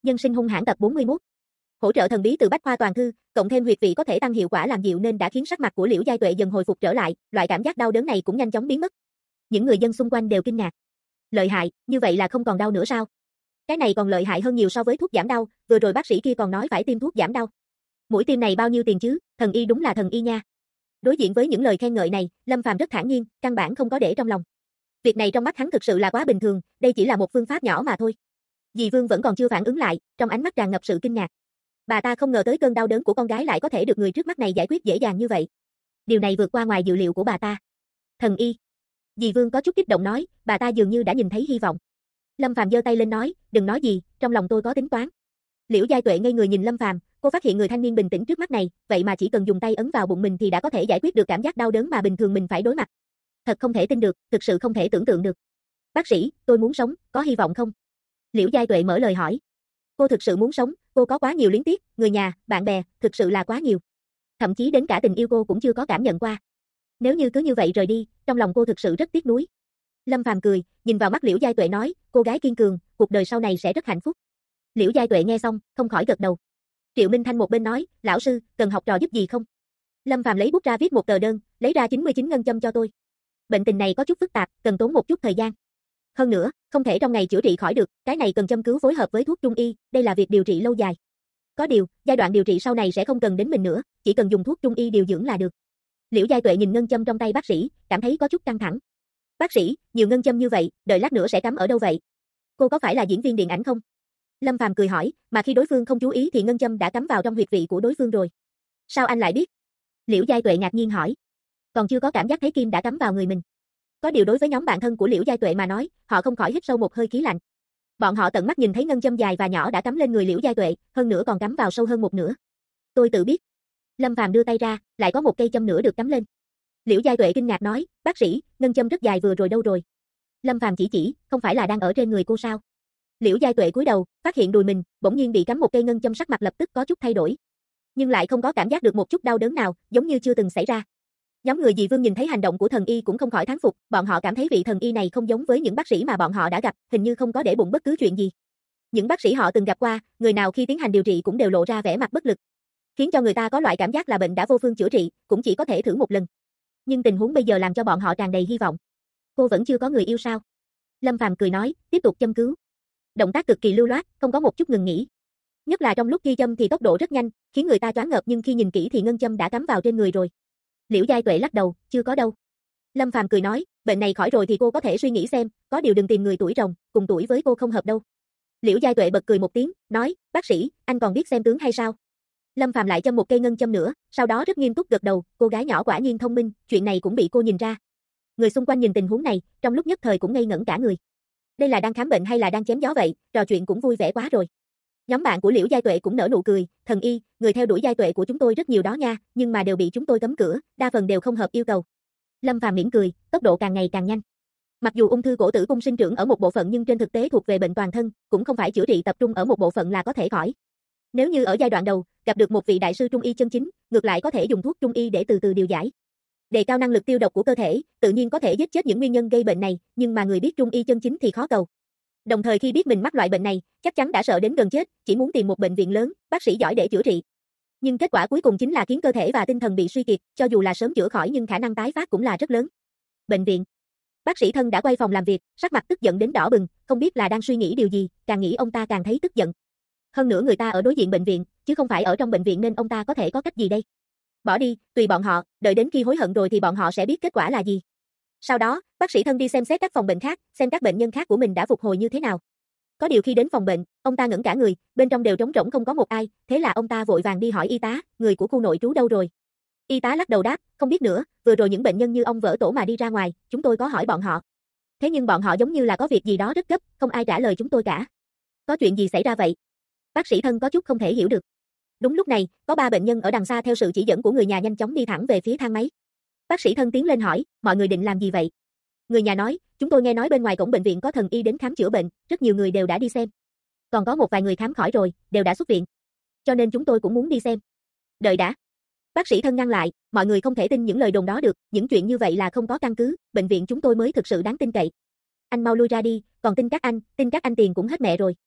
Nhân sinh hung hãn tập 41. Hỗ trợ thần bí từ Bách Khoa Toàn Thư, cộng thêm huyệt vị có thể tăng hiệu quả làm dịu nên đã khiến sắc mặt của Liễu Giai Tuệ dần hồi phục trở lại, loại cảm giác đau đớn này cũng nhanh chóng biến mất. Những người dân xung quanh đều kinh ngạc. Lợi hại, như vậy là không còn đau nữa sao? Cái này còn lợi hại hơn nhiều so với thuốc giảm đau, vừa rồi bác sĩ kia còn nói phải tiêm thuốc giảm đau. Mũi tiêm này bao nhiêu tiền chứ, thần y đúng là thần y nha. Đối diện với những lời khen ngợi này, Lâm Phàm rất thản nhiên, căn bản không có để trong lòng. Việc này trong mắt hắn thực sự là quá bình thường, đây chỉ là một phương pháp nhỏ mà thôi. Dì Vương vẫn còn chưa phản ứng lại, trong ánh mắt tràn ngập sự kinh ngạc. Bà ta không ngờ tới cơn đau đớn của con gái lại có thể được người trước mắt này giải quyết dễ dàng như vậy. Điều này vượt qua ngoài dự liệu của bà ta. Thần y. Dì Vương có chút kích động nói, bà ta dường như đã nhìn thấy hy vọng. Lâm Phàm giơ tay lên nói, đừng nói gì, trong lòng tôi có tính toán. Liễu Giai Tuệ ngây người nhìn Lâm Phàm, cô phát hiện người thanh niên bình tĩnh trước mắt này, vậy mà chỉ cần dùng tay ấn vào bụng mình thì đã có thể giải quyết được cảm giác đau đớn mà bình thường mình phải đối mặt. Thật không thể tin được, thực sự không thể tưởng tượng được. Bác sĩ, tôi muốn sống, có hy vọng không? Liễu Giai Tuệ mở lời hỏi. Cô thực sự muốn sống, cô có quá nhiều luyến tiếc, người nhà, bạn bè, thực sự là quá nhiều. Thậm chí đến cả tình yêu cô cũng chưa có cảm nhận qua. Nếu như cứ như vậy rời đi, trong lòng cô thực sự rất tiếc nuối. Lâm Phàm cười, nhìn vào mắt Liễu Giai Tuệ nói, cô gái kiên cường, cuộc đời sau này sẽ rất hạnh phúc. Liễu Giai Tuệ nghe xong, không khỏi gật đầu. Triệu Minh Thanh một bên nói, lão sư, cần học trò giúp gì không? Lâm Phàm lấy bút ra viết một tờ đơn, lấy ra 99 ngân châm cho tôi. Bệnh tình này có chút phức tạp, cần tốn một chút thời gian. Hơn nữa, không thể trong ngày chữa trị khỏi được, cái này cần châm cứu phối hợp với thuốc trung y, đây là việc điều trị lâu dài. Có điều, giai đoạn điều trị sau này sẽ không cần đến mình nữa, chỉ cần dùng thuốc trung y điều dưỡng là được. Liễu Giai Tuệ nhìn ngân châm trong tay bác sĩ, cảm thấy có chút căng thẳng. Bác sĩ, nhiều ngân châm như vậy, đợi lát nữa sẽ cắm ở đâu vậy? Cô có phải là diễn viên điện ảnh không? Lâm Phàm cười hỏi, mà khi đối phương không chú ý thì ngân châm đã cắm vào trong huyệt vị của đối phương rồi. Sao anh lại biết? Liễu Giai Tuệ ngạc nhiên hỏi. Còn chưa có cảm giác thấy kim đã cắm vào người mình. Có điều đối với nhóm bạn thân của Liễu Giai Tuệ mà nói, họ không khỏi hít sâu một hơi khí lạnh. Bọn họ tận mắt nhìn thấy ngân châm dài và nhỏ đã cắm lên người Liễu Giai Tuệ, hơn nữa còn cắm vào sâu hơn một nửa. Tôi tự biết. Lâm Phàm đưa tay ra, lại có một cây châm nữa được cắm lên. Liễu Giai Tuệ kinh ngạc nói, bác sĩ, ngân châm rất dài vừa rồi đâu rồi? Lâm Phàm chỉ, không phải là đang ở trên người cô sao? Liễu Giai Tuệ cúi đầu, phát hiện đùi mình, bỗng nhiên bị cắm một cây ngân châm, sắc mặt lập tức có chút thay đổi. Nhưng lại không có cảm giác được một chút đau đớn nào, giống như chưa từng xảy ra. Nhóm người Dì Vương nhìn thấy hành động của thần y cũng không khỏi thán phục, bọn họ cảm thấy vị thần y này không giống với những bác sĩ mà bọn họ đã gặp, hình như không có để bụng bất cứ chuyện gì. Những bác sĩ họ từng gặp qua, người nào khi tiến hành điều trị cũng đều lộ ra vẻ mặt bất lực, khiến cho người ta có loại cảm giác là bệnh đã vô phương chữa trị, cũng chỉ có thể thử một lần. Nhưng tình huống bây giờ làm cho bọn họ tràn đầy hy vọng. Cô vẫn chưa có người yêu sao? Lâm Phàm cười nói, tiếp tục châm cứu. Động tác cực kỳ lưu loát, không có một chút ngừng nghỉ. Nhất là trong lúc ghi châm thì tốc độ rất nhanh, khiến người ta choáng ngợp, nhưng khi nhìn kỹ thì ngân châm đã cắm vào trên người rồi. Liễu Giai Tuệ lắc đầu, chưa có đâu. Lâm Phàm cười nói, bệnh này khỏi rồi thì cô có thể suy nghĩ xem, có điều đừng tìm người tuổi rồng, cùng tuổi với cô không hợp đâu. Liễu Giai Tuệ bật cười một tiếng, nói, bác sĩ, anh còn biết xem tướng hay sao? Lâm Phàm lại châm một cây ngân châm nữa, sau đó rất nghiêm túc gật đầu, cô gái nhỏ quả nhiên thông minh, chuyện này cũng bị cô nhìn ra. Người xung quanh nhìn tình huống này, trong lúc nhất thời cũng ngây ngẩn cả người. Đây là đang khám bệnh hay là đang chém gió vậy, trò chuyện cũng vui vẻ quá rồi. Nhóm bạn của Liễu Giai Tuệ cũng nở nụ cười, thần y, người theo đuổi Giai Tuệ của chúng tôi rất nhiều đó nha, nhưng mà đều bị chúng tôi cấm cửa, đa phần đều không hợp yêu cầu. Lâm Phàm mỉm cười, tốc độ càng ngày càng nhanh. Mặc dù ung thư cổ tử cung sinh trưởng ở một bộ phận nhưng trên thực tế thuộc về bệnh toàn thân, cũng không phải chữa trị tập trung ở một bộ phận là có thể khỏi. Nếu như ở giai đoạn đầu, gặp được một vị đại sư trung y chân chính, ngược lại có thể dùng thuốc trung y để từ từ điều giải. Đề cao năng lực tiêu độc của cơ thể, tự nhiên có thể giết chết những nguyên nhân gây bệnh này, nhưng mà người biết trung y chân chính thì khó cầu. Đồng thời khi biết mình mắc loại bệnh này, chắc chắn đã sợ đến gần chết, chỉ muốn tìm một bệnh viện lớn, bác sĩ giỏi để chữa trị. Nhưng kết quả cuối cùng chính là khiến cơ thể và tinh thần bị suy kiệt, cho dù là sớm chữa khỏi nhưng khả năng tái phát cũng là rất lớn. Bệnh viện. Bác sĩ Thân đã quay phòng làm việc, sắc mặt tức giận đến đỏ bừng, không biết là đang suy nghĩ điều gì, càng nghĩ ông ta càng thấy tức giận. Hơn nữa người ta ở đối diện bệnh viện, chứ không phải ở trong bệnh viện nên ông ta có thể có cách gì đây? Bỏ đi, tùy bọn họ, đợi đến khi hối hận rồi thì bọn họ sẽ biết kết quả là gì. Sau đó, bác sĩ Thân đi xem xét các phòng bệnh khác, xem các bệnh nhân khác của mình đã phục hồi như thế nào. Có điều khi đến phòng bệnh, ông ta ngẩn cả người, bên trong đều trống rỗng không có một ai, thế là ông ta vội vàng đi hỏi y tá, người của khu nội trú đâu rồi? Y tá lắc đầu đáp, không biết nữa, vừa rồi những bệnh nhân như ông vỡ tổ mà đi ra ngoài, chúng tôi có hỏi bọn họ. Thế nhưng bọn họ giống như là có việc gì đó rất gấp, không ai trả lời chúng tôi cả. Có chuyện gì xảy ra vậy? Bác sĩ Thân có chút không thể hiểu được. Đúng lúc này, có 3 bệnh nhân ở đằng xa theo sự chỉ dẫn của người nhà nhanh chóng đi thẳng về phía thang máy. Bác sĩ Thân tiến lên hỏi, mọi người định làm gì vậy? Người nhà nói, chúng tôi nghe nói bên ngoài cổng bệnh viện có thần y đến khám chữa bệnh, rất nhiều người đều đã đi xem. Còn có một vài người khám khỏi rồi, đều đã xuất viện. Cho nên chúng tôi cũng muốn đi xem. Đợi đã. Bác sĩ Thân ngăn lại, mọi người không thể tin những lời đồn đó được, những chuyện như vậy là không có căn cứ, bệnh viện chúng tôi mới thực sự đáng tin cậy. Anh mau lui ra đi, còn tin các anh tiền cũng hết mẹ rồi.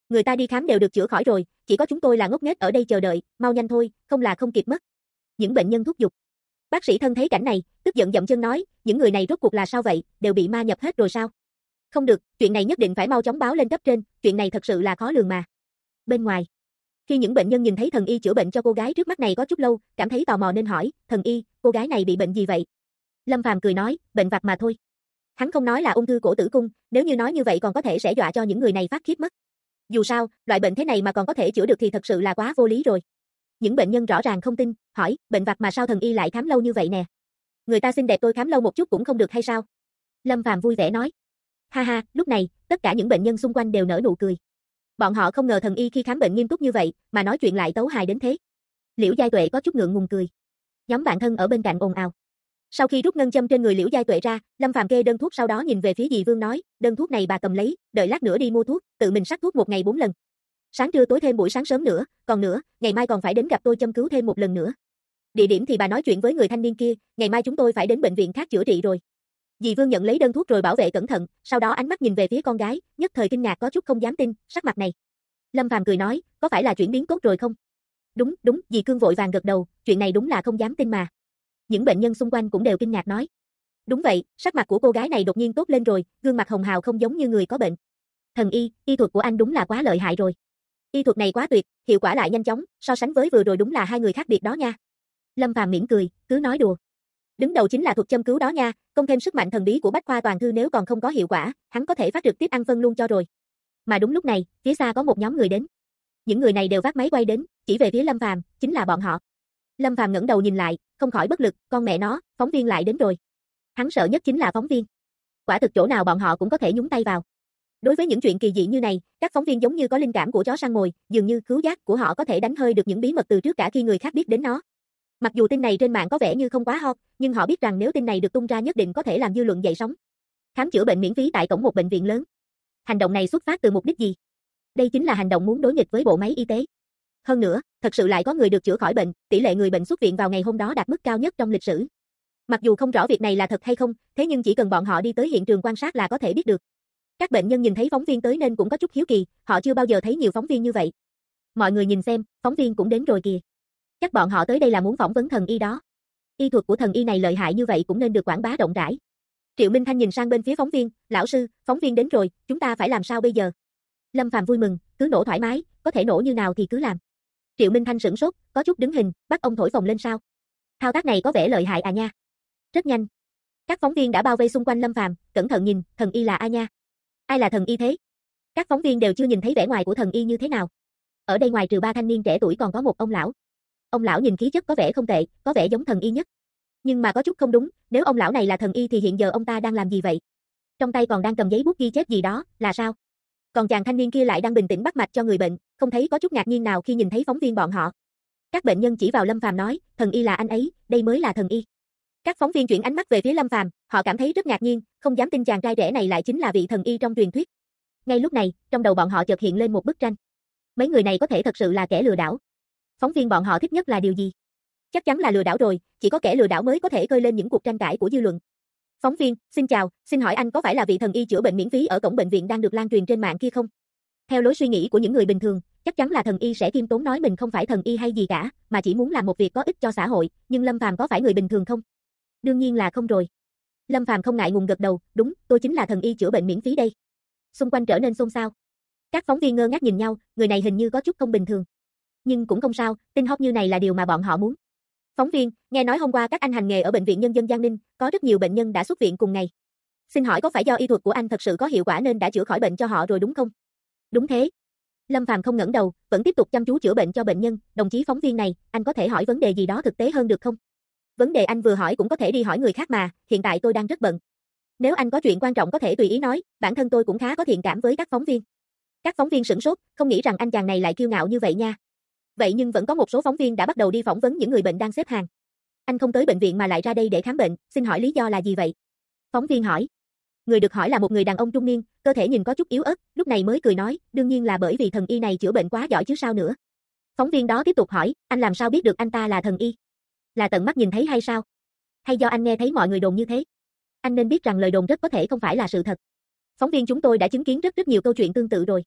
Người ta đi khám đều được chữa khỏi rồi, chỉ có chúng tôi là ngốc nghếch ở đây chờ đợi, mau nhanh thôi, không là không kịp mất. Những bệnh nhân thúc giục. Bác sĩ thân thấy cảnh này, tức giận dậm chân nói, những người này rốt cuộc là sao vậy, đều bị ma nhập hết rồi sao? Không được, chuyện này nhất định phải mau chóng báo lên cấp trên, chuyện này thật sự là khó lường mà. Bên ngoài, khi những bệnh nhân nhìn thấy thần y chữa bệnh cho cô gái trước mắt này có chút lâu, cảm thấy tò mò nên hỏi, thần y, cô gái này bị bệnh gì vậy? Lâm Phàm cười nói, bệnh vặt mà thôi. Hắn không nói là ung thư cổ tử cung, nếu như nói như vậy còn có thể sẽ dọa cho những người này phát khiếp mất. Dù sao, loại bệnh thế này mà còn có thể chữa được thì thật sự là quá vô lý rồi. Những bệnh nhân rõ ràng không tin, hỏi, bệnh vặt mà sao thần y lại khám lâu như vậy nè? Người ta xinh đẹp tôi khám lâu một chút cũng không được hay sao? Lâm Phàm vui vẻ nói. Ha ha, lúc này, tất cả những bệnh nhân xung quanh đều nở nụ cười. Bọn họ không ngờ thần y khi khám bệnh nghiêm túc như vậy, mà nói chuyện lại tấu hài đến thế. Liễu Giai Tuệ có chút ngượng ngùng cười. Nhóm bạn thân ở bên cạnh ồn ào. Sau khi rút ngân châm trên người Liễu Giai Tuệ ra, Lâm Phàm kê đơn thuốc sau đó nhìn về phía Dì Vương nói, đơn thuốc này bà cầm lấy, đợi lát nữa đi mua thuốc, tự mình sắc thuốc một ngày 4 lần. Sáng trưa tối thêm buổi sáng sớm nữa, còn nữa, ngày mai còn phải đến gặp tôi châm cứu thêm một lần nữa. Địa điểm thì bà nói chuyện với người thanh niên kia, ngày mai chúng tôi phải đến bệnh viện khác chữa trị rồi. Dì Vương nhận lấy đơn thuốc rồi bảo vệ cẩn thận, sau đó ánh mắt nhìn về phía con gái, nhất thời kinh ngạc có chút không dám tin, sắc mặt này. Lâm Phàm cười nói, có phải là chuyển biến tốt rồi không? Đúng, đúng, dì Cương vội vàng gật đầu, chuyện này đúng là không dám tin mà. Những bệnh nhân xung quanh cũng đều kinh ngạc nói. Đúng vậy, sắc mặt của cô gái này đột nhiên tốt lên rồi, gương mặt hồng hào không giống như người có bệnh. Thần y, y thuật của anh đúng là quá lợi hại rồi. Y thuật này quá tuyệt, hiệu quả lại nhanh chóng, so sánh với vừa rồi đúng là hai người khác biệt đó nha. Lâm Phàm mỉm cười, cứ nói đùa. Đứng đầu chính là thuật châm cứu đó nha, công thêm sức mạnh thần bí của Bách Khoa Toàn Thư nếu còn không có hiệu quả, hắn có thể phát trực tiếp ăn phân luôn cho rồi. Mà đúng lúc này, phía xa có một nhóm người đến. Những người này đều vác máy quay đến, chỉ về phía Lâm Phàm, chính là bọn họ. Lâm Phàm ngẩng đầu nhìn lại, không khỏi bất lực, con mẹ nó, phóng viên lại đến rồi. Hắn sợ nhất chính là phóng viên. Quả thực chỗ nào bọn họ cũng có thể nhúng tay vào. Đối với những chuyện kỳ dị như này, các phóng viên giống như có linh cảm của chó săn mồi, dường như khứu giác của họ có thể đánh hơi được những bí mật từ trước cả khi người khác biết đến nó. Mặc dù tin này trên mạng có vẻ như không quá hot, nhưng họ biết rằng nếu tin này được tung ra nhất định có thể làm dư luận dậy sóng. Khám chữa bệnh miễn phí tại cổng một bệnh viện lớn. Hành động này xuất phát từ mục đích gì? Đây chính là hành động muốn đối nghịch với bộ máy y tế. Hơn nữa, thật sự lại có người được chữa khỏi bệnh, tỷ lệ người bệnh xuất viện vào ngày hôm đó đạt mức cao nhất trong lịch sử. Mặc dù không rõ việc này là thật hay không, thế nhưng chỉ cần bọn họ đi tới hiện trường quan sát là có thể biết được. Các bệnh nhân nhìn thấy phóng viên tới nên cũng có chút hiếu kỳ, họ chưa bao giờ thấy nhiều phóng viên như vậy. Mọi người nhìn xem, phóng viên cũng đến rồi kìa. Chắc bọn họ tới đây là muốn phỏng vấn thần y đó. Y thuật của thần y này lợi hại như vậy cũng nên được quảng bá rộng rãi. Triệu Minh Thanh nhìn sang bên phía phóng viên, lão sư, phóng viên đến rồi, chúng ta phải làm sao bây giờ? Lâm Phàm vui mừng, cứ nổ thoải mái, có thể nổ như nào thì cứ làm. Triệu Minh Thanh sửng sốt, có chút đứng hình, bắt ông thổi phồng lên sao? Thao tác này có vẻ lợi hại à nha. Rất nhanh. Các phóng viên đã bao vây xung quanh Lâm Phàm, cẩn thận nhìn, thần y là ai nha? Ai là thần y thế? Các phóng viên đều chưa nhìn thấy vẻ ngoài của thần y như thế nào. Ở đây ngoài trừ ba thanh niên trẻ tuổi còn có một ông lão. Ông lão nhìn khí chất có vẻ không tệ, có vẻ giống thần y nhất. Nhưng mà có chút không đúng, nếu ông lão này là thần y thì hiện giờ ông ta đang làm gì vậy? Trong tay còn đang cầm giấy bút ghi chép gì đó, là sao? Còn chàng thanh niên kia lại đang bình tĩnh bắt mạch cho người bệnh, không thấy có chút ngạc nhiên nào khi nhìn thấy phóng viên bọn họ. Các bệnh nhân chỉ vào Lâm Phàm nói, thần y là anh ấy, đây mới là thần y. Các phóng viên chuyển ánh mắt về phía Lâm Phàm, họ cảm thấy rất ngạc nhiên, không dám tin chàng trai trẻ này lại chính là vị thần y trong truyền thuyết. Ngay lúc này, trong đầu bọn họ chợt hiện lên một bức tranh. Mấy người này có thể thật sự là kẻ lừa đảo. Phóng viên bọn họ thích nhất là điều gì? Chắc chắn là lừa đảo rồi, chỉ có kẻ lừa đảo mới có thể khơi lên những cuộc tranh cãi của dư luận. Phóng viên, xin chào, xin hỏi anh có phải là vị thần y chữa bệnh miễn phí ở cổng bệnh viện đang được lan truyền trên mạng kia không? Theo lối suy nghĩ của những người bình thường, chắc chắn là thần y sẽ khiêm tốn nói mình không phải thần y hay gì cả, mà chỉ muốn làm một việc có ích cho xã hội, nhưng Lâm Phàm có phải người bình thường không? Đương nhiên là không rồi. Lâm Phàm không ngại ngùng gật đầu, đúng, tôi chính là thần y chữa bệnh miễn phí đây. Xung quanh trở nên xôn xao. Các phóng viên ngơ ngác nhìn nhau, người này hình như có chút không bình thường. Nhưng cũng không sao, tin hot như này là điều mà bọn họ muốn. Phóng viên, nghe nói hôm qua các anh hành nghề ở bệnh viện Nhân dân Giang Ninh, có rất nhiều bệnh nhân đã xuất viện cùng ngày. Xin hỏi có phải do y thuật của anh thật sự có hiệu quả nên đã chữa khỏi bệnh cho họ rồi đúng không? Đúng thế. Lâm Phàm không ngẩng đầu, vẫn tiếp tục chăm chú chữa bệnh cho bệnh nhân, đồng chí phóng viên này, anh có thể hỏi vấn đề gì đó thực tế hơn được không? Vấn đề anh vừa hỏi cũng có thể đi hỏi người khác mà, hiện tại tôi đang rất bận. Nếu anh có chuyện quan trọng có thể tùy ý nói, bản thân tôi cũng khá có thiện cảm với các phóng viên. Các phóng viên sửng sốt, không nghĩ rằng anh chàng này lại kiêu ngạo như vậy nha. Vậy nhưng vẫn có một số phóng viên đã bắt đầu đi phỏng vấn những người bệnh đang xếp hàng. Anh không tới bệnh viện mà lại ra đây để khám bệnh, xin hỏi lý do là gì vậy? Phóng viên hỏi. Người được hỏi là một người đàn ông trung niên, cơ thể nhìn có chút yếu ớt, lúc này mới cười nói, đương nhiên là bởi vì thần y này chữa bệnh quá giỏi chứ sao nữa. Phóng viên đó tiếp tục hỏi, anh làm sao biết được anh ta là thần y? Là tận mắt nhìn thấy hay sao? Hay do anh nghe thấy mọi người đồn như thế? Anh nên biết rằng lời đồn rất có thể không phải là sự thật. Phóng viên chúng tôi đã chứng kiến rất nhiều câu chuyện tương tự rồi.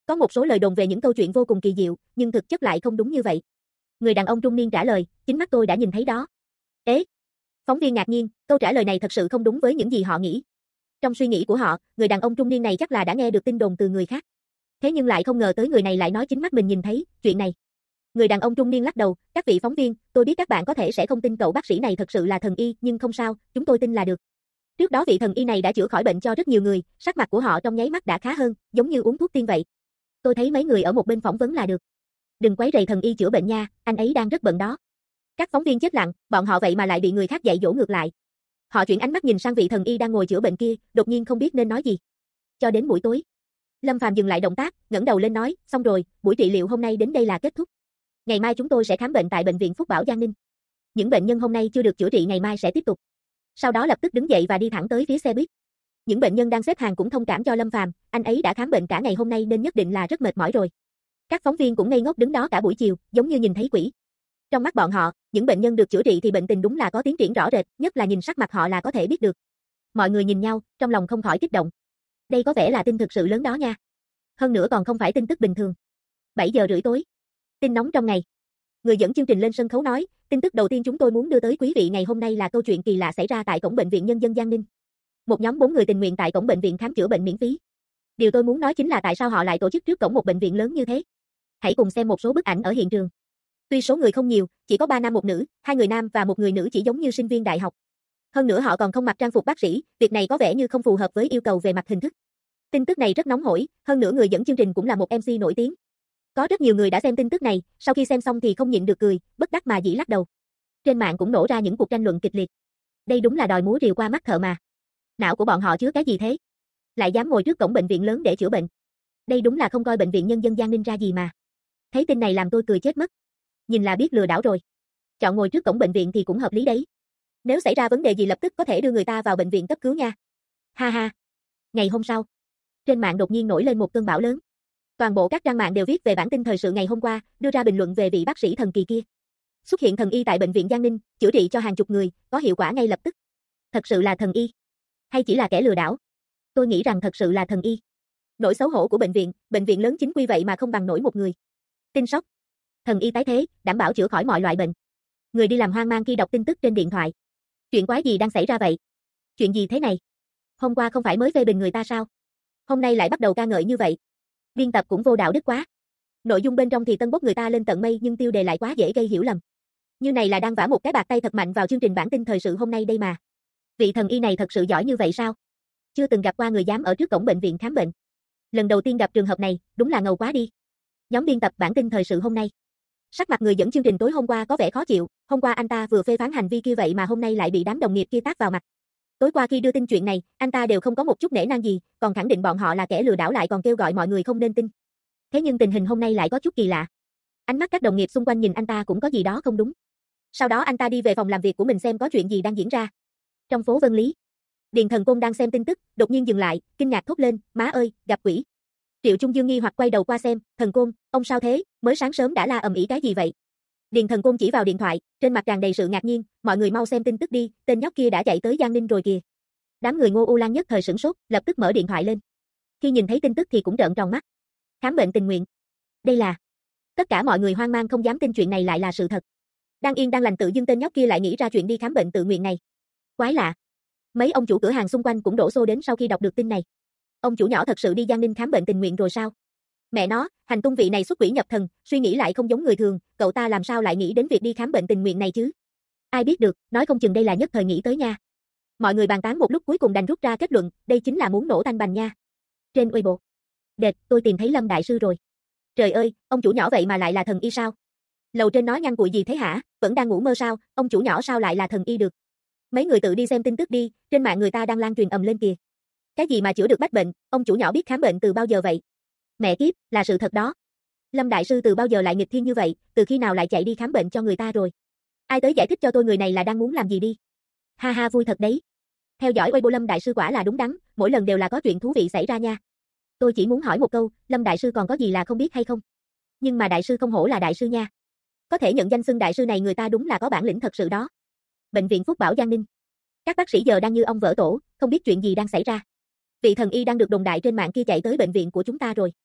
Có một số lời đồn về những câu chuyện vô cùng kỳ diệu, nhưng thực chất lại không đúng như vậy. Người đàn ông trung niên trả lời, chính mắt tôi đã nhìn thấy đó. Ế! Phóng viên ngạc nhiên, câu trả lời này thật sự không đúng với những gì họ nghĩ. Trong suy nghĩ của họ, người đàn ông trung niên này chắc là đã nghe được tin đồn từ người khác. Thế nhưng lại không ngờ tới người này lại nói chính mắt mình nhìn thấy chuyện này. Người đàn ông trung niên lắc đầu, các vị phóng viên, tôi biết các bạn có thể sẽ không tin cậu bác sĩ này thật sự là thần y, nhưng không sao, chúng tôi tin là được. Trước đó vị thần y này đã chữa khỏi bệnh cho rất nhiều người, sắc mặt của họ trong nháy mắt đã khá hơn, giống như uống thuốc tiên vậy. Tôi thấy mấy người ở một bên phỏng vấn là được. Đừng quấy rầy thần y chữa bệnh nha, anh ấy đang rất bận đó. Các phóng viên chết lặng, bọn họ vậy mà lại bị người khác dạy dỗ ngược lại. Họ chuyển ánh mắt nhìn sang vị thần y đang ngồi chữa bệnh kia, đột nhiên không biết nên nói gì. Cho đến buổi tối, Lâm Phàm dừng lại động tác, ngẩng đầu lên nói, xong rồi, buổi trị liệu hôm nay đến đây là kết thúc. Ngày mai chúng tôi sẽ khám bệnh tại bệnh viện Phúc Bảo Giang Ninh. Những bệnh nhân hôm nay chưa được chữa trị ngày mai sẽ tiếp tục. Sau đó lập tức đứng dậy và đi thẳng tới phía xe buýt. Những bệnh nhân đang xếp hàng cũng thông cảm cho Lâm Phàm, anh ấy đã khám bệnh cả ngày hôm nay nên nhất định là rất mệt mỏi rồi. Các phóng viên cũng ngây ngốc đứng đó cả buổi chiều, giống như nhìn thấy quỷ. Trong mắt bọn họ, những bệnh nhân được chữa trị thì bệnh tình đúng là có tiến triển rõ rệt, nhất là nhìn sắc mặt họ là có thể biết được. Mọi người nhìn nhau, trong lòng không khỏi kích động. Đây có vẻ là tin thực sự lớn đó nha. Hơn nữa còn không phải tin tức bình thường. 7 giờ rưỡi tối. Tin nóng trong ngày. Người dẫn chương trình lên sân khấu nói, tin tức đầu tiên chúng tôi muốn đưa tới quý vị ngày hôm nay là câu chuyện kỳ lạ xảy ra tại cổng bệnh viện Nhân dân Giang Ninh. Một nhóm 4 người tình nguyện tại cổng bệnh viện khám chữa bệnh miễn phí. Điều tôi muốn nói chính là tại sao họ lại tổ chức trước cổng một bệnh viện lớn như thế. Hãy cùng xem một số bức ảnh ở hiện trường. Tuy số người không nhiều, chỉ có 3 nam một nữ, 2 người nam và 1 người nữ chỉ giống như sinh viên đại học. Hơn nữa họ còn không mặc trang phục bác sĩ, việc này có vẻ như không phù hợp với yêu cầu về mặt hình thức. Tin tức này rất nóng hổi, hơn nữa người dẫn chương trình cũng là một MC nổi tiếng. Có rất nhiều người đã xem tin tức này, sau khi xem xong thì không nhịn được cười, bất đắc mà dĩ lắc đầu. Trên mạng cũng nổ ra những cuộc tranh luận kịch liệt. Đây đúng là đòi múa rìu qua mắt thợ mà. Não của bọn họ chứa cái gì thế? Lại dám ngồi trước cổng bệnh viện lớn để chữa bệnh. Đây đúng là không coi bệnh viện Nhân dân Giang Ninh ra gì mà. Thấy tin này làm tôi cười chết mất. Nhìn là biết lừa đảo rồi. Chọn ngồi trước cổng bệnh viện thì cũng hợp lý đấy. Nếu xảy ra vấn đề gì lập tức có thể đưa người ta vào bệnh viện cấp cứu nha. Ha ha. Ngày hôm sau, trên mạng đột nhiên nổi lên một cơn bão lớn. Toàn bộ các trang mạng đều viết về bản tin thời sự ngày hôm qua, đưa ra bình luận về vị bác sĩ thần kỳ kia. Xuất hiện thần y tại bệnh viện Giang Ninh, chữa trị cho hàng chục người, có hiệu quả ngay lập tức. Thật sự là thần y, hay chỉ là kẻ lừa đảo? Tôi nghĩ rằng thật sự là thần y. Nỗi xấu hổ của bệnh viện lớn chính quy vậy mà không bằng nổi một người. Tin sốc. Thần y tái thế, đảm bảo chữa khỏi mọi loại bệnh. Người đi làm hoang mang khi đọc tin tức trên điện thoại. Chuyện quái gì đang xảy ra vậy? Chuyện gì thế này? Hôm qua không phải mới phê bình người ta sao? Hôm nay lại bắt đầu ca ngợi như vậy. Biên tập cũng vô đạo đức quá. Nội dung bên trong thì tân bốc người ta lên tận mây nhưng tiêu đề lại quá dễ gây hiểu lầm. Như này là đang vả một cái bạt tay thật mạnh vào chương trình bản tin thời sự hôm nay đây mà. Vị thần y này thật sự giỏi như vậy sao? Chưa từng gặp qua người dám ở trước cổng bệnh viện khám bệnh. Lần đầu tiên gặp trường hợp này, đúng là ngầu quá đi. Nhóm biên tập bản tin thời sự hôm nay. Sắc mặt người dẫn chương trình tối hôm qua có vẻ khó chịu, hôm qua anh ta vừa phê phán hành vi kia vậy mà hôm nay lại bị đám đồng nghiệp kia tát vào mặt. Tối qua khi đưa tin chuyện này, anh ta đều không có một chút nể nang gì, còn khẳng định bọn họ là kẻ lừa đảo lại còn kêu gọi mọi người không nên tin. Thế nhưng tình hình hôm nay lại có chút kỳ lạ. Ánh mắt các đồng nghiệp xung quanh nhìn anh ta cũng có gì đó không đúng. Sau đó anh ta đi về phòng làm việc của mình xem có chuyện gì đang diễn ra. Trong phố Vân Lý, Điền Thần Côn đang xem tin tức, đột nhiên dừng lại, kinh ngạc thốt lên, má ơi, gặp quỷ. Triệu Trung Dương nghi hoặc quay đầu qua xem, Thần Côn, ông sao thế, mới sáng sớm đã la ầm ĩ cái gì vậy? Điền Thần Côn chỉ vào điện thoại, trên mặt tràn đầy sự ngạc nhiên, mọi người mau xem tin tức đi, tên nhóc kia đã chạy tới Giang Ninh rồi kìa. Đám người Ngô U Lan nhất thời sửng sốt, lập tức mở điện thoại lên. Khi nhìn thấy tin tức thì cũng trợn tròn mắt. Khám bệnh tình nguyện. Đây là... Tất cả mọi người hoang mang không dám tin chuyện này lại là sự thật. Đang yên đang lành tự dưng tên nhóc kia lại nghĩ ra chuyện đi khám bệnh tự nguyện này. Quái lạ. Mấy ông chủ cửa hàng xung quanh cũng đổ xô đến sau khi đọc được tin này. Ông chủ nhỏ thật sự đi Giang Ninh khám bệnh tình nguyện rồi sao? Mẹ nó, hành tung vị này xuất quỷ nhập thần, suy nghĩ lại không giống người thường, cậu ta làm sao lại nghĩ đến việc đi khám bệnh tình nguyện này chứ? Ai biết được, nói không chừng đây là nhất thời nghĩ tới nha. Mọi người bàn tán một lúc cuối cùng đành rút ra kết luận, đây chính là muốn nổ tanh bành nha. Trên Weibo. Đệt, tôi tìm thấy Lâm đại sư rồi. Trời ơi, ông chủ nhỏ vậy mà lại là thần y sao? Lầu trên nói ngăn cụi gì thế hả, vẫn đang ngủ mơ sao, ông chủ nhỏ sao lại là thần y được? Mấy người tự đi xem tin tức đi, trên mạng người ta đang lan truyền ầm lên kìa. Cái gì mà chữa được bách bệnh, ông chủ nhỏ biết khám bệnh từ bao giờ vậy? Mẹ kiếp, là sự thật đó. Lâm đại sư từ bao giờ lại nghịch thiên như vậy, từ khi nào lại chạy đi khám bệnh cho người ta rồi? Ai tới giải thích cho tôi người này là đang muốn làm gì đi? Ha ha vui thật đấy. Theo dõi Weibo Lâm đại sư quả là đúng đắn, mỗi lần đều là có chuyện thú vị xảy ra nha. Tôi chỉ muốn hỏi một câu, Lâm đại sư còn có gì là không biết hay không? Nhưng mà đại sư không hổ là đại sư nha. Có thể nhận danh xưng đại sư này người ta đúng là có bản lĩnh thật sự đó. Bệnh viện Phúc Bảo Giang Ninh. Các bác sĩ giờ đang như ong vỡ tổ, không biết chuyện gì đang xảy ra. Vị thần y đang được đồn đại trên mạng kia chạy tới bệnh viện của chúng ta rồi.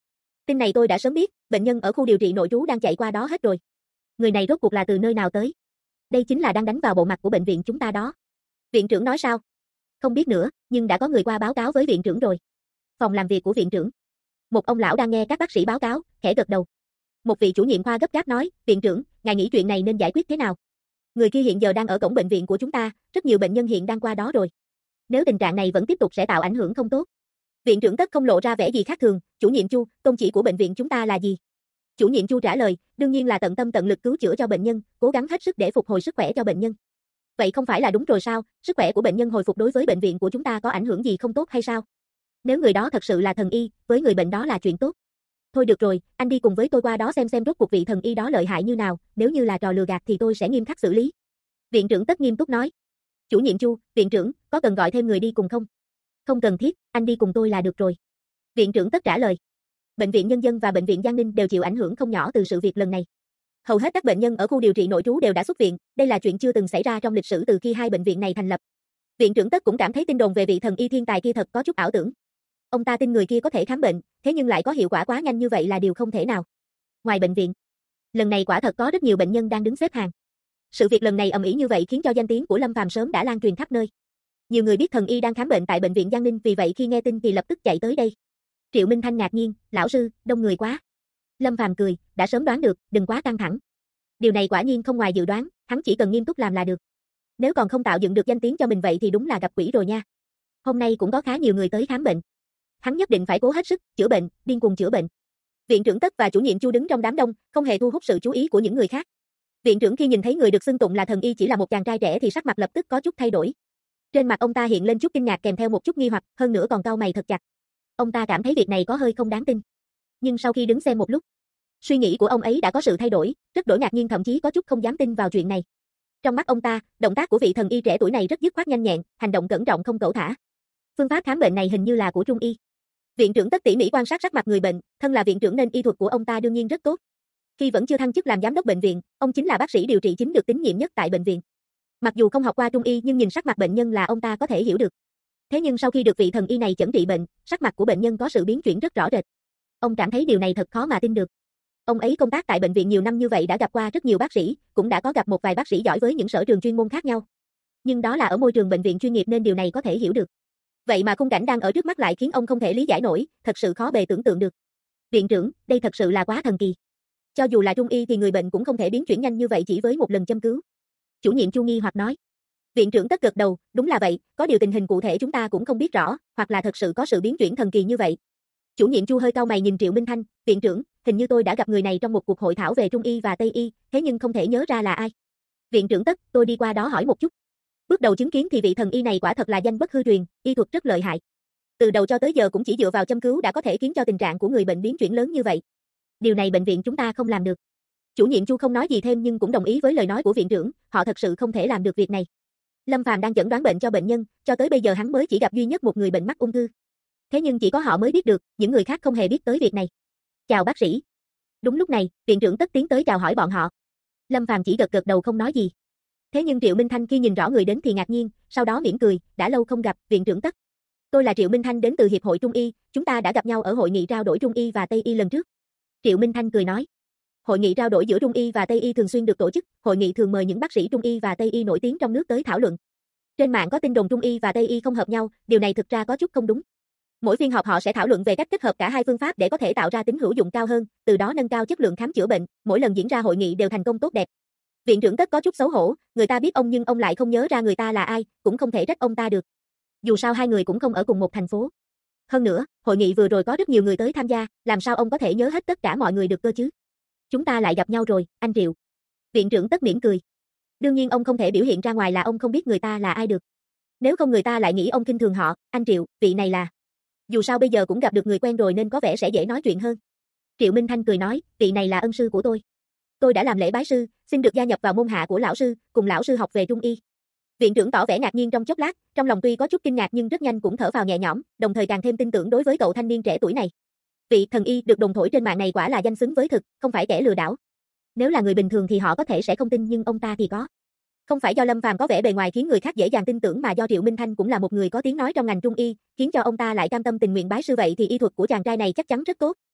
Tin này tôi đã sớm biết, bệnh nhân ở khu điều trị nội trú đang chạy qua đó hết rồi. Người này rốt cuộc là từ nơi nào tới? Đây chính là đang đánh vào bộ mặt của bệnh viện chúng ta đó. Viện trưởng nói sao? Không biết nữa, nhưng đã có người qua báo cáo với viện trưởng rồi. Phòng làm việc của viện trưởng. Một ông lão đang nghe các bác sĩ báo cáo, khẽ gật đầu. Một vị chủ nhiệm khoa gấp gáp nói, viện trưởng, ngài nghĩ chuyện này nên giải quyết thế nào? Người kia hiện giờ đang ở cổng bệnh viện của chúng ta, rất nhiều bệnh nhân hiện đang qua đó rồi. Nếu tình trạng này vẫn tiếp tục sẽ tạo ảnh hưởng không tốt. Viện trưởng Tất không lộ ra vẻ gì khác thường, chủ nhiệm Chu, tôn chỉ của bệnh viện chúng ta là gì? Chủ nhiệm Chu trả lời, đương nhiên là tận tâm tận lực cứu chữa cho bệnh nhân, cố gắng hết sức để phục hồi sức khỏe cho bệnh nhân. Vậy không phải là đúng rồi sao? Sức khỏe của bệnh nhân hồi phục đối với bệnh viện của chúng ta có ảnh hưởng gì không tốt hay sao? Nếu người đó thật sự là thần y, với người bệnh đó là chuyện tốt. Thôi được rồi, anh đi cùng với tôi qua đó xem rốt cuộc vị thần y đó lợi hại như nào, nếu như là trò lừa gạt thì tôi sẽ nghiêm khắc xử lý. Viện trưởng Tất nghiêm túc nói. Chủ nhiệm Chu, viện trưởng, có cần gọi thêm người đi cùng không? Không cần thiết, anh đi cùng tôi là được rồi. Viện trưởng Tất trả lời. Bệnh viện Nhân dân và Bệnh viện Giang Ninh đều chịu ảnh hưởng không nhỏ từ sự việc lần này. Hầu hết các bệnh nhân ở khu điều trị nội trú đều đã xuất viện, đây là chuyện chưa từng xảy ra trong lịch sử từ khi hai bệnh viện này thành lập. Viện trưởng Tất cũng cảm thấy tin đồn về vị thần y thiên tài kia thật có chút ảo tưởng. Ông ta tin người kia có thể khám bệnh, thế nhưng lại có hiệu quả quá nhanh như vậy là điều không thể nào. Ngoài bệnh viện, lần này quả thật có rất nhiều bệnh nhân đang đứng xếp hàng. Sự việc lần này ầm ĩ như vậy khiến cho danh tiếng của Lâm Phàm sớm đã lan truyền khắp nơi. Nhiều người biết thần y đang khám bệnh tại bệnh viện Giang Ninh, vì vậy khi nghe tin thì lập tức chạy tới đây. Triệu Minh Thanh ngạc nhiên, lão sư, đông người quá. Lâm Phàm cười, đã sớm đoán được, đừng quá căng thẳng. Điều này quả nhiên không ngoài dự đoán, hắn chỉ cần nghiêm túc làm là được. Nếu còn không tạo dựng được danh tiếng cho mình vậy thì đúng là gặp quỷ rồi nha. Hôm nay cũng có khá nhiều người tới khám bệnh. Hắn nhất định phải cố hết sức, chữa bệnh, điên cuồng chữa bệnh. Viện trưởng Tất và chủ nhiệm Chu đứng trong đám đông, không hề thu hút sự chú ý của những người khác. Viện trưởng khi nhìn thấy người được xưng tụng là thần y chỉ là một chàng trai trẻ thì sắc mặt lập tức có chút thay đổi. Trên mặt ông ta hiện lên chút kinh ngạc kèm theo một chút nghi hoặc, hơn nữa còn cau mày thật chặt. Ông ta cảm thấy việc này có hơi không đáng tin. Nhưng sau khi đứng xem một lúc, suy nghĩ của ông ấy đã có sự thay đổi, rất đổi ngạc nhiên, thậm chí có chút không dám tin vào chuyện này. Trong mắt ông ta, động tác của vị thần y trẻ tuổi này rất dứt khoát nhanh nhẹn, hành động cẩn trọng không cẩu thả. Phương pháp khám bệnh này hình như là của Trung y. Viện trưởng Tất tỉ mỉ quan sát sắc mặt người bệnh, thân là viện trưởng nên y thuật của ông ta đương nhiên rất tốt. Khi vẫn chưa thăng chức làm giám đốc bệnh viện, ông chính là bác sĩ điều trị chính được tín nhiệm nhất tại bệnh viện. Mặc dù không học qua Trung y nhưng nhìn sắc mặt bệnh nhân là ông ta có thể hiểu được. Thế nhưng sau khi được vị thần y này chẩn trị bệnh, sắc mặt của bệnh nhân có sự biến chuyển rất rõ rệt. Ông cảm thấy điều này thật khó mà tin được. Ông ấy công tác tại bệnh viện nhiều năm như vậy đã gặp qua rất nhiều bác sĩ, cũng đã có gặp một vài bác sĩ giỏi với những sở trường chuyên môn khác nhau. Nhưng đó là ở môi trường bệnh viện chuyên nghiệp nên điều này có thể hiểu được. Vậy mà khung cảnh đang ở trước mắt lại khiến ông không thể lý giải nổi, thật sự khó bề tưởng tượng được. Viện trưởng, đây thật sự là quá thần kỳ. Cho dù là Trung y thì người bệnh cũng không thể biến chuyển nhanh như vậy chỉ với một lần châm cứu. Chủ nhiệm Chu nghi hoặc nói. Viện trưởng Tất gật đầu, đúng là vậy, có điều tình hình cụ thể chúng ta cũng không biết rõ, hoặc là thật sự có sự biến chuyển thần kỳ như vậy. Chủ nhiệm Chu hơi cau mày nhìn Triệu Minh Thanh, viện trưởng, hình như tôi đã gặp người này trong một cuộc hội thảo về Trung y và Tây y, thế nhưng không thể nhớ ra là ai. Viện trưởng Tất, tôi đi qua đó hỏi một chút. Bước đầu chứng kiến thì vị thần y này quả thật là danh bất hư truyền, y thuật rất lợi hại. Từ đầu cho tới giờ cũng chỉ dựa vào châm cứu đã có thể khiến cho tình trạng của người bệnh biến chuyển lớn như vậy. Điều này bệnh viện chúng ta không làm được. Chủ nhiệm Chu không nói gì thêm nhưng cũng đồng ý với lời nói của viện trưởng, họ thật sự không thể làm được việc này. Lâm Phàm đang chẩn đoán bệnh cho bệnh nhân, cho tới bây giờ hắn mới chỉ gặp duy nhất một người bệnh mắc ung thư. Thế nhưng chỉ có họ mới biết được, những người khác không hề biết tới việc này. Chào bác sĩ. Đúng lúc này, viện trưởng Tất tiến tới chào hỏi bọn họ. Lâm Phàm chỉ gật gật đầu không nói gì. Thế nhưng Triệu Minh Thanh khi nhìn rõ người đến thì ngạc nhiên, sau đó mỉm cười, đã lâu không gặp, viện trưởng Tất. Tôi là Triệu Minh Thanh đến từ Hiệp hội Trung y, chúng ta đã gặp nhau ở hội nghị trao đổi Trung y và Tây y lần trước. Triệu Minh Thanh cười nói. Hội nghị trao đổi giữa Trung y và Tây y thường xuyên được tổ chức, hội nghị thường mời những bác sĩ Trung y và Tây y nổi tiếng trong nước tới thảo luận. Trên mạng có tin đồn Trung y và Tây y không hợp nhau, điều này thực ra có chút không đúng. Mỗi phiên họp họ sẽ thảo luận về cách kết hợp cả hai phương pháp để có thể tạo ra tính hữu dụng cao hơn, từ đó nâng cao chất lượng khám chữa bệnh, mỗi lần diễn ra hội nghị đều thành công tốt đẹp. Viện trưởng Tất có chút xấu hổ, người ta biết ông nhưng ông lại không nhớ ra người ta là ai, cũng không thể trách ông ta được. Dù sao hai người cũng không ở cùng một thành phố. Hơn nữa, hội nghị vừa rồi có rất nhiều người tới tham gia, làm sao ông có thể nhớ hết tất cả mọi người được cơ chứ? Chúng ta lại gặp nhau rồi, anh Triệu. Viện trưởng Tất mỉm cười. Đương nhiên ông không thể biểu hiện ra ngoài là ông không biết người ta là ai được. Nếu không người ta lại nghĩ ông khinh thường họ, anh Triệu, vị này là. Dù sao bây giờ cũng gặp được người quen rồi nên có vẻ sẽ dễ nói chuyện hơn. Triệu Minh Thanh cười nói, vị này là ân sư của tôi. Tôi đã làm lễ bái sư, xin được gia nhập vào môn hạ của lão sư, cùng lão sư học về Trung y. Viện trưởng tỏ vẻ ngạc nhiên trong chốc lát, trong lòng tuy có chút kinh ngạc nhưng rất nhanh cũng thở phào nhẹ nhõm, đồng thời càng thêm tin tưởng đối với cậu thanh niên trẻ tuổi này. Vị thần y được đồn thổi trên mạng này quả là danh xứng với thực, không phải kẻ lừa đảo. Nếu là người bình thường thì họ có thể sẽ không tin nhưng ông ta thì có. Không phải do Lâm Phàm có vẻ bề ngoài khiến người khác dễ dàng tin tưởng mà do Triệu Minh Thanh cũng là một người có tiếng nói trong ngành Trung y, khiến cho ông ta lại cam tâm tình nguyện bái sư, vậy thì y thuật của chàng trai này chắc chắn rất tốt.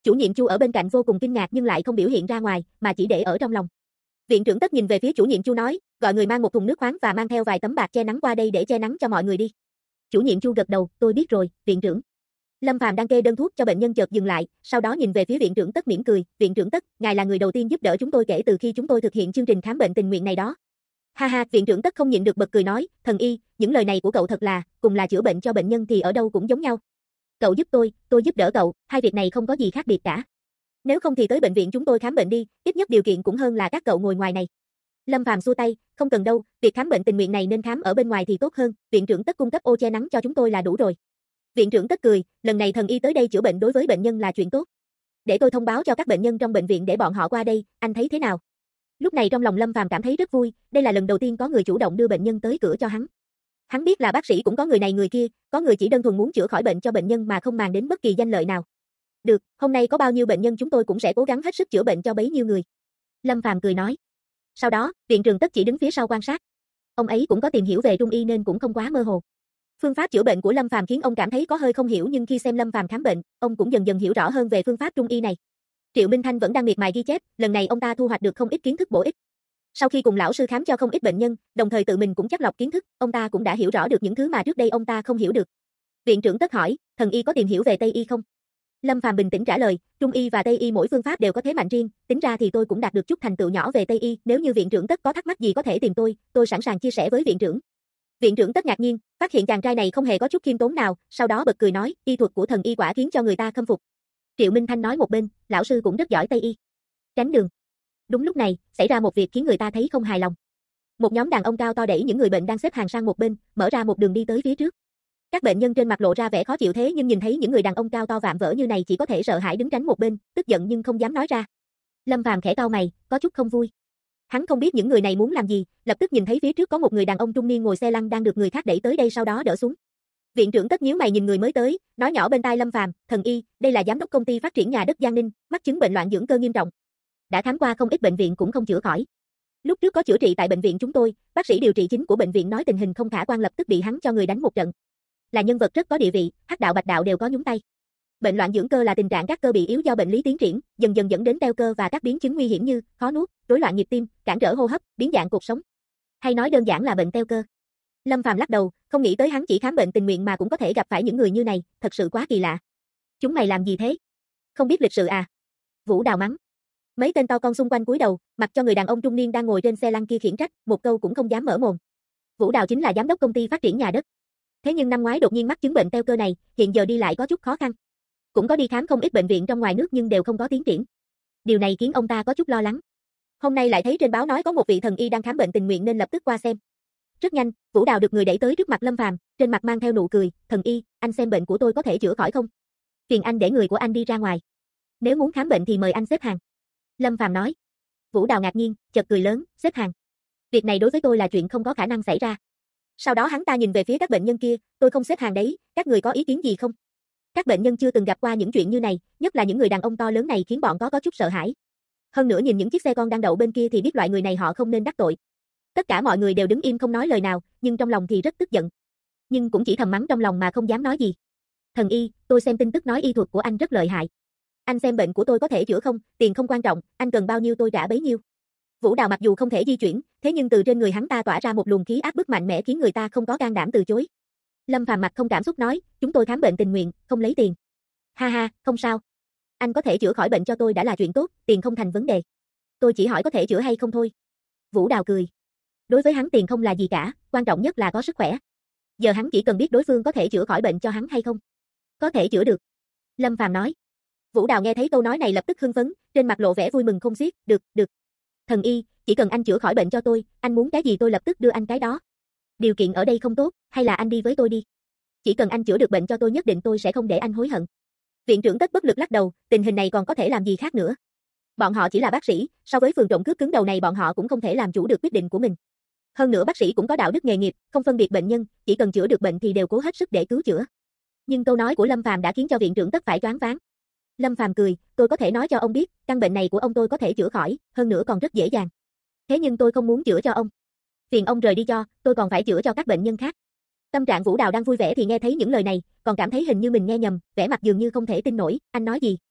Chủ nhiệm Chu ở bên cạnh vô cùng kinh ngạc nhưng lại không biểu hiện ra ngoài, mà chỉ để ở trong lòng. Viện trưởng Tất nhìn về phía chủ nhiệm Chu nói, gọi người mang một thùng nước khoáng và mang theo vài tấm bạt che nắng qua đây để che nắng cho mọi người đi. Chủ nhiệm Chu gật đầu, tôi biết rồi, viện trưởng. Lâm Phàm đang kê đơn thuốc cho bệnh nhân chợt dừng lại, sau đó nhìn về phía viện trưởng Tất mỉm cười, viện trưởng Tất, ngài là người đầu tiên giúp đỡ chúng tôi kể từ khi chúng tôi thực hiện chương trình khám bệnh tình nguyện này đó. Ha ha, viện trưởng Tất không nhịn được bật cười nói, thần y, những lời này của cậu thật là, cùng là chữa bệnh cho bệnh nhân thì ở đâu cũng giống nhau. Cậu giúp tôi giúp đỡ cậu, hai việc này không có gì khác biệt cả. Nếu không thì tới bệnh viện chúng tôi khám bệnh đi, ít nhất điều kiện cũng hơn là các cậu ngồi ngoài này. Lâm Phàm xua tay, không cần đâu, việc khám bệnh tình nguyện này nên khám ở bên ngoài thì tốt hơn, viện trưởng Tất cung cấp ô che nắng cho chúng tôi là đủ rồi. Viện trưởng Tất cười, lần này thần y tới đây chữa bệnh đối với bệnh nhân là chuyện tốt. Để tôi thông báo cho các bệnh nhân trong bệnh viện để bọn họ qua đây, anh thấy thế nào? Lúc này trong lòng Lâm Phàm cảm thấy rất vui, đây là lần đầu tiên có người chủ động đưa bệnh nhân tới cửa cho hắn. Hắn biết là bác sĩ cũng có người này người kia, có người chỉ đơn thuần muốn chữa khỏi bệnh cho bệnh nhân mà không màng đến bất kỳ danh lợi nào. Được, hôm nay có bao nhiêu bệnh nhân chúng tôi cũng sẽ cố gắng hết sức chữa bệnh cho bấy nhiêu người. Lâm Phàm cười nói. Sau đó, viện trưởng Tất chỉ đứng phía sau quan sát. Ông ấy cũng có tìm hiểu về trung y nên cũng không quá mơ hồ. Phương pháp chữa bệnh của Lâm Phàm khiến ông cảm thấy có hơi không hiểu nhưng khi xem Lâm Phàm khám bệnh, ông cũng dần dần hiểu rõ hơn về phương pháp trung y này. Triệu Minh Thanh vẫn đang miệt mài ghi chép, lần này ông ta thu hoạch được không ít kiến thức bổ ích. Sau khi cùng lão sư khám cho không ít bệnh nhân, đồng thời tự mình cũng chắt lọc kiến thức, ông ta cũng đã hiểu rõ được những thứ mà trước đây ông ta không hiểu được. Viện trưởng Tất hỏi, thần y có tìm hiểu về Tây y không? Lâm Phàm bình tĩnh trả lời, Trung y và Tây y mỗi phương pháp đều có thế mạnh riêng, tính ra thì tôi cũng đạt được chút thành tựu nhỏ về Tây y, nếu như viện trưởng Tất có thắc mắc gì có thể tìm tôi sẵn sàng chia sẻ với viện trưởng. Viện trưởng Tất ngạc nhiên, phát hiện chàng trai này không hề có chút khiêm tốn nào, sau đó bật cười nói, y thuật của thần y quả khiến cho người ta khâm phục. Triệu Minh Thanh nói một bên, lão sư cũng rất giỏi Tây y. Tránh đường. Đúng lúc này, xảy ra một việc khiến người ta thấy không hài lòng. Một nhóm đàn ông cao to đẩy những người bệnh đang xếp hàng sang một bên, mở ra một đường đi tới phía trước. Các bệnh nhân trên mặt lộ ra vẻ khó chịu thế nhưng nhìn thấy những người đàn ông cao to vạm vỡ như này chỉ có thể sợ hãi đứng tránh một bên, tức giận nhưng không dám nói ra. Lâm Phàm khẽ cau mày, có chút không vui. Hắn không biết những người này muốn làm gì, lập tức nhìn thấy phía trước có một người đàn ông trung niên ngồi xe lăn đang được người khác đẩy tới đây sau đó đỡ xuống. Viện trưởng Tất nhíu mày nhìn người mới tới, nói nhỏ bên tai Lâm Phàm, thần y, đây là giám đốc công ty phát triển nhà đất Giang Ninh, mắc chứng bệnh loạn dưỡng cơ nghiêm trọng. Đã khám qua không ít bệnh viện cũng không chữa khỏi. Lúc trước có chữa trị tại bệnh viện chúng tôi, bác sĩ điều trị chính của bệnh viện nói tình hình không khả quan lập tức bị hắn cho người đánh một trận. Là nhân vật rất có địa vị, Hắc đạo Bạch đạo đều có nhúng tay. Bệnh loạn dưỡng cơ là tình trạng các cơ bị yếu do bệnh lý tiến triển, dần dần dẫn đến teo cơ và các biến chứng nguy hiểm như khó nuốt, rối loạn nhịp tim, cản trở hô hấp, biến dạng cột sống. Hay nói đơn giản là bệnh teo cơ. Lâm Phàm lắc đầu, không nghĩ tới hắn chỉ khám bệnh tình nguyện mà cũng có thể gặp phải những người như này, thật sự quá kỳ lạ. Chúng mày làm gì thế? Không biết lịch sự à? Vũ Đào mắng. Mấy tên to con xung quanh cúi đầu, mặc cho người đàn ông trung niên đang ngồi trên xe lăn kia khiển trách, một câu cũng không dám mở mồm. Vũ Đào chính là giám đốc công ty phát triển nhà đất. Thế nhưng năm ngoái đột nhiên mắc chứng bệnh teo cơ này, hiện giờ đi lại có chút khó khăn. Cũng có đi khám không ít bệnh viện trong ngoài nước nhưng đều không có tiến triển. Điều này khiến ông ta có chút lo lắng. Hôm nay lại thấy trên báo nói có một vị thần y đang khám bệnh tình nguyện nên lập tức qua xem. Rất nhanh, Vũ Đào được người đẩy tới trước mặt Lâm Phàm, trên mặt mang theo nụ cười, "Thần y, anh xem bệnh của tôi có thể chữa khỏi không? Phiền anh để người của anh đi ra ngoài. Nếu muốn khám bệnh thì mời anh xếp hàng." Lâm Phàm nói. Vũ Đào ngạc nhiên, chợt cười lớn, "Xếp hàng? Việc này đối với tôi là chuyện không có khả năng xảy ra." Sau đó hắn ta nhìn về phía các bệnh nhân kia, "Tôi không xếp hàng đấy, các người có ý kiến gì không?" Các bệnh nhân chưa từng gặp qua những chuyện như này, nhất là những người đàn ông to lớn này khiến bọn có chút sợ hãi. Hơn nữa nhìn những chiếc xe con đang đậu bên kia thì biết loại người này họ không nên đắc tội. Tất cả mọi người đều đứng im không nói lời nào, nhưng trong lòng thì rất tức giận. Nhưng cũng chỉ thầm mắng trong lòng mà không dám nói gì. "Thần y, tôi xem tin tức nói y thuật của anh rất lợi hại. Anh xem bệnh của tôi có thể chữa không, tiền không quan trọng, anh cần bao nhiêu tôi trả bấy nhiêu." Vũ Đào mặc dù không thể di chuyển, thế nhưng từ trên người hắn ta tỏa ra một luồng khí áp bức mạnh mẽ khiến người ta không có can đảm từ chối. Lâm Phàm mặt không cảm xúc nói, "Chúng tôi khám bệnh tình nguyện, không lấy tiền." "Ha ha, không sao. Anh có thể chữa khỏi bệnh cho tôi đã là chuyện tốt, tiền không thành vấn đề. Tôi chỉ hỏi có thể chữa hay không thôi." Vũ Đào cười. Đối với hắn tiền không là gì cả, quan trọng nhất là có sức khỏe. Giờ hắn chỉ cần biết đối phương có thể chữa khỏi bệnh cho hắn hay không. "Có thể chữa được." Lâm Phàm nói. Vũ Đào nghe thấy câu nói này lập tức hưng phấn, trên mặt lộ vẻ vui mừng không xiết, "Được, được. Thần y, chỉ cần anh chữa khỏi bệnh cho tôi, anh muốn cái gì tôi lập tức đưa anh cái đó. Điều kiện ở đây không tốt, hay là anh đi với tôi đi. Chỉ cần anh chữa được bệnh cho tôi nhất định tôi sẽ không để anh hối hận." Viện trưởng Tất bất lực lắc đầu, tình hình này còn có thể làm gì khác nữa. Bọn họ chỉ là bác sĩ, so với phường trộm cướp cứng đầu này bọn họ cũng không thể làm chủ được quyết định của mình. Hơn nữa bác sĩ cũng có đạo đức nghề nghiệp, không phân biệt bệnh nhân, chỉ cần chữa được bệnh thì đều cố hết sức để cứu chữa. Nhưng câu nói của Lâm Phàm đã khiến cho viện trưởng Tất phải choáng váng. Lâm Phàm cười, "Tôi có thể nói cho ông biết, căn bệnh này của ông tôi có thể chữa khỏi, hơn nữa còn rất dễ dàng. Thế nhưng tôi không muốn chữa cho ông. Phiền ông rời đi cho, tôi còn phải chữa cho các bệnh nhân khác." Tâm trạng Vũ Đào đang vui vẻ thì nghe thấy những lời này, còn cảm thấy hình như mình nghe nhầm, vẻ mặt dường như không thể tin nổi, "Anh nói gì?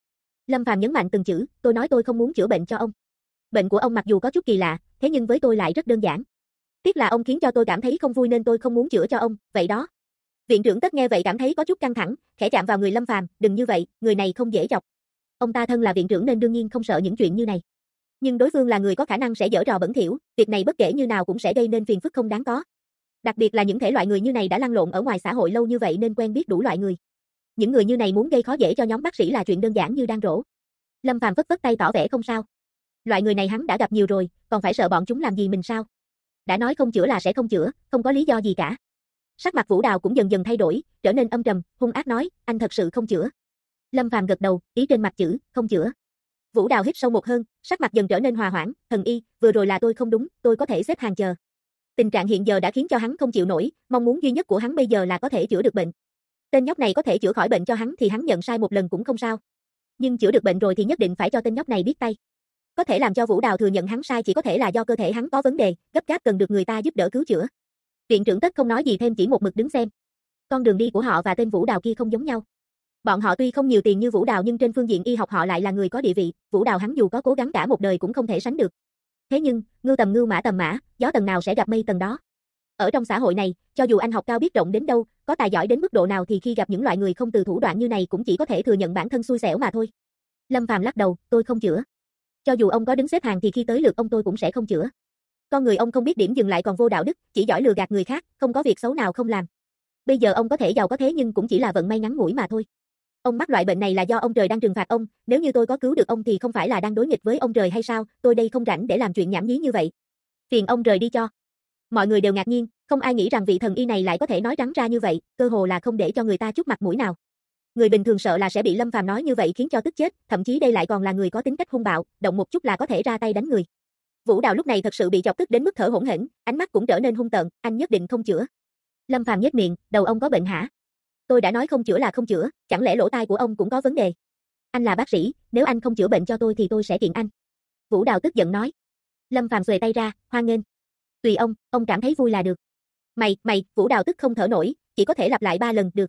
Lâm Phàm nhấn mạnh từng chữ, tôi nói tôi không muốn chữa bệnh cho ông. Bệnh của ông mặc dù có chút kỳ lạ, thế nhưng với tôi lại rất đơn giản. Tiếc là ông khiến cho tôi cảm thấy không vui nên tôi không muốn chữa cho ông, vậy đó. Viện trưởng Tất nghe vậy cảm thấy có chút căng thẳng, khẽ chạm vào người Lâm Phàm, đừng như vậy, người này không dễ chọc. Ông ta thân là viện trưởng nên đương nhiên không sợ những chuyện như này. Nhưng đối phương là người có khả năng sẽ giở trò bẩn thỉu, việc này bất kể như nào cũng sẽ gây nên phiền phức không đáng có. Đặc biệt là những thể loại người như này đã lăn lộn ở ngoài xã hội lâu như vậy nên quen biết đủ loại người. Những người như này muốn gây khó dễ cho nhóm bác sĩ là chuyện đơn giản như đang rổ. Lâm Phàm vất vất tay tỏ vẻ không sao. Loại người này hắn đã gặp nhiều rồi, còn phải sợ bọn chúng làm gì mình sao? Đã nói không chữa là sẽ không chữa, không có lý do gì cả. Sắc mặt Vũ Đào cũng dần dần thay đổi, trở nên âm trầm, hung ác nói, anh thật sự không chữa. Lâm Phàm gật đầu, ý trên mặt chữ, không chữa. Vũ Đào hít sâu một hơi, sắc mặt dần trở nên hòa hoãn, thần y, vừa rồi là tôi không đúng, tôi có thể xếp hàng chờ. Tình trạng hiện giờ đã khiến cho hắn không chịu nổi, mong muốn duy nhất của hắn bây giờ là có thể chữa được bệnh. Tên nhóc này có thể chữa khỏi bệnh cho hắn thì hắn nhận sai một lần cũng không sao. Nhưng chữa được bệnh rồi thì nhất định phải cho tên nhóc này biết tay. Có thể làm cho Vũ Đào thừa nhận hắn sai chỉ có thể là do cơ thể hắn có vấn đề, gấp gáp cần được người ta giúp đỡ cứu chữa. Viện trưởng Tất không nói gì thêm chỉ một mực đứng xem. Con đường đi của họ và tên Vũ Đào kia không giống nhau. Bọn họ tuy không nhiều tiền như Vũ Đào nhưng trên phương diện y học họ lại là người có địa vị, Vũ Đào hắn dù có cố gắng cả một đời cũng không thể sánh được. Thế nhưng, ngưu tầm ngưu mã tầm mã, gió tầng nào sẽ gặp mây tầng đó. Ở trong xã hội này, cho dù anh học cao biết rộng đến đâu, có tài giỏi đến mức độ nào thì khi gặp những loại người không từ thủ đoạn như này cũng chỉ có thể thừa nhận bản thân xui xẻo mà thôi. Lâm Phàm lắc đầu, tôi không chữa. Cho dù ông có đứng xếp hàng thì khi tới lượt ông tôi cũng sẽ không chữa. Con người ông không biết điểm dừng lại còn vô đạo đức, chỉ giỏi lừa gạt người khác, không có việc xấu nào không làm. Bây giờ ông có thể giàu có thế nhưng cũng chỉ là vận may ngắn ngủi mà thôi. Ông mắc loại bệnh này là do ông trời đang trừng phạt ông, nếu như tôi có cứu được ông thì không phải là đang đối nghịch với ông trời hay sao, tôi đây không rảnh để làm chuyện nhảm nhí như vậy. Phiền ông rời đi cho. Mọi người đều ngạc nhiên, không ai nghĩ rằng vị thần y này lại có thể nói trắng ra như vậy, cơ hồ là không để cho người ta chút mặt mũi nào. Người bình thường sợ là sẽ bị Lâm Phàm nói như vậy khiến cho tức chết, thậm chí đây lại còn là người có tính cách hung bạo, động một chút là có thể ra tay đánh người. Vũ Đào lúc này thật sự bị chọc tức đến mức thở hổn hển, ánh mắt cũng trở nên hung tợn, anh nhất định không chữa. Lâm Phàm nhếch miệng, đầu ông có bệnh hả? Tôi đã nói không chữa là không chữa, chẳng lẽ lỗ tai của ông cũng có vấn đề? Anh là bác sĩ, nếu anh không chữa bệnh cho tôi thì tôi sẽ kiện anh. Vũ Đào tức giận nói. Lâm Phàm xuề tay ra, hoan nghênh. Tùy ông cảm thấy vui là được. Mày, Vũ Đào tức không thở nổi, chỉ có thể lặp lại 3 lần, được.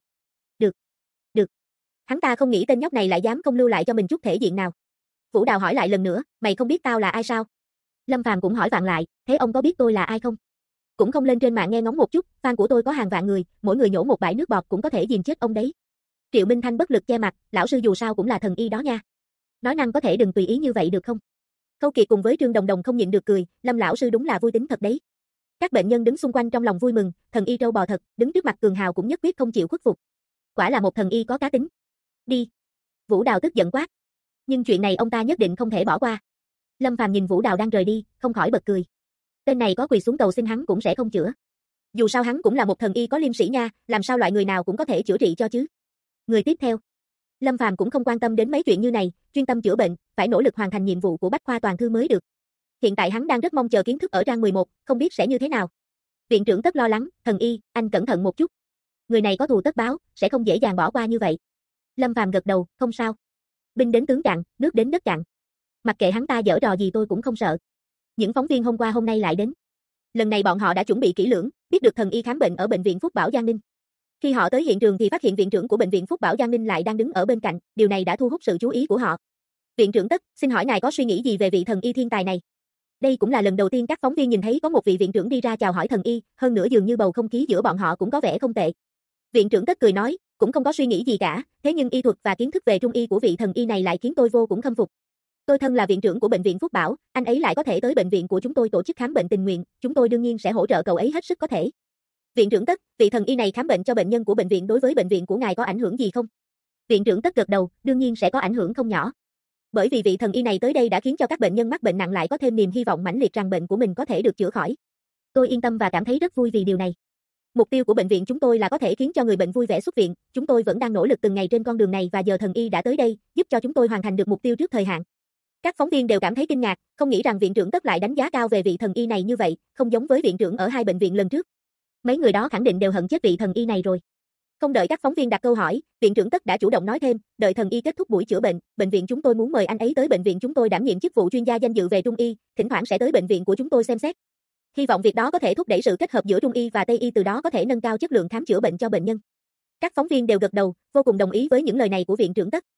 Được. Hắn ta không nghĩ tên nhóc này lại dám không lưu lại cho mình chút thể diện nào. Vũ Đào hỏi lại lần nữa, mày không biết tao là ai sao? Lâm Phàm cũng hỏi vặn lại, thế ông có biết tôi là ai không? Cũng không lên trên mạng nghe ngóng một chút, fan của tôi có hàng vạn người, mỗi người nhổ một bãi nước bọt cũng có thể dìm chết ông đấy. Triệu Minh Thanh bất lực che mặt, lão sư dù sao cũng là thần y đó nha. Nói năng có thể đừng tùy ý như vậy được không? Khâu Kiệt cùng với Trương Đồng Đồng không nhịn được cười, Lâm lão sư đúng là vui tính thật đấy. Các bệnh nhân đứng xung quanh trong lòng vui mừng, thần y trâu bò thật, đứng trước mặt cường hào cũng nhất quyết không chịu khuất phục. Quả là một thần y có cá tính. Đi. Vũ Đào tức giận quát. Nhưng chuyện này ông ta nhất định không thể bỏ qua. Lâm Phàm nhìn Vũ Đào đang rời đi, không khỏi bật cười. Tên này có quỳ xuống cầu xin hắn cũng sẽ không chữa. Dù sao hắn cũng là một thần y có liêm sĩ nha, làm sao loại người nào cũng có thể chữa trị cho chứ. Người tiếp theo. Lâm Phàm cũng không quan tâm đến mấy chuyện như này, chuyên tâm chữa bệnh, phải nỗ lực hoàn thành nhiệm vụ của Bách Khoa Toàn Thư mới được. Hiện tại hắn đang rất mong chờ kiến thức ở trang 11, không biết sẽ như thế nào. Viện trưởng Tất lo lắng, thần y, anh cẩn thận một chút. Người này có thù tất báo, sẽ không dễ dàng bỏ qua như vậy. Lâm Phàm gật đầu, không sao. Binh đến tướng chặn, nước đến đất chặn. Mặc kệ hắn ta giở trò gì tôi cũng không sợ. Những phóng viên hôm qua hôm nay lại đến. Lần này bọn họ đã chuẩn bị kỹ lưỡng, biết được thần y khám bệnh ở bệnh viện Phúc Bảo Giang Ninh. Khi họ tới hiện trường thì phát hiện viện trưởng của bệnh viện Phúc Bảo Giang Ninh lại đang đứng ở bên cạnh, điều này đã thu hút sự chú ý của họ. Viện trưởng Tất, xin hỏi ngài có suy nghĩ gì về vị thần y thiên tài này? Đây cũng là lần đầu tiên các phóng viên nhìn thấy có một vị viện trưởng đi ra chào hỏi thần y, hơn nữa dường như bầu không khí giữa bọn họ cũng có vẻ không tệ. Viện trưởng Tất cười nói, cũng không có suy nghĩ gì cả, thế nhưng y thuật và kiến thức về trung y của vị thần y này lại khiến tôi vô cùng khâm phục. Tôi thân là viện trưởng của bệnh viện Phúc Bảo, anh ấy lại có thể tới bệnh viện của chúng tôi tổ chức khám bệnh tình nguyện, chúng tôi đương nhiên sẽ hỗ trợ cậu ấy hết sức có thể. Viện trưởng Tất, vị thần y này khám bệnh cho bệnh nhân của bệnh viện đối với bệnh viện của ngài có ảnh hưởng gì không? Viện trưởng Tất gật đầu, đương nhiên sẽ có ảnh hưởng không nhỏ. Bởi vì vị thần y này tới đây đã khiến cho các bệnh nhân mắc bệnh nặng lại có thêm niềm hy vọng mãnh liệt rằng bệnh của mình có thể được chữa khỏi. Tôi yên tâm và cảm thấy rất vui vì điều này. Mục tiêu của bệnh viện chúng tôi là có thể khiến cho người bệnh vui vẻ xuất viện, chúng tôi vẫn đang nỗ lực từng ngày trên con đường này và giờ thần y đã tới đây, giúp cho chúng tôi hoàn thành được mục tiêu trước thời hạn. Các phóng viên đều cảm thấy kinh ngạc, không nghĩ rằng viện trưởng Tất lại đánh giá cao về vị thần y này như vậy, không giống với viện trưởng ở hai bệnh viện lần trước. Mấy người đó khẳng định đều hận chết vị thần y này rồi. Không đợi các phóng viên đặt câu hỏi, viện trưởng Tất đã chủ động nói thêm, đợi thần y kết thúc buổi chữa bệnh, bệnh viện chúng tôi muốn mời anh ấy tới bệnh viện chúng tôi đảm nhiệm chức vụ chuyên gia danh dự về trung y, thỉnh thoảng sẽ tới bệnh viện của chúng tôi xem xét. Hy vọng việc đó có thể thúc đẩy sự kết hợp giữa trung y và tây y, từ đó có thể nâng cao chất lượng khám chữa bệnh cho bệnh nhân. Các phóng viên đều gật đầu, vô cùng đồng ý với những lời này của viện trưởng Tất.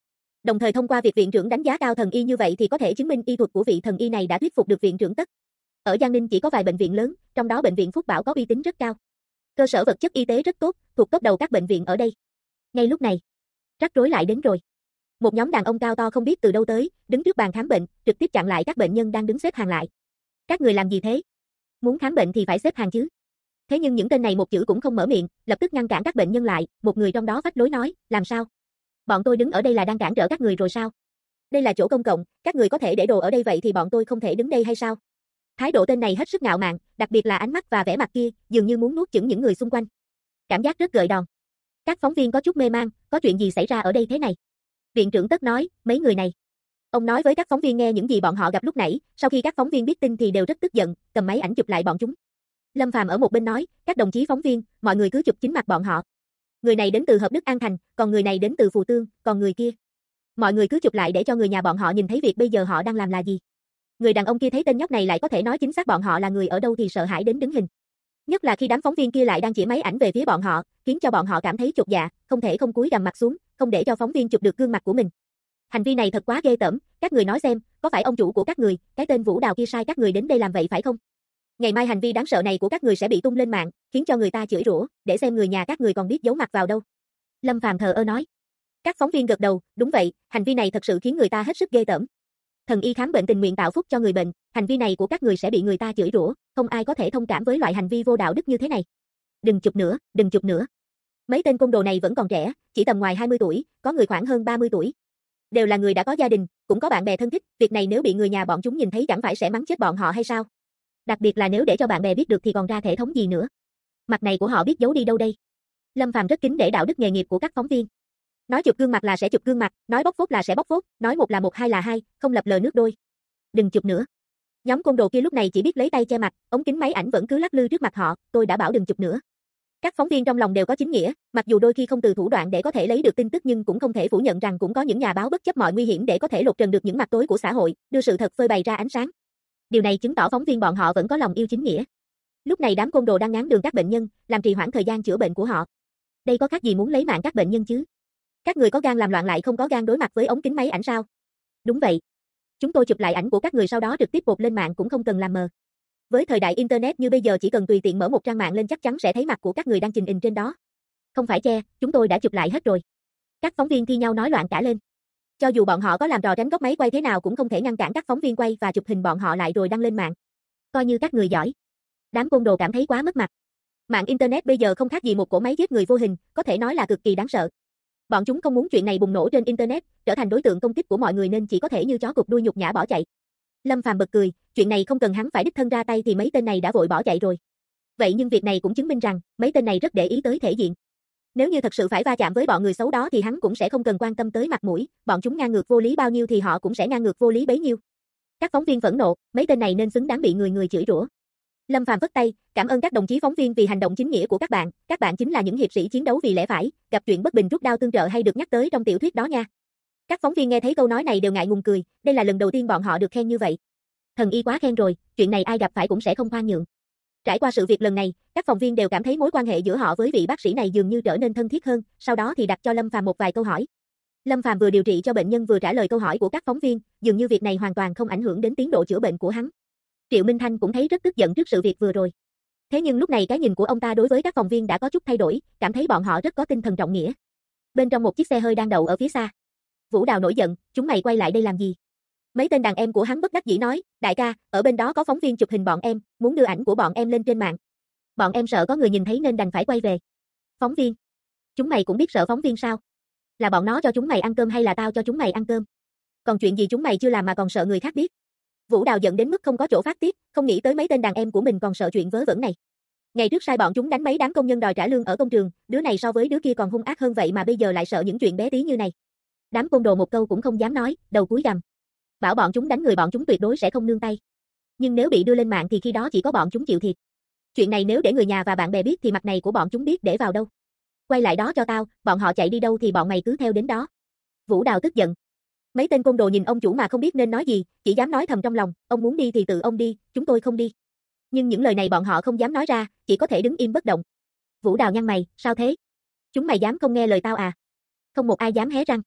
Đồng thời thông qua việc viện trưởng đánh giá cao thần y như vậy thì có thể chứng minh y thuật của vị thần y này đã thuyết phục được viện trưởng Tất. Ở Giang Ninh chỉ có vài bệnh viện lớn, trong đó bệnh viện Phúc Bảo có uy tín rất cao. Cơ sở vật chất y tế rất tốt, thuộc top đầu các bệnh viện ở đây. Ngay lúc này, rắc rối lại đến rồi. Một nhóm đàn ông cao to không biết từ đâu tới, đứng trước bàn khám bệnh, trực tiếp chặn lại các bệnh nhân đang đứng xếp hàng lại. Các người làm gì thế? Muốn khám bệnh thì phải xếp hàng chứ. Thế nhưng những tên này một chữ cũng không mở miệng, lập tức ngăn cản các bệnh nhân lại, một người trong đó phách lối nói, làm sao? Bọn tôi đứng ở đây là đang cản trở các người rồi sao? Đây là chỗ công cộng, các người có thể để đồ ở đây vậy thì bọn tôi không thể đứng đây hay sao? Thái độ tên này hết sức ngạo mạn, đặc biệt là ánh mắt và vẻ mặt kia, dường như muốn nuốt chửng những người xung quanh. Cảm giác rất gợi đòn. Các phóng viên có chút mê mang, có chuyện gì xảy ra ở đây thế này? Viện trưởng Tất nói, mấy người này. Ông nói với các phóng viên nghe những gì bọn họ gặp lúc nãy, sau khi các phóng viên biết tin thì đều rất tức giận, cầm máy ảnh chụp lại bọn chúng. Lâm Phàm ở một bên nói, các đồng chí phóng viên, mọi người cứ chụp chính mặt bọn họ. Người này đến từ Hợp Đức An Thành, còn người này đến từ Phù Tương, còn người kia. Mọi người cứ chụp lại để cho người nhà bọn họ nhìn thấy việc bây giờ họ đang làm là gì. Người đàn ông kia thấy tên nhóc này lại có thể nói chính xác bọn họ là người ở đâu thì sợ hãi đến đứng hình. Nhất là khi đám phóng viên kia lại đang chỉ máy ảnh về phía bọn họ, khiến cho bọn họ cảm thấy chột dạ, không thể không cúi gằm mặt xuống, không để cho phóng viên chụp được gương mặt của mình. Hành vi này thật quá ghê tởm, các người nói xem, có phải ông chủ của các người, cái tên Vũ Đào kia sai các người đến đây làm vậy phải không? Ngày mai hành vi đáng sợ này của các người sẽ bị tung lên mạng, khiến cho người ta chửi rủa, để xem người nhà các người còn biết giấu mặt vào đâu. Lâm Phàm thờ ơ nói. Các phóng viên gật đầu, đúng vậy, hành vi này thật sự khiến người ta hết sức ghê tởm. Thần y khám bệnh tình nguyện tạo phúc cho người bệnh, hành vi này của các người sẽ bị người ta chửi rủa, không ai có thể thông cảm với loại hành vi vô đạo đức như thế này. Đừng chụp nữa, đừng chụp nữa. Mấy tên côn đồ này vẫn còn trẻ, chỉ tầm ngoài 20 tuổi, có người khoảng hơn 30 tuổi. Đều là người đã có gia đình, cũng có bạn bè thân thích, việc này nếu bị người nhà bọn chúng nhìn thấy chẳng phải sẽ mắng chết bọn họ hay sao? Đặc biệt là nếu để cho bạn bè biết được thì còn ra thể thống gì nữa. Mặt này của họ biết giấu đi đâu đây? Lâm Phàm rất kính để đạo đức nghề nghiệp của các phóng viên. Nói chụp gương mặt là sẽ chụp gương mặt, nói bóc phốt là sẽ bóc phốt, nói một là một hai là hai, không lập lờ nước đôi. Đừng chụp nữa. Nhóm côn đồ kia lúc này chỉ biết lấy tay che mặt, ống kính máy ảnh vẫn cứ lắc lư trước mặt họ, tôi đã bảo đừng chụp nữa. Các phóng viên trong lòng đều có chính nghĩa, mặc dù đôi khi không từ thủ đoạn để có thể lấy được tin tức nhưng cũng không thể phủ nhận rằng cũng có những nhà báo bất chấp mọi nguy hiểm để có thể lột trần được những mặt tối của xã hội, đưa sự thật phơi bày ra ánh sáng. Điều này chứng tỏ phóng viên bọn họ vẫn có lòng yêu chính nghĩa. Lúc này đám côn đồ đang ngáng đường các bệnh nhân, làm trì hoãn thời gian chữa bệnh của họ. Đây có khác gì muốn lấy mạng các bệnh nhân chứ? Các người có gan làm loạn lại không có gan đối mặt với ống kính máy ảnh sao? Đúng vậy. Chúng tôi chụp lại ảnh của các người sau đó trực tiếp bột lên mạng cũng không cần làm mờ. Với thời đại internet như bây giờ chỉ cần tùy tiện mở một trang mạng lên chắc chắn sẽ thấy mặt của các người đang trình hình trên đó. Không phải che, chúng tôi đã chụp lại hết rồi. Các phóng viên thi nhau nói loạn cả lên. Cho dù bọn họ có làm trò tránh góc máy quay thế nào cũng không thể ngăn cản các phóng viên quay và chụp hình bọn họ lại rồi đăng lên mạng. Coi như các người giỏi. Đám côn đồ cảm thấy quá mất mặt. Mạng internet bây giờ không khác gì một cỗ máy giết người vô hình, có thể nói là cực kỳ đáng sợ. Bọn chúng không muốn chuyện này bùng nổ trên internet, trở thành đối tượng công kích của mọi người nên chỉ có thể như chó cụt đuôi nhục nhã bỏ chạy. Lâm Phàm bật cười, chuyện này không cần hắn phải đích thân ra tay thì mấy tên này đã vội bỏ chạy rồi. Vậy nhưng việc này cũng chứng minh rằng mấy tên này rất để ý tới thể diện. Nếu như thật sự phải va chạm với bọn người xấu đó thì hắn cũng sẽ không cần quan tâm tới mặt mũi, bọn chúng ngang ngược vô lý bao nhiêu thì họ cũng sẽ ngang ngược vô lý bấy nhiêu. Các phóng viên phẫn nộ, mấy tên này nên xứng đáng bị người người chửi rủa. Lâm Phàm vất tay, cảm ơn các đồng chí phóng viên vì hành động chính nghĩa của các bạn chính là những hiệp sĩ chiến đấu vì lẽ phải, gặp chuyện bất bình rút đao tương trợ hay được nhắc tới trong tiểu thuyết đó nha. Các phóng viên nghe thấy câu nói này đều ngại ngùng cười, đây là lần đầu tiên bọn họ được khen như vậy. Thần y quá khen rồi, chuyện này ai gặp phải cũng sẽ không khoan nhượng. Trải qua sự việc lần này, các phóng viên đều cảm thấy mối quan hệ giữa họ với vị bác sĩ này dường như trở nên thân thiết hơn, sau đó thì đặt cho Lâm Phàm một vài câu hỏi. Lâm Phàm vừa điều trị cho bệnh nhân vừa trả lời câu hỏi của các phóng viên, dường như việc này hoàn toàn không ảnh hưởng đến tiến độ chữa bệnh của hắn. Triệu Minh Thanh cũng thấy rất tức giận trước sự việc vừa rồi. Thế nhưng lúc này cái nhìn của ông ta đối với các phóng viên đã có chút thay đổi, cảm thấy bọn họ rất có tinh thần trọng nghĩa. Bên trong một chiếc xe hơi đang đậu ở phía xa. Vũ Đào nổi giận, chúng mày quay lại đây làm gì? Mấy tên đàn em của hắn bất đắc dĩ nói, đại ca, ở bên đó có phóng viên chụp hình bọn em, muốn đưa ảnh của bọn em lên trên mạng. Bọn em sợ có người nhìn thấy nên đành phải quay về. Phóng viên? Chúng mày cũng biết sợ phóng viên sao? Là bọn nó cho chúng mày ăn cơm hay là tao cho chúng mày ăn cơm? Còn chuyện gì chúng mày chưa làm mà còn sợ người khác biết? Vũ Đào giận đến mức không có chỗ phát tiết, không nghĩ tới mấy tên đàn em của mình còn sợ chuyện vớ vẩn này. Ngày trước sai bọn chúng đánh mấy đám công nhân đòi trả lương ở công trường, đứa này so với đứa kia còn hung ác hơn vậy mà bây giờ lại sợ những chuyện bé tí như này. Đám côn đồ một câu cũng không dám nói, đầu cúi gằm. Bảo bọn chúng đánh người bọn chúng tuyệt đối sẽ không nương tay. Nhưng nếu bị đưa lên mạng thì khi đó chỉ có bọn chúng chịu thiệt. Chuyện này nếu để người nhà và bạn bè biết thì mặt này của bọn chúng biết để vào đâu. Quay lại đó cho tao, bọn họ chạy đi đâu thì bọn mày cứ theo đến đó. Vũ Đào tức giận. Mấy tên côn đồ nhìn ông chủ mà không biết nên nói gì, chỉ dám nói thầm trong lòng, ông muốn đi thì tự ông đi, chúng tôi không đi. Nhưng những lời này bọn họ không dám nói ra, chỉ có thể đứng im bất động. Vũ Đào nhăn mày, sao thế? Chúng mày dám không nghe lời tao à? Không một ai dám hé răng.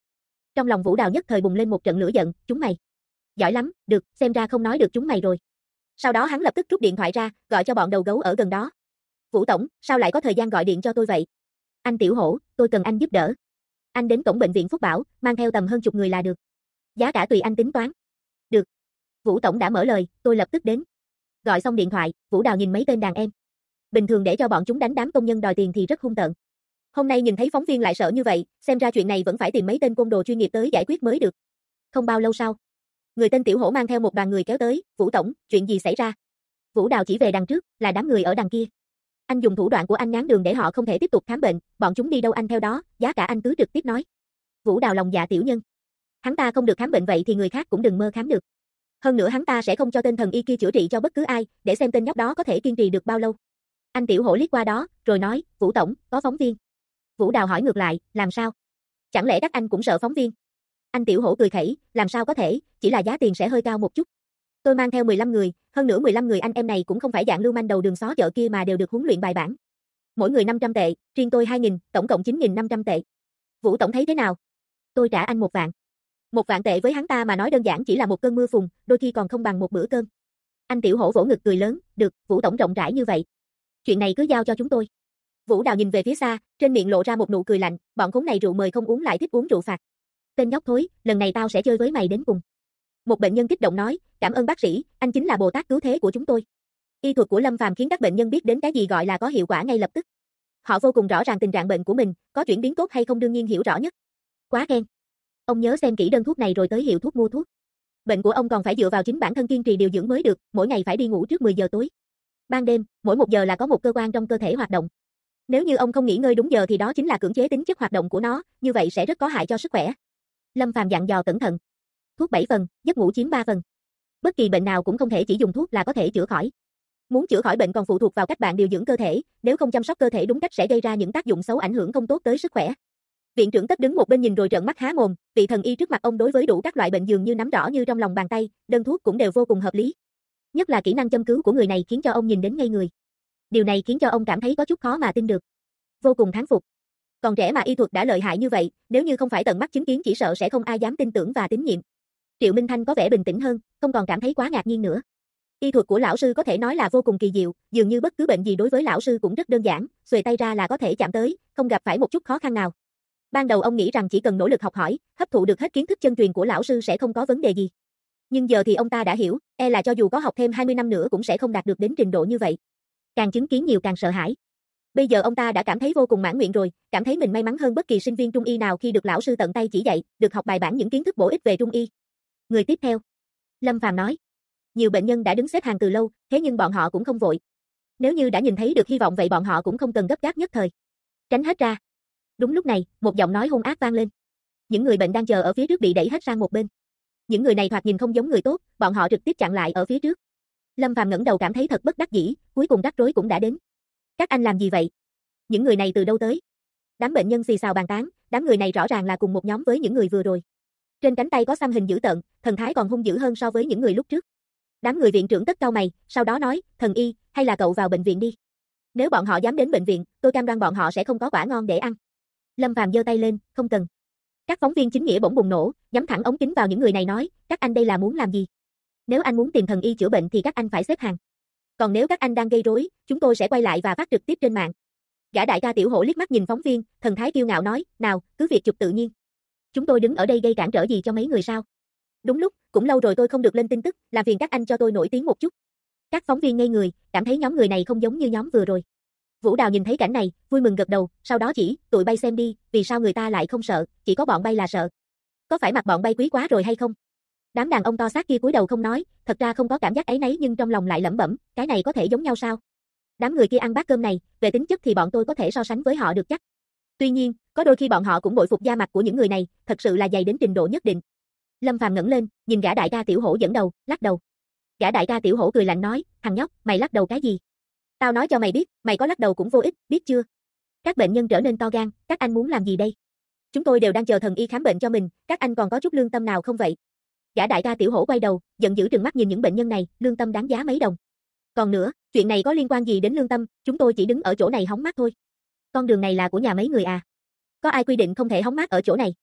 Trong lòng Vũ Đào nhất thời bùng lên một trận lửa giận, chúng mày. Giỏi lắm, được, xem ra không nói được chúng mày rồi. Sau đó hắn lập tức rút điện thoại ra, gọi cho bọn đầu gấu ở gần đó. Vũ tổng, sao lại có thời gian gọi điện cho tôi vậy? Anh Tiểu Hổ, tôi cần anh giúp đỡ. Anh đến cổng bệnh viện Phúc Bảo, mang theo tầm hơn chục người là được. Giá cả tùy anh tính toán. Được. Vũ tổng đã mở lời, tôi lập tức đến. Gọi xong điện thoại, Vũ Đào nhìn mấy tên đàn em. Bình thường để cho bọn chúng đánh đám công nhân đòi tiền thì rất hung tợn. Hôm nay nhìn thấy phóng viên lại sợ như vậy, xem ra chuyện này vẫn phải tìm mấy tên côn đồ chuyên nghiệp tới giải quyết mới được. Không bao lâu sau, người tên Tiểu Hổ mang theo một đoàn người kéo tới, Vũ tổng, chuyện gì xảy ra? Vũ Đào chỉ về đằng trước, là đám người ở đằng kia. Anh dùng thủ đoạn của anh ngáng đường để họ không thể tiếp tục khám bệnh, bọn chúng đi đâu anh theo đó, giá cả anh cứ trực tiếp nói. Vũ Đào lòng dạ tiểu nhân. Hắn ta không được khám bệnh vậy thì người khác cũng đừng mơ khám được. Hơn nữa hắn ta sẽ không cho tên thần y kia chữa trị cho bất cứ ai, để xem tên nhóc đó có thể kiên trì được bao lâu. Anh Tiểu Hổ liếc qua đó, rồi nói, Vũ tổng, có phóng viên. Vũ Đào hỏi ngược lại, làm sao? Chẳng lẽ các anh cũng sợ phóng viên? Anh Tiểu Hổ cười khẩy, làm sao có thể, chỉ là giá tiền sẽ hơi cao một chút. Tôi mang theo 15 người, hơn nữa 15 người anh em này cũng không phải dạng lưu manh đầu đường xó chợ kia mà đều được huấn luyện bài bản. Mỗi người 500 tệ, riêng tôi 2.000, tổng cộng 9.500 tệ. Vũ tổng thấy thế nào? Tôi trả anh 1 vạn. 1 vạn tệ với hắn ta mà nói đơn giản chỉ là một cơn mưa phùn, đôi khi còn không bằng một bữa cơm. Anh Tiểu Hổ vỗ ngực cười lớn, được, Vũ tổng rộng rãi như vậy. Chuyện này cứ giao cho chúng tôi. Vũ Đào nhìn về phía xa, trên miệng lộ ra một nụ cười lạnh, bọn khốn này rượu mời không uống lại thích uống rượu phạt. Tên nhóc thối, lần này tao sẽ chơi với mày đến cùng. Một bệnh nhân kích động nói, cảm ơn bác sĩ, anh chính là Bồ Tát cứu thế của chúng tôi. Y thuật của Lâm Phàm khiến các bệnh nhân biết đến cái gì gọi là có hiệu quả ngay lập tức. Họ vô cùng rõ ràng tình trạng bệnh của mình, có chuyển biến tốt hay không đương nhiên hiểu rõ nhất. Quá khen. Ông nhớ xem kỹ đơn thuốc này rồi tới hiệu thuốc mua thuốc. Bệnh của ông còn phải dựa vào chính bản thân kiên trì điều dưỡng mới được, mỗi ngày phải đi ngủ trước 10 giờ tối. Ban đêm, mỗi 1 giờ là có một cơ quan trong cơ thể hoạt động. Nếu như ông không nghỉ ngơi đúng giờ thì đó chính là cưỡng chế tính chất hoạt động của nó, như vậy sẽ rất có hại cho sức khỏe. Lâm Phàm dặn dò cẩn thận. Thuốc 7 phần, giấc ngủ chiếm 3 phần. Bất kỳ bệnh nào cũng không thể chỉ dùng thuốc là có thể chữa khỏi. Muốn chữa khỏi bệnh còn phụ thuộc vào cách bạn điều dưỡng cơ thể, nếu không chăm sóc cơ thể đúng cách sẽ gây ra những tác dụng xấu ảnh hưởng không tốt tới sức khỏe. Viện trưởng Tất đứng một bên nhìn rồi trợn mắt há mồm, vị thần y trước mặt ông đối với đủ các loại bệnh dường như nắm rõ như trong lòng bàn tay, đơn thuốc cũng đều vô cùng hợp lý. Nhất là kỹ năng châm cứu của người này khiến cho ông nhìn đến ngây người. Điều này khiến cho ông cảm thấy có chút khó mà tin được. Vô cùng thán phục. Còn trẻ mà y thuật đã lợi hại như vậy, nếu như không phải tận mắt chứng kiến chỉ sợ sẽ không ai dám tin tưởng và tín nhiệm. Triệu Minh Thanh có vẻ bình tĩnh hơn, không còn cảm thấy quá ngạc nhiên nữa. Y thuật của lão sư có thể nói là vô cùng kỳ diệu, dường như bất cứ bệnh gì đối với lão sư cũng rất đơn giản, xuề tay ra là có thể chạm tới, không gặp phải một chút khó khăn nào. Ban đầu ông nghĩ rằng chỉ cần nỗ lực học hỏi, hấp thụ được hết kiến thức chân truyền của lão sư sẽ không có vấn đề gì. Nhưng giờ thì ông ta đã hiểu, e là cho dù có học thêm 20 năm nữa cũng sẽ không đạt được đến trình độ như vậy. Càng chứng kiến nhiều càng sợ hãi. Bây giờ ông ta đã cảm thấy vô cùng mãn nguyện rồi, cảm thấy mình may mắn hơn bất kỳ sinh viên trung y nào khi được lão sư tận tay chỉ dạy, được học bài bản những kiến thức bổ ích về trung y. Người tiếp theo. Lâm Phàm nói. Nhiều bệnh nhân đã đứng xếp hàng từ lâu, thế nhưng bọn họ cũng không vội. Nếu như đã nhìn thấy được hy vọng vậy bọn họ cũng không cần gấp gáp nhất thời. Tránh hết ra. Đúng lúc này, một giọng nói hung ác vang lên. Những người bệnh đang chờ ở phía trước bị đẩy hết sang một bên. Những người này thoạt nhìn không giống người tốt, bọn họ trực tiếp chặn lại ở phía trước. Lâm Phàm ngẩng đầu cảm thấy thật bất đắc dĩ, cuối cùng rắc rối cũng đã đến. Các anh làm gì vậy? Những người này từ đâu tới? Đám bệnh nhân xì xào bàn tán, đám người này rõ ràng là cùng một nhóm với những người vừa rồi. Trên cánh tay có xăm hình dữ tợn, thần thái còn hung dữ hơn so với những người lúc trước. Đám người viện trưởng Tất cau mày, sau đó nói, thần y, hay là cậu vào bệnh viện đi. Nếu bọn họ dám đến bệnh viện, tôi cam đoan bọn họ sẽ không có quả ngon để ăn. Lâm Phàm giơ tay lên, không cần. Các phóng viên chính nghĩa bỗng bùng nổ, nhắm thẳng ống kính vào những người này nói, các anh đây là muốn làm gì? Nếu anh muốn tìm thần y chữa bệnh thì các anh phải xếp hàng. Còn nếu các anh đang gây rối, chúng tôi sẽ quay lại và phát trực tiếp trên mạng. Gã đại ca Tiểu Hổ liếc mắt nhìn phóng viên, thần thái kiêu ngạo nói, nào, cứ việc chụp tự nhiên. Chúng tôi đứng ở đây gây cản trở gì cho mấy người sao? Đúng lúc, cũng lâu rồi tôi không được lên tin tức, làm phiền các anh cho tôi nổi tiếng một chút. Các phóng viên ngây người, cảm thấy nhóm người này không giống như nhóm vừa rồi. Vũ Đào nhìn thấy cảnh này, vui mừng gật đầu, sau đó chỉ, tụi bay xem đi, vì sao người ta lại không sợ, chỉ có bọn bay là sợ. Có phải mặt bọn bay quý quá rồi hay không? Đám đàn ông to xác kia cúi đầu không nói, thật ra không có cảm giác áy náy nhưng trong lòng lại lẩm bẩm, cái này có thể giống nhau sao? Đám người kia ăn bát cơm này, về tính chất thì bọn tôi có thể so sánh với họ được chắc. Tuy nhiên, có đôi khi bọn họ cũng bội phục da mặt của những người này, thật sự là dày đến trình độ nhất định. Lâm Phàm ngẩng lên, nhìn gã đại ca Tiểu Hổ dẫn đầu, lắc đầu. Gã đại ca Tiểu Hổ cười lạnh nói, thằng nhóc, mày lắc đầu cái gì? Tao nói cho mày biết, mày có lắc đầu cũng vô ích, biết chưa? Các bệnh nhân trở nên to gan, các anh muốn làm gì đây? Chúng tôi đều đang chờ thần y khám bệnh cho mình, các anh còn có chút lương tâm nào không vậy? Gã đại ca Tiểu Hổ quay đầu, giận dữ trừng mắt nhìn những bệnh nhân này, lương tâm đáng giá mấy đồng. Còn nữa, chuyện này có liên quan gì đến lương tâm, chúng tôi chỉ đứng ở chỗ này hóng mát thôi. Con đường này là của nhà mấy người à? Có ai quy định không thể hóng mát ở chỗ này?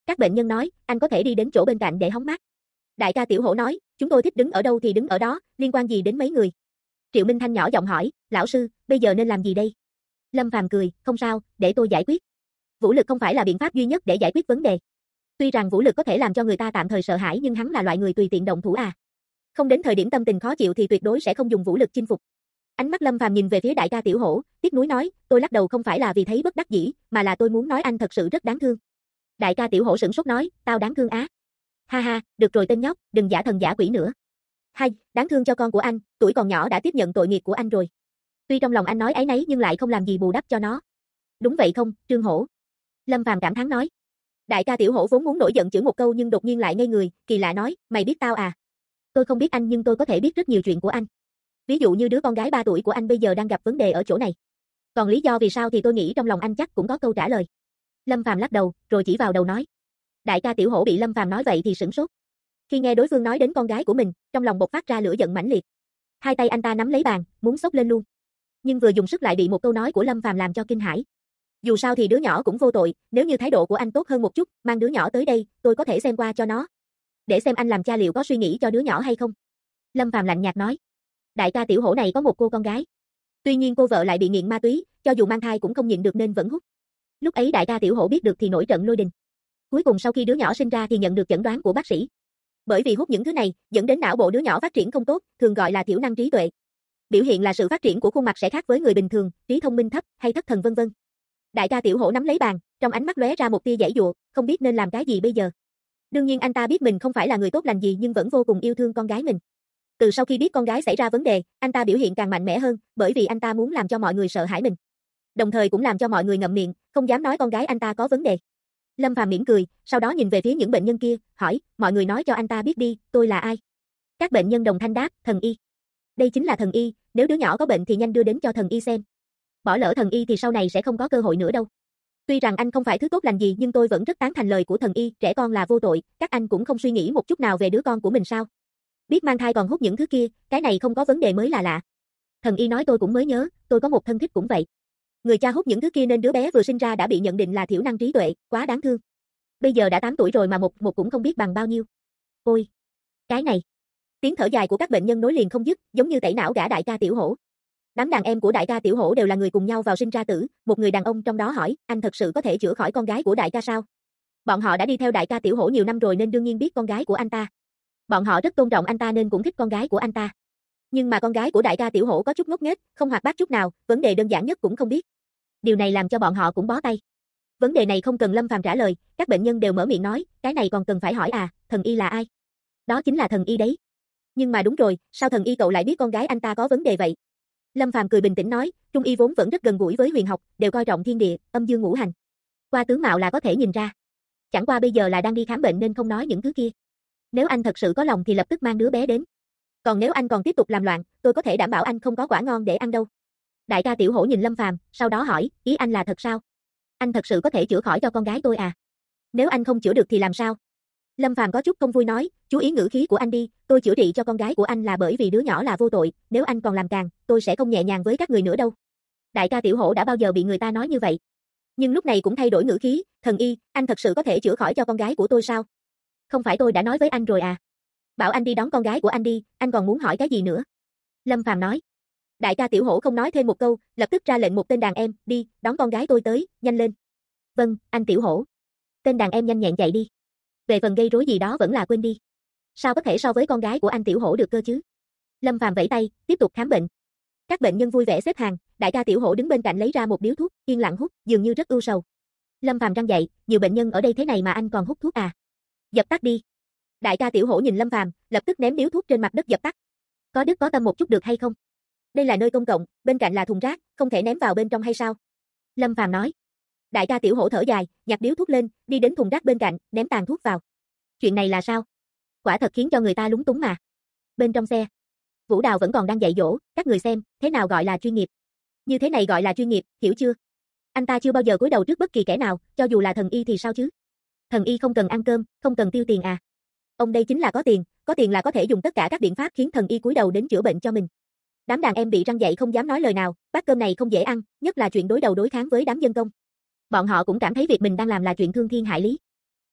Các bệnh nhân nói, anh có thể đi đến chỗ bên cạnh để hóng mát. Đại ca Tiểu Hổ nói, chúng tôi thích đứng ở đâu thì đứng ở đó, liên quan gì đến mấy người. Triệu Minh Thanh nhỏ giọng hỏi, lão sư, bây giờ nên làm gì đây? Lâm Phàm cười, không sao, để tôi giải quyết. Vũ lực không phải là biện pháp duy nhất để giải quyết vấn đề. Tuy rằng vũ lực có thể làm cho người ta tạm thời sợ hãi nhưng hắn là loại người tùy tiện động thủ à. Không đến thời điểm tâm tình khó chịu thì tuyệt đối sẽ không dùng vũ lực chinh phục. Ánh mắt Lâm Phàm nhìn về phía đại ca Tiểu Hổ, tiếc nuối nói, tôi lắc đầu không phải là vì thấy bất đắc dĩ, mà là tôi muốn nói anh thật sự rất đáng thương. Đại ca Tiểu Hổ sửng sốt nói, tao đáng thương á. Ha ha, được rồi tên nhóc, đừng giả thần giả quỷ nữa. Hay, đáng thương cho con của anh, tuổi còn nhỏ đã tiếp nhận tội nghiệp của anh rồi. Tuy trong lòng anh nói áy náy nhưng lại không làm gì bù đắp cho nó. Đúng vậy không, Trương Hổ? Lâm Phàm cảm thán nói. Đại ca Tiểu Hổ vốn muốn nổi giận chửi một câu nhưng đột nhiên lại ngây người, kỳ lạ nói, mày biết tao à? Tôi không biết anh nhưng tôi có thể biết rất nhiều chuyện của anh. Ví dụ như đứa con gái 3 tuổi của anh bây giờ đang gặp vấn đề ở chỗ này. Còn lý do vì sao thì tôi nghĩ trong lòng anh chắc cũng có câu trả lời. Lâm Phàm lắc đầu, rồi chỉ vào đầu nói. Đại ca Tiểu Hổ bị Lâm Phàm nói vậy thì sửng sốt. Khi nghe đối phương nói đến con gái của mình, trong lòng bộc phát ra lửa giận mãnh liệt. Hai tay anh ta nắm lấy bàn, muốn xốc lên luôn. Nhưng vừa dùng sức lại bị một câu nói của Lâm Phàm làm cho kinh hãi. Dù sao thì đứa nhỏ cũng vô tội, nếu như thái độ của anh tốt hơn một chút, mang đứa nhỏ tới đây, tôi có thể xem qua cho nó. Để xem anh làm cha liệu có suy nghĩ cho đứa nhỏ hay không. Lâm Phàm lạnh nhạt nói. Đại ca Tiểu Hổ này có một cô con gái. Tuy nhiên cô vợ lại bị nghiện ma túy, cho dù mang thai cũng không nhịn được nên vẫn hút. Lúc ấy đại ca Tiểu Hổ biết được thì nổi trận lôi đình. Cuối cùng sau khi đứa nhỏ sinh ra thì nhận được chẩn đoán của bác sĩ. Bởi vì hút những thứ này, dẫn đến não bộ đứa nhỏ phát triển không tốt, thường gọi là thiểu năng trí tuệ. Biểu hiện là sự phát triển của khuôn mặt sẽ khác với người bình thường, trí thông minh thấp hay thất thần vân vân. Đại ca Tiểu Hổ nắm lấy bàn, trong ánh mắt lóe ra một tia giãy giụa, không biết nên làm cái gì bây giờ. Đương nhiên anh ta biết mình không phải là người tốt lành gì nhưng vẫn vô cùng yêu thương con gái mình. Từ sau khi biết con gái xảy ra vấn đề, anh ta biểu hiện càng mạnh mẽ hơn, bởi vì anh ta muốn làm cho mọi người sợ hãi mình. Đồng thời cũng làm cho mọi người ngậm miệng, không dám nói con gái anh ta có vấn đề. Lâm Phàm mỉm cười, sau đó nhìn về phía những bệnh nhân kia, hỏi, mọi người nói cho anh ta biết đi, tôi là ai? Các bệnh nhân đồng thanh đáp, thần y. Đây chính là thần y, nếu đứa nhỏ có bệnh thì nhanh đưa đến cho thần y xem. Bỏ lỡ thần y thì sau này sẽ không có cơ hội nữa đâu. Tuy rằng anh không phải thứ tốt lành gì nhưng tôi vẫn rất tán thành lời của thần y, trẻ con là vô tội, các anh cũng không suy nghĩ một chút nào về đứa con của mình sao? Biết mang thai còn hút những thứ kia, cái này không có vấn đề mới là lạ. Thần y nói tôi cũng mới nhớ, tôi có một thân thích cũng vậy. Người cha hút những thứ kia nên đứa bé vừa sinh ra đã bị nhận định là thiểu năng trí tuệ, quá đáng thương. Bây giờ đã 8 tuổi rồi mà một cũng không biết bằng bao nhiêu. Ôi, cái này. Tiếng thở dài của các bệnh nhân nối liền không dứt, giống như tẩy não gã đại ca Tiểu Hổ. Đám đàn em của đại ca Tiểu Hổ đều là người cùng nhau vào sinh ra tử, một người đàn ông trong đó hỏi, anh thật sự có thể chữa khỏi con gái của đại ca sao? Bọn họ đã đi theo đại ca Tiểu Hổ nhiều năm rồi nên đương nhiên biết con gái của anh ta. Bọn họ rất tôn trọng anh ta nên cũng thích con gái của anh ta. Nhưng mà con gái của đại ca Tiểu Hổ có chút ngốc nghếch, không hoạt bát chút nào, vấn đề đơn giản nhất cũng không biết. Điều này làm cho bọn họ cũng bó tay. Vấn đề này không cần Lâm Phàm trả lời, các bệnh nhân đều mở miệng nói, cái này còn cần phải hỏi à, thần y là ai? Đó chính là thần y đấy. Nhưng mà đúng rồi, sao thần y cậu lại biết con gái anh ta có vấn đề vậy? Lâm Phàm cười bình tĩnh nói, Trung y vốn vẫn rất gần gũi với huyền học, đều coi trọng thiên địa, âm dương ngũ hành. Qua tướng mạo là có thể nhìn ra. Chẳng qua bây giờ là đang đi khám bệnh nên không nói những thứ kia. Nếu anh thật sự có lòng thì lập tức mang đứa bé đến. Còn nếu anh còn tiếp tục làm loạn, tôi có thể đảm bảo anh không có quả ngon để ăn đâu. Đại ca Tiểu Hổ nhìn Lâm Phàm, sau đó hỏi, ý anh là thật sao? Anh thật sự có thể chữa khỏi cho con gái tôi à? Nếu anh không chữa được thì làm sao? Lâm Phàm có chút không vui nói, chú ý ngữ khí của anh đi, tôi chữa trị cho con gái của anh là bởi vì đứa nhỏ là vô tội, nếu anh còn làm càng, tôi sẽ không nhẹ nhàng với các người nữa đâu. Đại ca Tiểu Hổ đã bao giờ bị người ta nói như vậy? Nhưng lúc này cũng thay đổi ngữ khí, thần y, anh thật sự có thể chữa khỏi cho con gái của tôi sao? Không phải tôi đã nói với anh rồi à? Bảo anh đi đón con gái của anh đi, anh còn muốn hỏi cái gì nữa? Lâm Phàm nói. Đại ca Tiểu Hổ không nói thêm một câu, lập tức ra lệnh một tên đàn em, đi, đón con gái tôi tới, nhanh lên. Vâng, anh Tiểu Hổ. Tên đàn em nhanh nhẹn chạy đi. Về phần gây rối gì đó vẫn là quên đi. Sao có thể so với con gái của anh Tiểu Hổ được cơ chứ? Lâm Phàm vẫy tay, tiếp tục khám bệnh. Các bệnh nhân vui vẻ xếp hàng, đại ca Tiểu Hổ đứng bên cạnh lấy ra một điếu thuốc, yên lặng hút, dường như rất ưu sầu. Lâm Phàm răng dậy, nhiều bệnh nhân ở đây thế này mà anh còn hút thuốc à? Dập tắt đi. Đại ca Tiểu Hổ nhìn Lâm Phàm, lập tức ném điếu thuốc trên mặt đất dập tắt. Có đức có tâm một chút được hay không? Đây là nơi công cộng, bên cạnh là thùng rác, không thể ném vào bên trong hay sao? Lâm Phàm nói. Đại ca Tiểu Hổ thở dài, nhặt điếu thuốc lên, đi đến thùng rác bên cạnh, ném tàn thuốc vào. Chuyện này là sao? Quả thật khiến cho người ta lúng túng mà. Bên trong xe, Vũ Đào vẫn còn đang dạy dỗ, các người xem, thế nào gọi là chuyên nghiệp? Như thế này gọi là chuyên nghiệp, hiểu chưa? Anh ta chưa bao giờ cúi đầu trước bất kỳ kẻ nào, cho dù là thần y thì sao chứ? Thần y không cần ăn cơm, không cần tiêu tiền à? Ông đây chính là có tiền là có thể dùng tất cả các biện pháp khiến thần y cúi đầu đến chữa bệnh cho mình. Đám đàn em bị răng dậy không dám nói lời nào, bát cơm này không dễ ăn, nhất là chuyện đối đầu đối kháng với đám dân công. Bọn họ cũng cảm thấy việc mình đang làm là chuyện thương thiên hại lý.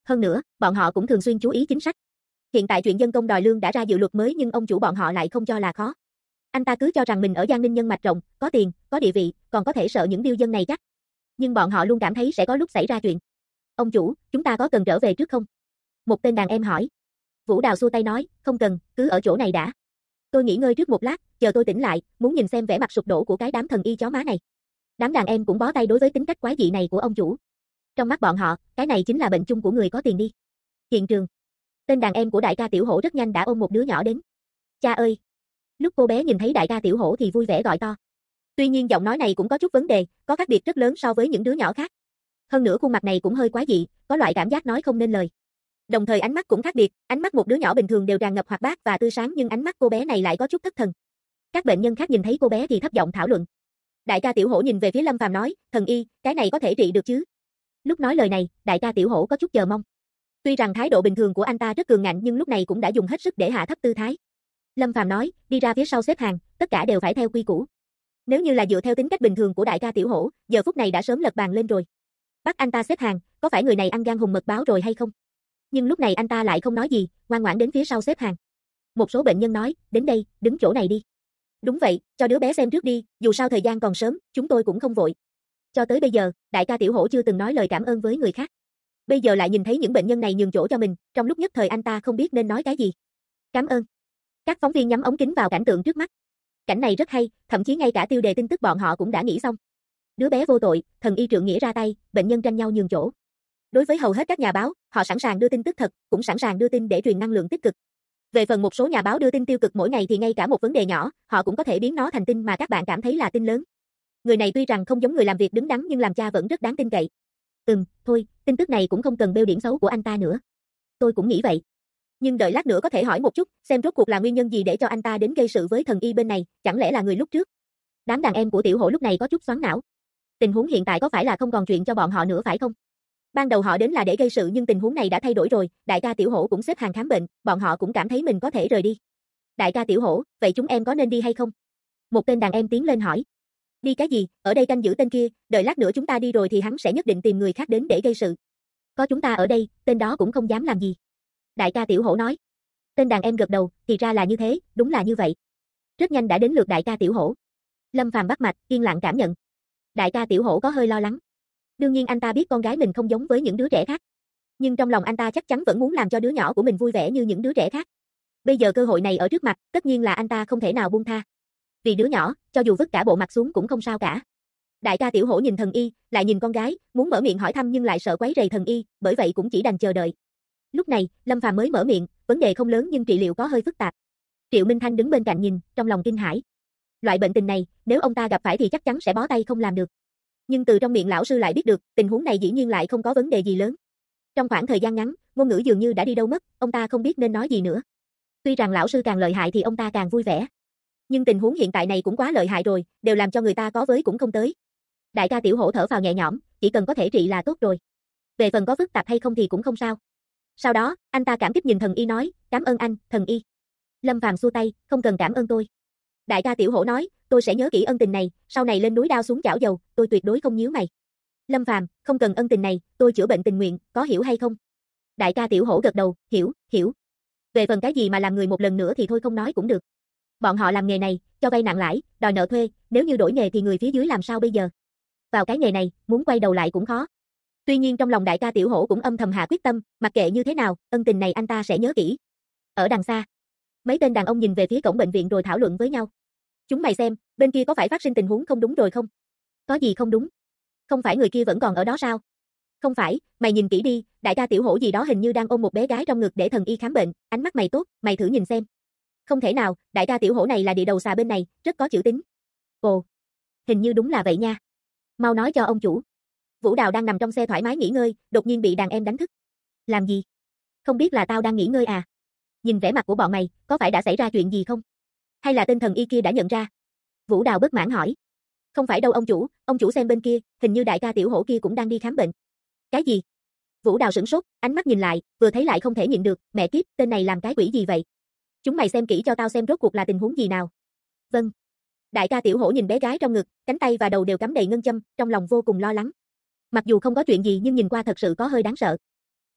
Hơn nữa, bọn họ cũng thường xuyên chú ý chính sách. Hiện tại chuyện dân công đòi lương đã ra dự luật mới nhưng ông chủ bọn họ lại không cho là khó. Anh ta cứ cho rằng mình ở Giang Ninh nhân mạch rộng, có tiền, có địa vị, còn có thể sợ những điêu dân này chắc. Nhưng bọn họ luôn cảm thấy sẽ có lúc xảy ra chuyện. Ông chủ, chúng ta có cần trở về trước không? Một tên đàn em hỏi. Vũ Đào xua tay nói, không cần, cứ ở chỗ này đã. Tôi nghỉ ngơi trước một lát, chờ tôi tỉnh lại, muốn nhìn xem vẻ mặt sụp đổ của cái đám thần y chó má này. Đám đàn em cũng bó tay đối với tính cách quái dị này của ông chủ. Trong mắt bọn họ, cái này chính là bệnh chung của người có tiền đi. Hiện trường. Tên đàn em của đại ca Tiểu Hổ rất nhanh đã ôm một đứa nhỏ đến. Cha ơi! Lúc cô bé nhìn thấy đại ca Tiểu Hổ thì vui vẻ gọi to. Tuy nhiên giọng nói này cũng có chút vấn đề, có khác biệt rất lớn so với những đứa nhỏ khác. Hơn nữa khuôn mặt này cũng hơi quái dị, có loại cảm giác nói không nên lời. Đồng thời ánh mắt cũng khác biệt, ánh mắt một đứa nhỏ bình thường đều tràn ngập hoạt bát và tươi sáng nhưng ánh mắt cô bé này lại có chút thất thần. Các bệnh nhân khác nhìn thấy cô bé thì thấp giọng thảo luận. Đại ca Tiểu Hổ nhìn về phía Lâm Phàm nói, thần y, cái này có thể trị được chứ? Lúc nói lời này, đại ca Tiểu Hổ có chút chờ mong. Tuy rằng thái độ bình thường của anh ta rất cường ngạnh nhưng lúc này cũng đã dùng hết sức để hạ thấp tư thái. Lâm Phàm nói, đi ra phía sau xếp hàng, tất cả đều phải theo quy củ. Nếu như là dựa theo tính cách bình thường của đại ca Tiểu Hổ, giờ phút này đã sớm lật bàn lên rồi. Bắt anh ta xếp hàng, có phải người này ăn gan hùm mật báo rồi hay không? Nhưng lúc này anh ta lại không nói gì, ngoan ngoãn đến phía sau xếp hàng. Một số bệnh nhân nói, đến đây, đứng chỗ này đi. Đúng vậy, cho đứa bé xem trước đi, dù sao thời gian còn sớm, chúng tôi cũng không vội. Cho tới bây giờ, đại ca Tiểu Hổ chưa từng nói lời cảm ơn với người khác. Bây giờ lại nhìn thấy những bệnh nhân này nhường chỗ cho mình, trong lúc nhất thời anh ta không biết nên nói cái gì. Cảm ơn. Các phóng viên nhắm ống kính vào cảnh tượng trước mắt. Cảnh này rất hay, thậm chí ngay cả tiêu đề tin tức bọn họ cũng đã nghĩ xong. Đứa bé vô tội, thần y trượng nghĩa ra tay, bệnh nhân tranh nhau nhường chỗ. Đối với hầu hết các nhà báo, họ sẵn sàng đưa tin tức thật, cũng sẵn sàng đưa tin để truyền năng lượng tích cực. Về phần một số nhà báo đưa tin tiêu cực mỗi ngày thì ngay cả một vấn đề nhỏ, họ cũng có thể biến nó thành tin mà các bạn cảm thấy là tin lớn. Người này tuy rằng không giống người làm việc đứng đắn nhưng làm cha vẫn rất đáng tin cậy. Thôi, tin tức này cũng không cần bêu điểm xấu của anh ta nữa. Tôi cũng nghĩ vậy. Nhưng đợi lát nữa có thể hỏi một chút, xem rốt cuộc là nguyên nhân gì để cho anh ta đến gây sự với thần y bên này, chẳng lẽ là người lúc trước. Đám đàn em của Tiểu Hổ lúc này có chút xoắn não. Tình huống hiện tại có phải là không còn chuyện cho bọn họ nữa phải không? Ban đầu họ đến là để gây sự nhưng tình huống này đã thay đổi rồi, đại ca Tiểu Hổ cũng xếp hàng khám bệnh, bọn họ cũng cảm thấy mình có thể rời đi. Đại ca Tiểu Hổ, vậy chúng em có nên đi hay không? Một tên đàn em tiến lên hỏi. Đi cái gì, ở đây canh giữ tên kia, đợi lát nữa chúng ta đi rồi thì hắn sẽ nhất định tìm người khác đến để gây sự. Có chúng ta ở đây, tên đó cũng không dám làm gì. Đại ca Tiểu Hổ nói. Tên đàn em gật đầu, thì ra là như thế, đúng là như vậy. Rất nhanh đã đến lượt đại ca Tiểu Hổ. Lâm Phàm bắt mạch, yên lặng cảm nhận. Đại ca Tiểu Hổ có hơi lo lắng. Đương nhiên anh ta biết con gái mình không giống với những đứa trẻ khác. Nhưng trong lòng anh ta chắc chắn vẫn muốn làm cho đứa nhỏ của mình vui vẻ như những đứa trẻ khác. Bây giờ cơ hội này ở trước mặt, tất nhiên là anh ta không thể nào buông tha. Vì đứa nhỏ, cho dù vứt cả bộ mặt xuống cũng không sao cả. Đại ca Tiểu Hổ nhìn thần y, lại nhìn con gái, muốn mở miệng hỏi thăm nhưng lại sợ quấy rầy thần y, bởi vậy cũng chỉ đành chờ đợi. Lúc này, Lâm Phàm mới mở miệng, vấn đề không lớn nhưng trị liệu có hơi phức tạp. Triệu Minh Thanh đứng bên cạnh nhìn, trong lòng kinh hãi. Loại bệnh tình này, nếu ông ta gặp phải thì chắc chắn sẽ bó tay không làm được. Nhưng từ trong miệng lão sư lại biết được, tình huống này dĩ nhiên lại không có vấn đề gì lớn. Trong khoảng thời gian ngắn, ngôn ngữ dường như đã đi đâu mất, ông ta không biết nên nói gì nữa. Tuy rằng lão sư càng lợi hại thì ông ta càng vui vẻ. Nhưng tình huống hiện tại này cũng quá lợi hại rồi, đều làm cho người ta có với cũng không tới. Đại ca Tiểu Hổ thở phào nhẹ nhõm, chỉ cần có thể trị là tốt rồi. Về phần có phức tạp hay không thì cũng không sao. Sau đó, anh ta cảm kích nhìn thần y nói, cảm ơn anh, thần y. Lâm Phàm xua tay, không cần cảm ơn tôi. Đại ca Tiểu Hổ nói, tôi sẽ nhớ kỹ ân tình này, sau này lên núi đao xuống chảo dầu, tôi tuyệt đối không nhíu mày. Lâm Phàm, không cần ân tình này, tôi chữa bệnh tình nguyện, có hiểu hay không? Đại ca Tiểu Hổ gật đầu, hiểu. Về phần cái gì mà làm người một lần nữa thì thôi không nói cũng được. Bọn họ làm nghề này, cho vay nặng lãi, đòi nợ thuê, nếu như đổi nghề thì người phía dưới làm sao bây giờ? Vào cái nghề này, muốn quay đầu lại cũng khó. Tuy nhiên trong lòng đại ca Tiểu Hổ cũng âm thầm hạ quyết tâm, mặc kệ như thế nào, ân tình này anh ta sẽ nhớ kỹ. Ở đằng xa, mấy tên đàn ông nhìn về phía cổng bệnh viện rồi thảo luận với nhau. Chúng mày xem, bên kia có phải phát sinh tình huống không đúng rồi không? Có gì không đúng? Không phải người kia vẫn còn ở đó sao? Không phải, mày nhìn kỹ đi, đại ca Tiểu Hổ gì đó hình như đang ôm một bé gái trong ngực để thần y khám bệnh, ánh mắt mày tốt, mày thử nhìn xem. Không thể nào, đại ca Tiểu Hổ này là địa đầu xà bên này, rất có chữ tín. Ồ, hình như đúng là vậy nha. Mau nói cho ông chủ. Vũ Đào đang nằm trong xe thoải mái nghỉ ngơi, đột nhiên bị đàn em đánh thức. Làm gì? Không biết là tao đang nghỉ ngơi à? Nhìn vẻ mặt của bọn mày, có phải đã xảy ra chuyện gì không? Hay là tên thần y kia đã nhận ra? Vũ Đào bất mãn hỏi. Không phải đâu ông chủ xem bên kia, hình như đại ca Tiểu Hổ kia cũng đang đi khám bệnh. Cái gì? Vũ Đào sửng sốt, ánh mắt nhìn lại, vừa thấy lại không thể nhịn được, mẹ kiếp, tên này làm cái quỷ gì vậy? Chúng mày xem kỹ cho tao xem rốt cuộc là tình huống gì nào. Vâng. Đại ca Tiểu Hổ nhìn bé gái trong ngực, cánh tay và đầu đều cắm đầy ngân châm, trong lòng vô cùng lo lắng. Mặc dù không có chuyện gì nhưng nhìn qua thật sự có hơi đáng sợ.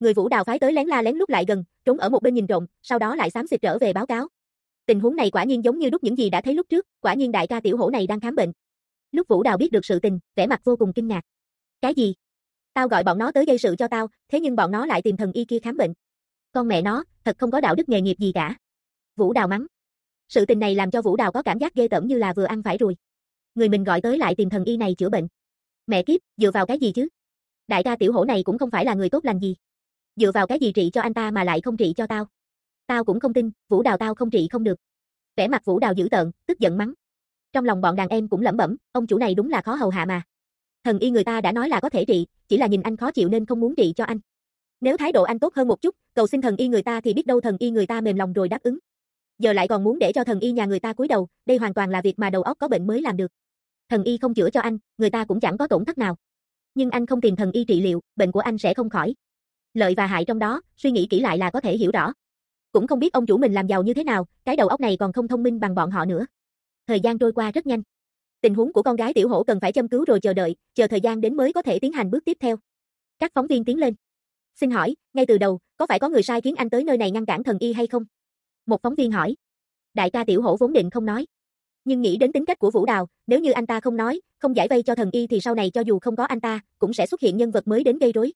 Người Vũ Đào phái tới lén la lén lút lại gần, trốn ở một bên nhìn trộm, sau đó lại xám xịt trở về báo cáo. Tình huống này quả nhiên giống như đúc những gì đã thấy lúc trước, quả nhiên đại ca tiểu hổ này đang khám bệnh. Lúc Vũ Đào biết được sự tình, vẻ mặt vô cùng kinh ngạc. Cái gì? Tao gọi bọn nó tới gây sự cho tao, thế nhưng bọn nó lại tìm thần y kia khám bệnh. Con mẹ nó, thật không có đạo đức nghề nghiệp gì cả. Vũ Đào mắng. Sự tình này làm cho Vũ Đào có cảm giác ghê tởm như là vừa ăn phải ruồi. Người mình gọi tới lại tìm thần y này chữa bệnh. Mẹ kiếp, dựa vào cái gì chứ? Đại ca tiểu hổ này cũng không phải là người tốt lành gì. Dựa vào cái gì trị cho anh ta mà lại không trị cho tao? Tao cũng không tin, Vũ Đào tao không trị không được. Vẻ mặt Vũ Đào dữ tợn, tức giận mắng. Trong lòng bọn đàn em cũng lẩm bẩm, ông chủ này đúng là khó hầu hạ mà. Thần y người ta đã nói là có thể trị, chỉ là nhìn anh khó chịu nên không muốn trị cho anh. Nếu thái độ anh tốt hơn một chút, cầu xin thần y người ta thì biết đâu thần y người ta mềm lòng rồi đáp ứng. Giờ lại còn muốn để cho thần y nhà người ta cúi đầu, đây hoàn toàn là việc mà đầu óc có bệnh mới làm được. Thần y không chữa cho anh, người ta cũng chẳng có tổn thất nào. Nhưng anh không tìm thần y trị liệu, bệnh của anh sẽ không khỏi. Lợi và hại trong đó, suy nghĩ kỹ lại là có thể hiểu rõ. Cũng không biết ông chủ mình làm giàu như thế nào, cái đầu óc này còn không thông minh bằng bọn họ nữa. Thời gian trôi qua rất nhanh. Tình huống của con gái tiểu hổ cần phải châm cứu rồi chờ đợi, chờ thời gian đến mới có thể tiến hành bước tiếp theo. Các phóng viên tiến lên. Xin hỏi, ngay từ đầu, có phải có người sai khiến anh tới nơi này ngăn cản thần y hay không? Một phóng viên hỏi. Đại ca tiểu hổ vốn định không nói. Nhưng nghĩ đến tính cách của Vũ Đào, nếu như anh ta không nói, không giải vây cho thần y thì sau này cho dù không có anh ta, cũng sẽ xuất hiện nhân vật mới đến gây rối.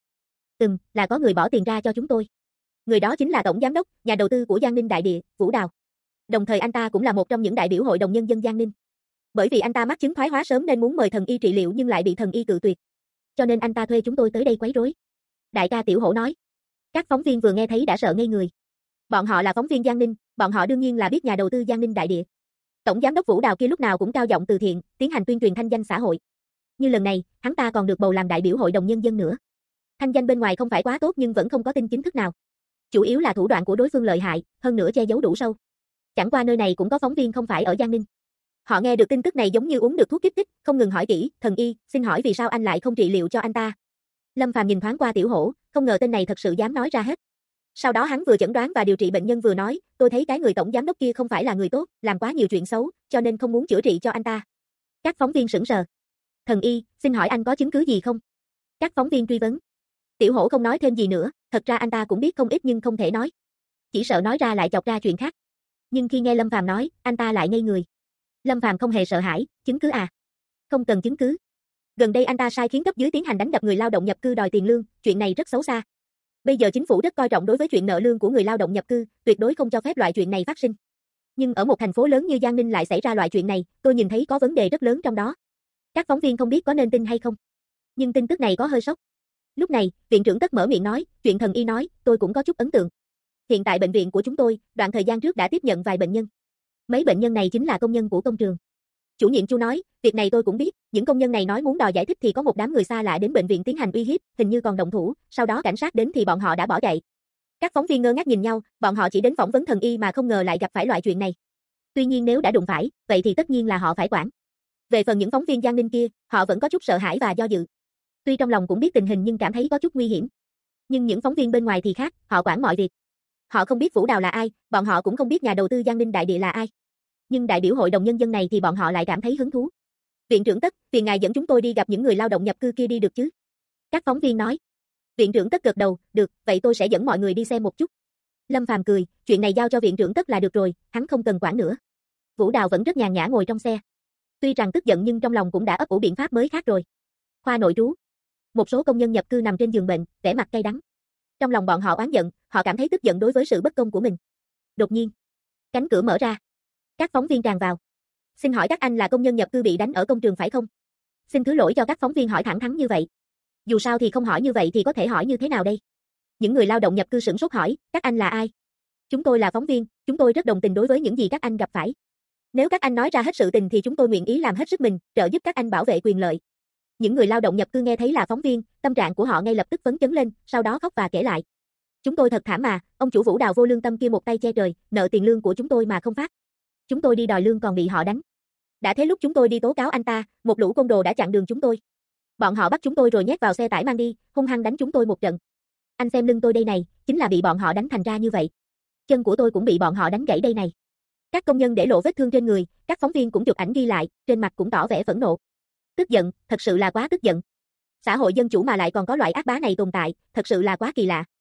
Là có người bỏ tiền ra cho chúng tôi. Người đó chính là tổng giám đốc, nhà đầu tư của Giang Ninh Đại Địa, Vũ Đào. Đồng thời anh ta cũng là một trong những đại biểu hội đồng nhân dân Giang Ninh. Bởi vì anh ta mắc chứng thoái hóa sớm nên muốn mời thần y trị liệu nhưng lại bị thần y cự tuyệt. Cho nên anh ta thuê chúng tôi tới đây quấy rối. Đại ca tiểu hổ nói. Các phóng viên vừa nghe thấy đã sợ ngây người. Bọn họ là phóng viên Giang Ninh, bọn họ đương nhiên là biết nhà đầu tư Giang Ninh Đại Địa. Tổng giám đốc Vũ Đào kia lúc nào cũng cao giọng từ thiện, tiến hành tuyên truyền thanh danh xã hội. Như lần này, hắn ta còn được bầu làm đại biểu hội đồng nhân dân nữa. Thanh danh bên ngoài không phải quá tốt nhưng vẫn không có tin chính thức nào. Chủ yếu là thủ đoạn của đối phương lợi hại, hơn nữa che giấu đủ sâu. Chẳng qua nơi này cũng có phóng viên không phải ở Giang Ninh. Họ nghe được tin tức này giống như uống được thuốc kích thích, không ngừng hỏi kỹ, thần y, xin hỏi vì sao anh lại không trị liệu cho anh ta? Lâm Phàm nhìn thoáng qua tiểu hổ, không ngờ tên này thật sự dám nói ra hết. Sau đó hắn vừa chẩn đoán và điều trị bệnh nhân vừa nói, tôi thấy cái người tổng giám đốc kia không phải là người tốt, làm quá nhiều chuyện xấu, cho nên không muốn chữa trị cho anh ta. Các phóng viên sững sờ. Thần y, xin hỏi anh có chứng cứ gì không? Các phóng viên truy vấn. Tiểu hổ không nói thêm gì nữa, thật ra anh ta cũng biết không ít nhưng không thể nói. Chỉ sợ nói ra lại chọc ra chuyện khác. Nhưng khi nghe Lâm Phàm nói, anh ta lại ngây người. Lâm Phàm không hề sợ hãi, chứng cứ à? Không cần chứng cứ. Gần đây anh ta sai khiến cấp dưới tiến hành đánh đập người lao động nhập cư đòi tiền lương, chuyện này rất xấu xa. Bây giờ chính phủ rất coi trọng đối với chuyện nợ lương của người lao động nhập cư, tuyệt đối không cho phép loại chuyện này phát sinh. Nhưng ở một thành phố lớn như Giang Ninh lại xảy ra loại chuyện này, tôi nhìn thấy có vấn đề rất lớn trong đó. Các phóng viên không biết có nên tin hay không. Nhưng tin tức này có hơi sốc. Lúc này, viện trưởng Tất mở miệng nói, chuyện thần y nói, tôi cũng có chút ấn tượng. Hiện tại bệnh viện của chúng tôi, đoạn thời gian trước đã tiếp nhận vài bệnh nhân. Mấy bệnh nhân này chính là công nhân của công trường. Chủ nhiệm Chu nói, việc này tôi cũng biết, những công nhân này nói muốn đòi giải thích thì có một đám người xa lạ đến bệnh viện tiến hành uy hiếp, hình như còn động thủ, sau đó cảnh sát đến thì bọn họ đã bỏ chạy. Các phóng viên ngơ ngác nhìn nhau, bọn họ chỉ đến phỏng vấn thần y mà không ngờ lại gặp phải loại chuyện này. Tuy nhiên nếu đã đụng phải, vậy thì tất nhiên là họ phải quản. Về phần những phóng viên Giang Ninh kia, họ vẫn có chút sợ hãi và do dự. Tuy trong lòng cũng biết tình hình nhưng cảm thấy có chút nguy hiểm. Nhưng những phóng viên bên ngoài thì khác, họ quản mọi việc. Họ không biết Vũ Đào là ai, bọn họ cũng không biết nhà đầu tư Giang Ninh Đại Địa là ai. Nhưng đại biểu hội đồng nhân dân này thì bọn họ lại cảm thấy hứng thú. Viện trưởng Tất, phiền ngài dẫn chúng tôi đi gặp những người lao động nhập cư kia đi được chứ? Các phóng viên nói. Viện trưởng Tất gật đầu, được, vậy tôi sẽ dẫn mọi người đi xem một chút. Lâm Phàm cười, chuyện này giao cho viện trưởng Tất là được rồi, hắn không cần quản nữa. Vũ Đào vẫn rất nhàn nhã ngồi trong xe. Tuy rằng tức giận nhưng trong lòng cũng đã ấp ủ biện pháp mới khác rồi. Khoa nội trú. Một số công nhân nhập cư nằm trên giường bệnh, vẻ mặt cay đắng. Trong lòng bọn họ oán giận, họ cảm thấy tức giận đối với sự bất công của mình. Đột nhiên, cánh cửa mở ra. Các phóng viên tràn vào. Xin hỏi các anh là công nhân nhập cư bị đánh ở công trường phải không? Xin thứ lỗi cho các phóng viên hỏi thẳng thắn như vậy. Dù sao thì không hỏi như vậy thì có thể hỏi như thế nào đây? Những người lao động nhập cư sửng sốt hỏi, các anh là ai? Chúng tôi là phóng viên, chúng tôi rất đồng tình đối với những gì các anh gặp phải. Nếu các anh nói ra hết sự tình thì chúng tôi nguyện ý làm hết sức mình, trợ giúp các anh bảo vệ quyền lợi. Những người lao động nhập cư nghe thấy là phóng viên, tâm trạng của họ ngay lập tức phấn chấn lên, sau đó khóc và kể lại. Chúng tôi thật thảm mà, ông chủ Vũ Đào vô lương tâm kia một tay che trời, nợ tiền lương của chúng tôi mà không phát. Chúng tôi đi đòi lương còn bị họ đánh. Đã thế lúc chúng tôi đi tố cáo anh ta, một lũ côn đồ đã chặn đường chúng tôi. Bọn họ bắt chúng tôi rồi nhét vào xe tải mang đi, hung hăng đánh chúng tôi một trận. Anh xem lưng tôi đây này, chính là bị bọn họ đánh thành ra như vậy. Chân của tôi cũng bị bọn họ đánh gãy đây này. Các công nhân để lộ vết thương trên người, các phóng viên cũng chụp ảnh ghi lại, trên mặt cũng tỏ vẻ phẫn nộ. Tức giận, thật sự là quá tức giận. Xã hội dân chủ mà lại còn có loại ác bá này tồn tại, thật sự là quá kỳ lạ.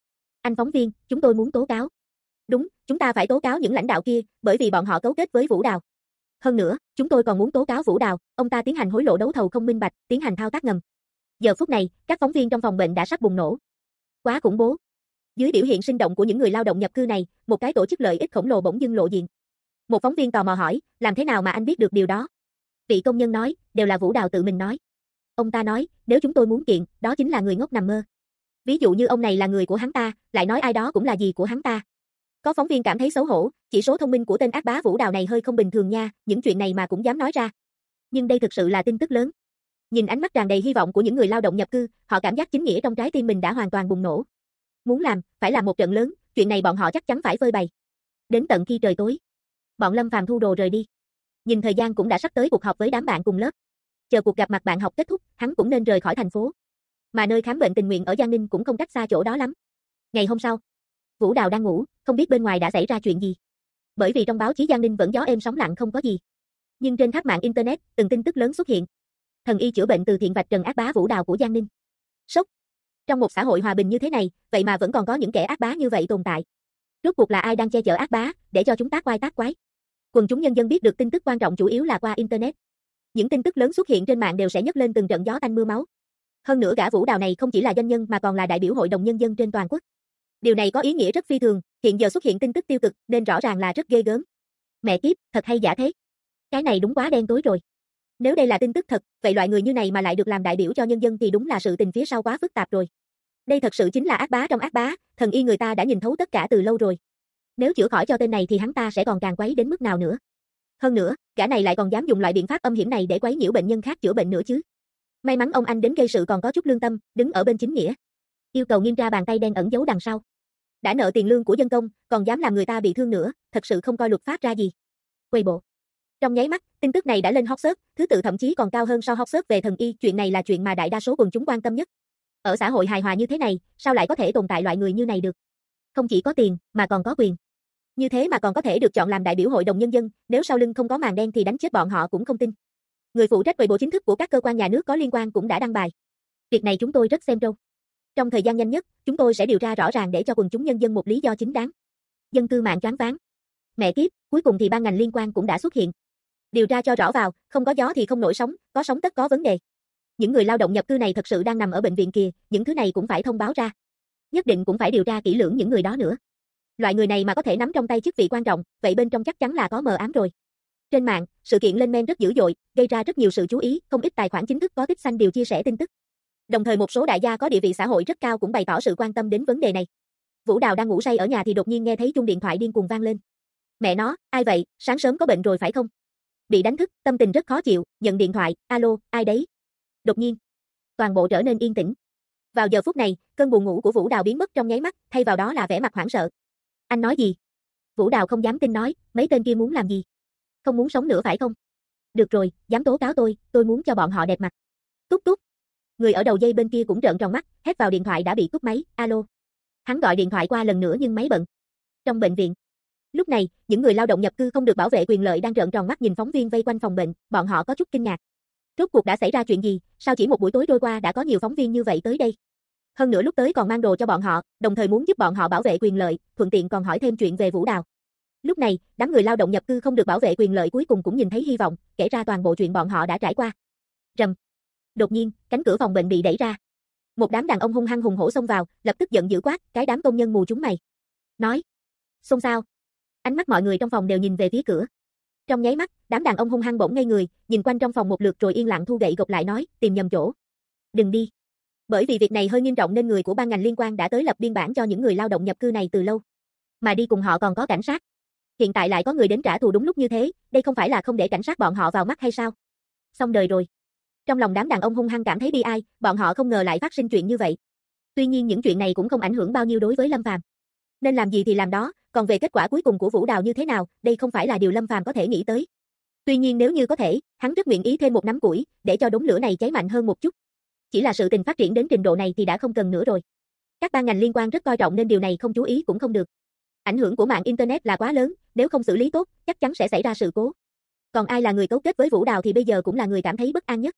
Anh phóng viên, chúng tôi muốn tố cáo. Đúng, chúng ta phải tố cáo những lãnh đạo kia, bởi vì bọn họ cấu kết với Vũ Đào. Hơn nữa, chúng tôi còn muốn tố cáo Vũ Đào, ông ta tiến hành hối lộ đấu thầu không minh bạch, tiến hành thao tác ngầm. Giờ phút này, các phóng viên trong phòng bệnh đã sắp bùng nổ. Quá khủng bố. Dưới biểu hiện sinh động của những người lao động nhập cư này, một cái tổ chức lợi ích khổng lồ bỗng dưng lộ diện. Một phóng viên tò mò hỏi, làm thế nào mà anh biết được điều đó? Vị công nhân nói, đều là Vũ Đào tự mình nói. Ông ta nói, nếu chúng tôi muốn kiện, đó chính là người ngốc nằm mơ. Ví dụ như ông này là người của hắn ta, lại nói ai đó cũng là gì của hắn ta. Có phóng viên cảm thấy xấu hổ, chỉ số thông minh của tên ác bá Vũ Đào này hơi không bình thường nha, những chuyện này mà cũng dám nói ra. Nhưng đây thực sự là tin tức lớn. Nhìn ánh mắt tràn đầy hy vọng của những người lao động nhập cư, họ cảm giác chính nghĩa trong trái tim mình đã hoàn toàn bùng nổ. Muốn làm, phải làm một trận lớn, chuyện này bọn họ chắc chắn phải phơi bày. Đến tận khi trời tối, bọn Lâm Phàm thu đồ rời đi. Nhìn thời gian cũng đã sắp tới cuộc họp với đám bạn cùng lớp. Chờ cuộc gặp mặt bạn học kết thúc, hắn cũng nên rời khỏi thành phố. Mà nơi khám bệnh tình nguyện ở Giang Ninh cũng không cách xa chỗ đó lắm. Ngày hôm sau, Vũ Đào đang ngủ, không biết bên ngoài đã xảy ra chuyện gì. Bởi vì trong báo chí Giang Ninh vẫn gió êm sóng lặng không có gì. Nhưng trên khắp mạng internet, từng tin tức lớn xuất hiện. Thần y chữa bệnh từ thiện vạch trần ác bá Vũ Đào của Giang Ninh. Sốc. Trong một xã hội hòa bình như thế này, vậy mà vẫn còn có những kẻ ác bá như vậy tồn tại. Rốt cuộc là ai đang che chở ác bá, để cho chúng tác oai tác quái? Quần chúng nhân dân biết được tin tức quan trọng chủ yếu là qua internet. Những tin tức lớn xuất hiện trên mạng đều sẽ nhấc lên từng trận gió tanh mưa máu. Hơn nữa gã Vũ Đào này không chỉ là doanh nhân mà còn là đại biểu Hội đồng Nhân dân trên toàn quốc. Điều này có ý nghĩa rất phi thường, hiện giờ xuất hiện tin tức tiêu cực nên rõ ràng là rất ghê gớm. Mẹ kiếp, thật hay giả thế? Cái này đúng quá đen tối rồi. Nếu đây là tin tức thật, vậy loại người như này mà lại được làm đại biểu cho nhân dân thì đúng là sự tình phía sau quá phức tạp rồi. Đây thật sự chính là ác bá trong ác bá, thần y người ta đã nhìn thấu tất cả từ lâu rồi. Nếu chữa khỏi cho tên này thì hắn ta sẽ còn càng quấy đến mức nào nữa. Hơn nữa, gã này lại còn dám dùng loại biện pháp âm hiểm này để quấy nhiễu bệnh nhân khác chữa bệnh nữa chứ. May mắn ông anh đến gây sự còn có chút lương tâm, đứng ở bên chính nghĩa. Yêu cầu nghiêm tra bàn tay đen ẩn giấu đằng sau. Đã nợ tiền lương của dân công, còn dám làm người ta bị thương nữa, thật sự không coi luật pháp ra gì. Quay bộ. Trong nháy mắt, tin tức này đã lên hot search, thứ tự thậm chí còn cao hơn so hot search về thần y, chuyện này là chuyện mà đại đa số quần chúng quan tâm nhất. Ở xã hội hài hòa như thế này, sao lại có thể tồn tại loại người như này được? Không chỉ có tiền, mà còn có quyền. Như thế mà còn có thể được chọn làm đại biểu Hội đồng Nhân dân, nếu sau lưng không có màn đen thì đánh chết bọn họ cũng không tin. Người phụ trách Weibo chính thức của các cơ quan nhà nước có liên quan cũng đã đăng bài. Việc này chúng tôi rất xem trọng. Trong thời gian nhanh nhất, chúng tôi sẽ điều tra rõ ràng để cho quần chúng nhân dân một lý do chính đáng. Dân cư mạng choáng váng. Mẹ kiếp, cuối cùng thì ban ngành liên quan cũng đã xuất hiện. Điều tra cho rõ vào, không có gió thì không nổi sóng, có sóng tất có vấn đề. Những người lao động nhập cư này thật sự đang nằm ở bệnh viện kìa, những thứ này cũng phải thông báo ra. Nhất định cũng phải điều tra kỹ lưỡng những người đó nữa. Loại người này mà có thể nắm trong tay chức vị quan trọng, vậy bên trong chắc chắn là có mờ ám rồi. Trên mạng, sự kiện lên men rất dữ dội, gây ra rất nhiều sự chú ý, không ít tài khoản chính thức có tích xanh đều chia sẻ tin tức. Đồng thời một số đại gia có địa vị xã hội rất cao cũng bày tỏ sự quan tâm đến vấn đề này. Vũ Đào đang ngủ say ở nhà thì đột nhiên nghe thấy chuông điện thoại điên cuồng vang lên. Mẹ nó, ai vậy, sáng sớm có bệnh rồi phải không? Bị đánh thức, tâm tình rất khó chịu, nhận điện thoại, alo, ai đấy? Đột nhiên, toàn bộ trở nên yên tĩnh. Vào giờ phút này, cơn buồn ngủ của Vũ Đào biến mất trong nháy mắt, thay vào đó là vẻ mặt hoảng sợ. Anh nói gì? Vũ Đào không dám tin nói, mấy tên kia muốn làm gì? Không muốn sống nữa phải không? Được rồi, dám tố cáo tôi muốn cho bọn họ đẹp mặt. Tút tút. Người ở đầu dây bên kia cũng trợn tròn mắt, hét vào điện thoại đã bị cúp máy, alo. Hắn gọi điện thoại qua lần nữa nhưng máy bận. Trong bệnh viện. Lúc này, những người lao động nhập cư không được bảo vệ quyền lợi đang trợn tròn mắt nhìn phóng viên vây quanh phòng bệnh, bọn họ có chút kinh ngạc. Rốt cuộc đã xảy ra chuyện gì, sao chỉ một buổi tối trôi qua đã có nhiều phóng viên như vậy tới đây? Hơn nữa lúc tới còn mang đồ cho bọn họ, đồng thời muốn giúp bọn họ bảo vệ quyền lợi, thuận tiện còn hỏi thêm chuyện về Vũ Đào. Lúc này, đám người lao động nhập cư không được bảo vệ quyền lợi cuối cùng cũng nhìn thấy hy vọng, kể ra toàn bộ chuyện bọn họ đã trải qua. Rầm. Đột nhiên, cánh cửa phòng bệnh bị đẩy ra. Một đám đàn ông hung hăng hùng hổ xông vào, lập tức giận dữ quát, cái đám công nhân mù chúng mày. Nói. Xôn xao. Ánh mắt mọi người trong phòng đều nhìn về phía cửa. Trong nháy mắt, đám đàn ông hung hăng bỗng ngây người, nhìn quanh trong phòng một lượt rồi yên lặng thu gậy gộc lại nói, tìm nhầm chỗ. Đừng đi. Bởi vì việc này hơi nghiêm trọng nên người của ban ngành liên quan đã tới lập biên bản cho những người lao động nhập cư này từ lâu. Mà đi cùng họ còn có cảnh sát. Hiện tại lại có người đến trả thù đúng lúc như thế, đây không phải là không để cảnh sát bọn họ vào mắt hay sao? Xong đời rồi. Trong lòng đám đàn ông hung hăng cảm thấy bi ai, bọn họ không ngờ lại phát sinh chuyện như vậy. Tuy nhiên những chuyện này cũng không ảnh hưởng bao nhiêu đối với Lâm Phàm. Nên làm gì thì làm đó, còn về kết quả cuối cùng của Vũ Đào như thế nào, đây không phải là điều Lâm Phàm có thể nghĩ tới. Tuy nhiên nếu như có thể, hắn rất nguyện ý thêm một nắm củi, để cho đống lửa này cháy mạnh hơn một chút. Chỉ là sự tình phát triển đến trình độ này thì đã không cần nữa rồi. Các ban ngành liên quan rất coi trọng nên điều này không chú ý cũng không được. Ảnh hưởng của mạng internet là quá lớn, nếu không xử lý tốt, chắc chắn sẽ xảy ra sự cố. Còn ai là người cấu kết với Vũ Đào thì bây giờ cũng là người cảm thấy bất an nhất.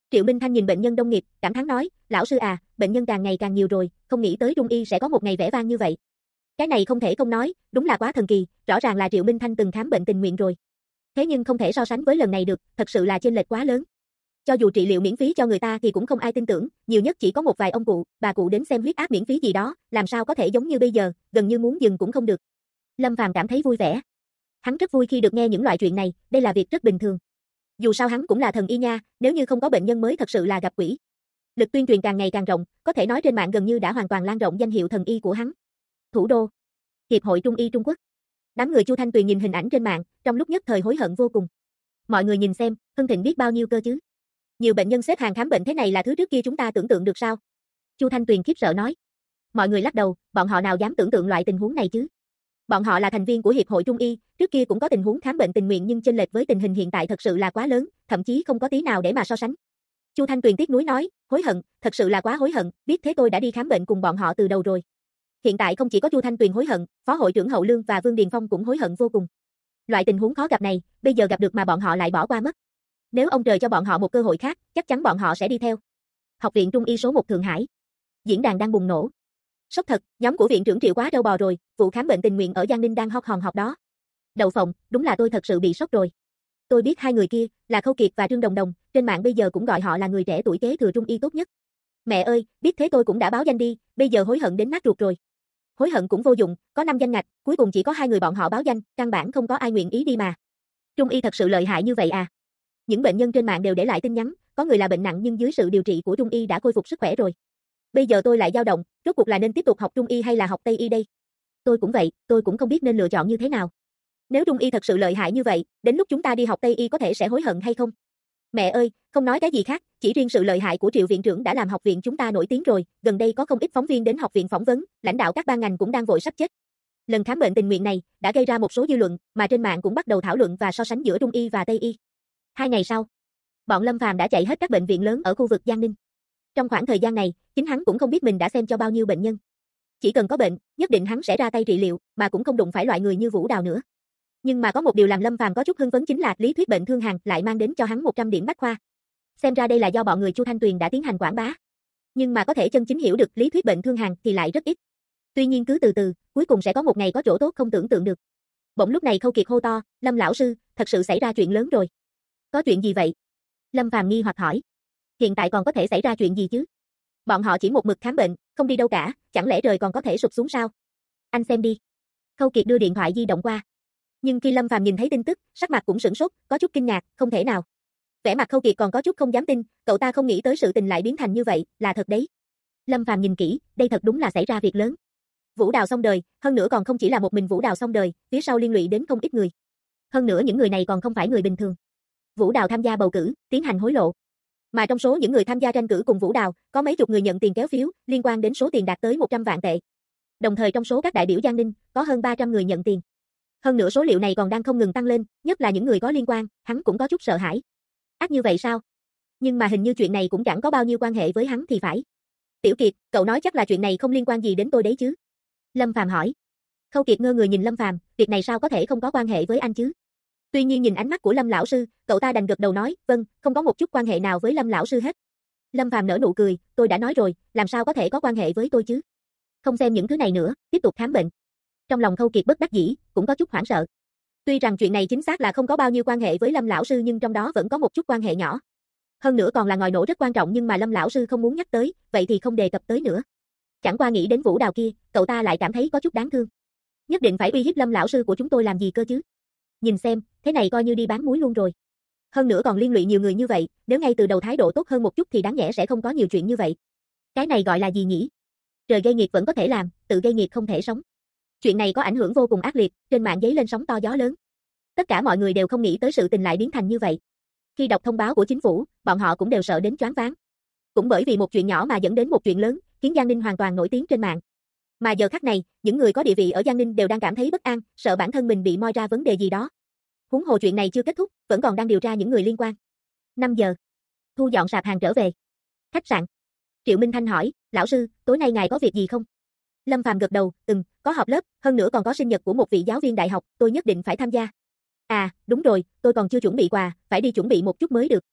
Triệu Minh Thanh nhìn bệnh nhân đông nghịt, cảm thán nói, lão sư à, bệnh nhân càng ngày càng nhiều rồi, không nghĩ tới Trung y sẽ có một ngày vẻ vang như vậy. Cái này không thể không nói, đúng là quá thần kỳ, rõ ràng là Triệu Minh Thanh từng khám bệnh tình nguyện rồi. Thế nhưng không thể so sánh với lần này được, thật sự là chênh lệch quá lớn. Cho dù trị liệu miễn phí cho người ta thì cũng không ai tin tưởng, nhiều nhất chỉ có một vài ông cụ, bà cụ đến xem huyết áp miễn phí gì đó, làm sao có thể giống như bây giờ, gần như muốn dừng cũng không được. Lâm Phàm cảm thấy vui vẻ. Hắn rất vui khi được nghe những loại chuyện này, đây là việc rất bình thường. Dù sao hắn cũng là thần y nha, nếu như không có bệnh nhân mới thật sự là gặp quỷ. Lực tuyên truyền càng ngày càng rộng, có thể nói trên mạng gần như đã hoàn toàn lan rộng danh hiệu thần y của hắn. Thủ đô, Hiệp hội Trung y Trung Quốc. Đám người Chu Thanh Tuyền nhìn hình ảnh trên mạng, trong lúc nhất thời hối hận vô cùng. Mọi người nhìn xem, Hưng Thịnh biết bao nhiêu cơ chứ. Nhiều bệnh nhân xếp hàng khám bệnh thế này là thứ trước kia chúng ta tưởng tượng được sao? Chu Thanh Tuyền khiếp sợ nói. Mọi người lắc đầu, bọn họ nào dám tưởng tượng loại tình huống này chứ? Bọn họ là thành viên của Hiệp hội Trung y, trước kia cũng có tình huống khám bệnh tình nguyện nhưng chênh lệch với tình hình hiện tại thật sự là quá lớn, thậm chí không có tí nào để mà so sánh. Chu Thanh Tuyền tiếc nuối nói, hối hận, thật sự là quá hối hận, biết thế tôi đã đi khám bệnh cùng bọn họ từ đầu rồi. Hiện tại không chỉ có Chu Thanh Tuyền hối hận, Phó hội trưởng Hậu Lương và Vương Điền Phong cũng hối hận vô cùng. Loại tình huống khó gặp này, bây giờ gặp được mà bọn họ lại bỏ qua mất. Nếu ông trời cho bọn họ một cơ hội khác, chắc chắn bọn họ sẽ đi theo. Học viện Trung y số 1 Thượng Hải. Diễn đàn đang bùng nổ. Sốc thật, nhóm của viện trưởng Triệu quá trâu bò rồi, vụ khám bệnh tình nguyện ở Giang Ninh đang hot hòn hot đó. Đậu phộng, đúng là tôi thật sự bị sốc rồi. Tôi biết hai người kia, là Khâu Kiệt và Trương Đồng Đồng, trên mạng bây giờ cũng gọi họ là người trẻ tuổi kế thừa Trung y tốt nhất. Mẹ ơi, biết thế tôi cũng đã báo danh đi, bây giờ hối hận đến nát ruột rồi. Hối hận cũng vô dụng, có 5 danh ngạch, cuối cùng chỉ có 2 người bọn họ báo danh, căn bản không có ai nguyện ý đi mà. Trung y thật sự lợi hại như vậy à? Những bệnh nhân trên mạng đều để lại tin nhắn, có người là bệnh nặng nhưng dưới sự điều trị của Trung y đã khôi phục sức khỏe rồi. Bây giờ tôi lại dao động, rốt cuộc là nên tiếp tục học Trung y hay là học Tây y đây? Tôi cũng vậy, tôi cũng không biết nên lựa chọn như thế nào. Nếu Trung y thật sự lợi hại như vậy, đến lúc chúng ta đi học Tây y có thể sẽ hối hận hay không? Mẹ ơi, không nói cái gì khác, chỉ riêng sự lợi hại của Triệu viện trưởng đã làm học viện chúng ta nổi tiếng rồi, gần đây có không ít phóng viên đến học viện phỏng vấn, lãnh đạo các ban ngành cũng đang vội sắp chết. Lần khám bệnh tình nguyện này đã gây ra một số dư luận, mà trên mạng cũng bắt đầu thảo luận và so sánh giữa Trung y và Tây y. 2 ngày sau, bọn Lâm Phàm đã chạy hết các bệnh viện lớn ở khu vực Giang Ninh. Trong khoảng thời gian này, chính hắn cũng không biết mình đã xem cho bao nhiêu bệnh nhân. Chỉ cần có bệnh, nhất định hắn sẽ ra tay trị liệu, mà cũng không đụng phải loại người như Vũ Đào nữa. Nhưng mà có một điều làm Lâm Phàm có chút hưng phấn chính là lý thuyết bệnh thương hàn lại mang đến cho hắn 100 điểm bách khoa. Xem ra đây là do bọn người Chu Thanh Tuyền đã tiến hành quảng bá. Nhưng mà có thể chân chính hiểu được lý thuyết bệnh thương hàn thì lại rất ít. Tuy nhiên cứ từ từ, cuối cùng sẽ có một ngày có chỗ tốt không tưởng tượng được. Bỗng lúc này Khâu Kiệt hô to, Lâm lão sư, thật sự xảy ra chuyện lớn rồi. Có chuyện gì vậy? Lâm Phàm nghi hoặc hỏi. Hiện tại còn có thể xảy ra chuyện gì chứ? Bọn họ chỉ một mực khám bệnh, không đi đâu cả, chẳng lẽ trời còn có thể sụp xuống sao? Anh xem đi. Khâu Kiệt đưa điện thoại di động qua. Nhưng khi Lâm Phàm nhìn thấy tin tức, sắc mặt cũng sửng sốt, có chút kinh ngạc, không thể nào. Vẻ mặt Khâu Kiệt còn có chút không dám tin, cậu ta không nghĩ tới sự tình lại biến thành như vậy, là thật đấy. Lâm Phàm nhìn kỹ, đây thật đúng là xảy ra việc lớn. Vũ Đào xong đời, hơn nữa còn không chỉ là một mình Vũ Đào xong đời, phía sau liên lụy đến không ít người. Hơn nữa những người này còn không phải người bình thường. Vũ Đào tham gia bầu cử, tiến hành hối lộ. Mà trong số những người tham gia tranh cử cùng Vũ Đào, có mấy chục người nhận tiền kéo phiếu, liên quan đến số tiền đạt tới 100 vạn tệ. Đồng thời trong số các đại biểu Giang Ninh, có hơn 300 người nhận tiền. Hơn nữa số liệu này còn đang không ngừng tăng lên, nhất là những người có liên quan, hắn cũng có chút sợ hãi. Ác như vậy sao? Nhưng mà hình như chuyện này cũng chẳng có bao nhiêu quan hệ với hắn thì phải. Tiểu Kiệt, cậu nói chắc là chuyện này không liên quan gì đến tôi đấy chứ? Lâm Phàm hỏi. Khâu Kiệt ngơ người nhìn Lâm Phàm, việc này sao có thể không có quan hệ với anh chứ? Tuy nhiên nhìn ánh mắt của Lâm lão sư, cậu ta đành gật đầu nói, vâng, không có một chút quan hệ nào với Lâm lão sư hết. Lâm Phàm nở nụ cười, tôi đã nói rồi, làm sao có thể có quan hệ với tôi chứ? Không xem những thứ này nữa, tiếp tục khám bệnh. Trong lòng Khâu Kiệt bất đắc dĩ, cũng có chút hoảng sợ. Tuy rằng chuyện này chính xác là không có bao nhiêu quan hệ với Lâm lão sư nhưng trong đó vẫn có một chút quan hệ nhỏ. Hơn nữa còn là ngòi nổ rất quan trọng nhưng mà Lâm lão sư không muốn nhắc tới, vậy thì không đề cập tới nữa. Chẳng qua nghĩ đến Vũ Đào kia, cậu ta lại cảm thấy có chút đáng thương. Nhất định phải uy hiếp Lâm lão sư của chúng tôi làm gì cơ chứ? Nhìn xem, thế này coi như đi bán muối luôn rồi. Hơn nữa còn liên lụy nhiều người như vậy, nếu ngay từ đầu thái độ tốt hơn một chút thì đáng nhẽ sẽ không có nhiều chuyện như vậy. Cái này gọi là gì nhỉ? Trời gây nghiệt vẫn có thể làm, tự gây nghiệt không thể sống. Chuyện này có ảnh hưởng vô cùng ác liệt, trên mạng giấy lên sóng to gió lớn. Tất cả mọi người đều không nghĩ tới sự tình lại biến thành như vậy. Khi đọc thông báo của chính phủ, bọn họ cũng đều sợ đến choáng váng. Cũng bởi vì một chuyện nhỏ mà dẫn đến một chuyện lớn, khiến Giang Ninh hoàn toàn nổi tiếng trên mạng. Mà giờ khắc này, những người có địa vị ở Giang Ninh đều đang cảm thấy bất an, sợ bản thân mình bị moi ra vấn đề gì đó. Huống hồ chuyện này chưa kết thúc, vẫn còn đang điều tra những người liên quan. 5 giờ. Thu dọn sạp hàng trở về. Khách sạn. Triệu Minh Thanh hỏi, lão sư, tối nay ngài có việc gì không? Lâm Phàm gật đầu, có họp lớp, hơn nữa còn có sinh nhật của một vị giáo viên đại học, tôi nhất định phải tham gia. À, đúng rồi, tôi còn chưa chuẩn bị quà, phải đi chuẩn bị một chút mới được.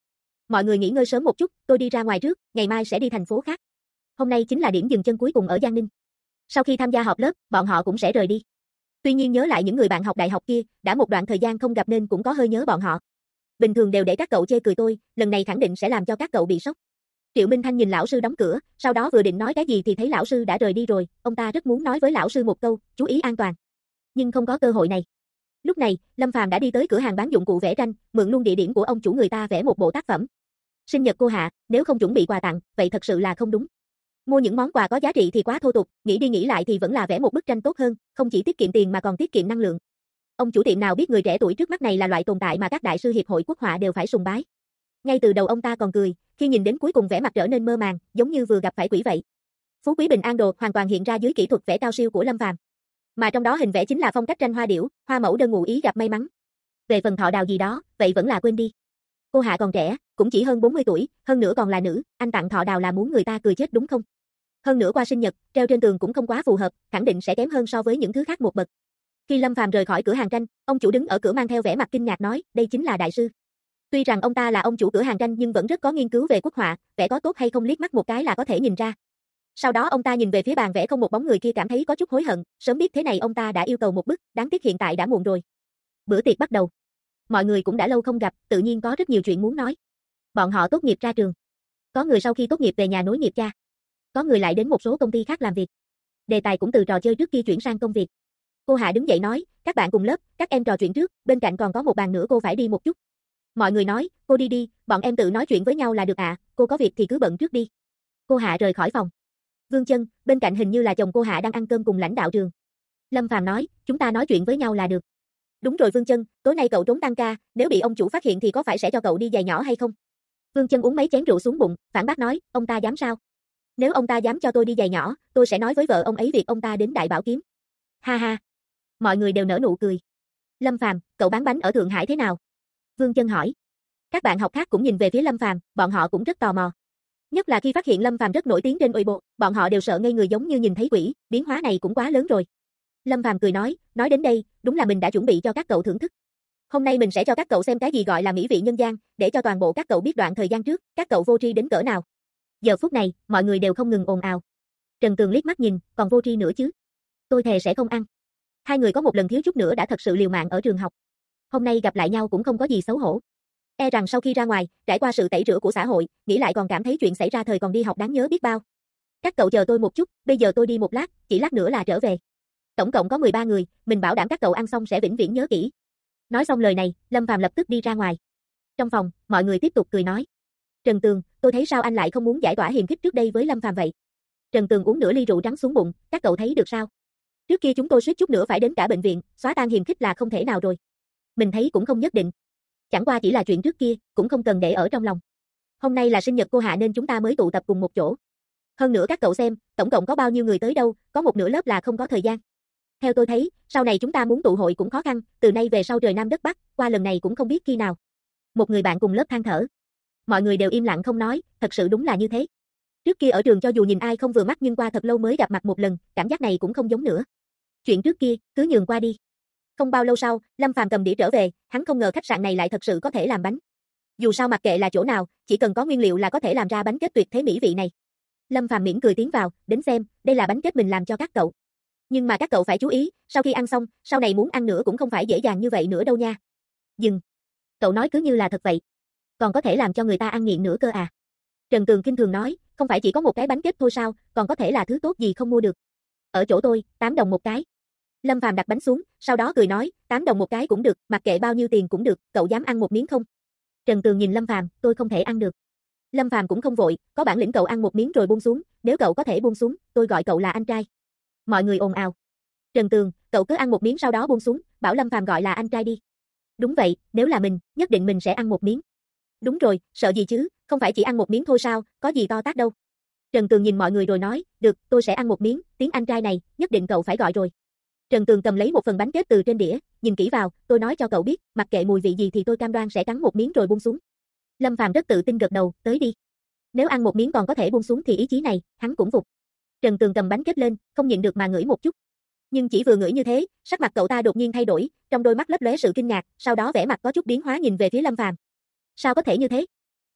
Mọi người nghỉ ngơi sớm một chút, tôi đi ra ngoài trước, ngày mai sẽ đi thành phố khác. Hôm nay chính là điểm dừng chân cuối cùng ở Giang Ninh. Sau khi tham gia họp lớp, bọn họ cũng sẽ rời đi. Tuy nhiên nhớ lại những người bạn học đại học kia, đã một đoạn thời gian không gặp nên cũng có hơi nhớ bọn họ. Bình thường đều để các cậu chê cười tôi, lần này khẳng định sẽ làm cho các cậu bị sốc. Triệu Minh Thanh nhìn lão sư đóng cửa, sau đó vừa định nói cái gì thì thấy lão sư đã rời đi rồi, ông ta rất muốn nói với lão sư một câu, chú ý an toàn. Nhưng không có cơ hội này. Lúc này, Lâm Phàm đã đi tới cửa hàng bán dụng cụ vẽ tranh, mượn luôn địa điểm của ông chủ người ta vẽ một bộ tác phẩm. Sinh nhật cô Hạ, nếu không chuẩn bị quà tặng, vậy thật sự là không đúng. Mua những món quà có giá trị thì quá thô tục, nghĩ đi nghĩ lại thì vẫn là vẽ một bức tranh tốt hơn, không chỉ tiết kiệm tiền mà còn tiết kiệm năng lượng. Ông chủ tiệm nào biết người trẻ tuổi trước mắt này là loại tồn tại mà các đại sư hiệp hội quốc họa đều phải sùng bái. Ngay từ đầu ông ta còn cười, khi nhìn đến cuối cùng vẻ mặt trở nên mơ màng, giống như vừa gặp phải quỷ vậy. Phú quý bình an đồ hoàn toàn hiện ra dưới kỹ thuật vẽ cao siêu của Lâm Phàm. Mà trong đó hình vẽ chính là phong cách tranh hoa điểu, hoa mẫu đơn ngụ ý gặp may mắn. Về phần thọ đào gì đó, vậy vẫn là quên đi. Cô Hạ còn trẻ, cũng chỉ hơn 40 tuổi, hơn nữa còn là nữ, anh tặng thọ đào là muốn người ta cười chết đúng không? Hơn nữa qua sinh nhật, treo trên tường cũng không quá phù hợp, khẳng định sẽ kém hơn so với những thứ khác một bậc. Khi Lâm Phàm rời khỏi cửa hàng tranh, ông chủ đứng ở cửa mang theo vẻ mặt kinh ngạc nói, đây chính là đại sư. Tuy rằng ông ta là ông chủ cửa hàng tranh nhưng vẫn rất có nghiên cứu về quốc họa, vẽ có tốt hay không liếc mắt một cái là có thể nhìn ra. Sau đó ông ta nhìn về phía bàn vẽ không một bóng người kia cảm thấy có chút hối hận, sớm biết thế này ông ta đã yêu cầu một bức, đáng tiếc hiện tại đã muộn rồi. Bữa tiệc bắt đầu. Mọi người cũng đã lâu không gặp, tự nhiên có rất nhiều chuyện muốn nói. Bọn họ tốt nghiệp ra trường. Có người sau khi tốt nghiệp về nhà nối nghiệp cha. Có người lại đến một số công ty khác làm việc. Đề tài cũng từ trò chơi trước kia chuyển sang công việc. Cô Hạ đứng dậy nói, các bạn cùng lớp, các em trò chuyện trước, bên cạnh còn có một bàn nữa cô phải đi một chút. Mọi người nói, cô đi đi, bọn em tự nói chuyện với nhau là được ạ, cô có việc thì cứ bận trước đi. Cô Hạ rời khỏi phòng. Vương Chân, bên cạnh hình như là chồng cô Hạ đang ăn cơm cùng lãnh đạo trường. Lâm Phàm nói, chúng ta nói chuyện với nhau là được. Đúng rồi Vương Chân, tối nay cậu trốn tăng ca, nếu bị ông chủ phát hiện thì có phải sẽ cho cậu đi giày nhỏ hay không? Vương Chân uống mấy chén rượu xuống bụng, phản bác nói, ông ta dám sao? Nếu ông ta dám cho tôi đi giày nhỏ, tôi sẽ nói với vợ ông ấy việc ông ta đến Đại Bảo Kiếm. Ha ha. Mọi người đều nở nụ cười. Lâm Phàm, cậu bán bánh ở Thượng Hải thế nào? Vương Chân hỏi. Các bạn học khác cũng nhìn về phía Lâm Phàm, bọn họ cũng rất tò mò. Nhất là khi phát hiện Lâm Phàm rất nổi tiếng trên Weibo, bọn họ đều sợ ngây người giống như nhìn thấy quỷ, biến hóa này cũng quá lớn rồi. Lâm Phàm cười nói đến đây, đúng là mình đã chuẩn bị cho các cậu thưởng thức. Hôm nay mình sẽ cho các cậu xem cái gì gọi là mỹ vị nhân gian, để cho toàn bộ các cậu biết đoạn thời gian trước, các cậu vô tri đến cỡ nào. Giờ phút này, mọi người đều không ngừng ồn ào. Trần Tường liếc mắt nhìn, còn vô tri nữa chứ. Tôi thề sẽ không ăn. Hai người có một lần thiếu chút nữa đã thật sự liều mạng ở trường học. Hôm nay gặp lại nhau cũng không có gì xấu hổ. E rằng sau khi ra ngoài, trải qua sự tẩy rửa của xã hội, nghĩ lại còn cảm thấy chuyện xảy ra thời còn đi học đáng nhớ biết bao. Các cậu chờ tôi một chút, bây giờ tôi đi một lát, chỉ lát nữa là trở về. Tổng cộng có 13 người, mình bảo đảm các cậu ăn xong sẽ vĩnh viễn nhớ kỹ. Nói xong lời này, Lâm Phàm lập tức đi ra ngoài. Trong phòng, mọi người tiếp tục cười nói. Trần Tường, tôi thấy sao anh lại không muốn giải tỏa hiềm khích trước đây với Lâm Phàm vậy? Trần Tường uống nửa ly rượu trắng xuống bụng, các cậu thấy được sao? Trước kia chúng tôi suýt chút nữa phải đến cả bệnh viện, xóa tan hiềm khích là không thể nào rồi. Mình thấy cũng không nhất định. Chẳng qua chỉ là chuyện trước kia, cũng không cần để ở trong lòng. Hôm nay là sinh nhật cô Hạ nên chúng ta mới tụ tập cùng một chỗ. Hơn nữa các cậu xem, tổng cộng có bao nhiêu người tới đâu, có một nửa lớp là không có thời gian. Theo tôi thấy, sau này chúng ta muốn tụ hội cũng khó khăn, từ nay về sau trời Nam đất Bắc, qua lần này cũng không biết khi nào. Một người bạn cùng lớp than thở. Mọi người đều im lặng không nói, thật sự đúng là như thế. Trước kia ở trường cho dù nhìn ai không vừa mắt nhưng qua thật lâu mới gặp mặt một lần, cảm giác này cũng không giống nữa. Chuyện trước kia, cứ nhường qua đi. Không bao lâu sau, Lâm Phàm cầm đĩa trở về, hắn không ngờ khách sạn này lại thật sự có thể làm bánh. Dù sao mặc kệ là chỗ nào, chỉ cần có nguyên liệu là có thể làm ra bánh kết tuyệt thế mỹ vị này. Lâm Phàm mỉm cười tiến vào, đến xem, đây là bánh kết mình làm cho các cậu. Nhưng mà các cậu phải chú ý, sau khi ăn xong, sau này muốn ăn nữa cũng không phải dễ dàng như vậy nữa đâu nha. Dừng. Cậu nói cứ như là thật vậy. Còn có thể làm cho người ta ăn nghiện nữa cơ à? Trần Tường kinh thường nói, không phải chỉ có một cái bánh kết thôi sao, còn có thể là thứ tốt gì không mua được. Ở chỗ tôi, 8 đồng một cái. Lâm Phàm đặt bánh xuống, sau đó cười nói, 8 đồng một cái cũng được, mặc kệ bao nhiêu tiền cũng được, cậu dám ăn một miếng không? Trần Tường nhìn Lâm Phàm, tôi không thể ăn được. Lâm Phàm cũng không vội, có bản lĩnh cậu ăn một miếng rồi buông xuống, nếu cậu có thể buông xuống, tôi gọi cậu là anh trai. Mọi người ồn ào. Trần Tường, cậu cứ ăn một miếng sau đó buông xuống, bảo Lâm Phàm gọi là anh trai đi. Đúng vậy, nếu là mình, nhất định mình sẽ ăn một miếng. Đúng rồi, sợ gì chứ, không phải chỉ ăn một miếng thôi sao, có gì to tát đâu. Trần Tường nhìn mọi người rồi nói, được, tôi sẽ ăn một miếng, tiếng anh trai này, nhất định cậu phải gọi rồi. Trần Tường cầm lấy một phần bánh kết từ trên đĩa, nhìn kỹ vào, tôi nói cho cậu biết, mặc kệ mùi vị gì thì tôi cam đoan sẽ cắn một miếng rồi buông xuống. Lâm Phàm rất tự tin gật đầu, tới đi. Nếu ăn một miếng còn có thể buông xuống thì ý chí này, hắn cũng phục. Trần Tường cầm bánh kết lên, không nhịn được mà ngửi một chút. Nhưng chỉ vừa ngửi như thế, sắc mặt cậu ta đột nhiên thay đổi, trong đôi mắt lấp lóe sự kinh ngạc, sau đó vẻ mặt có chút biến hóa nhìn về phía Lâm Phàm. Sao có thể như thế?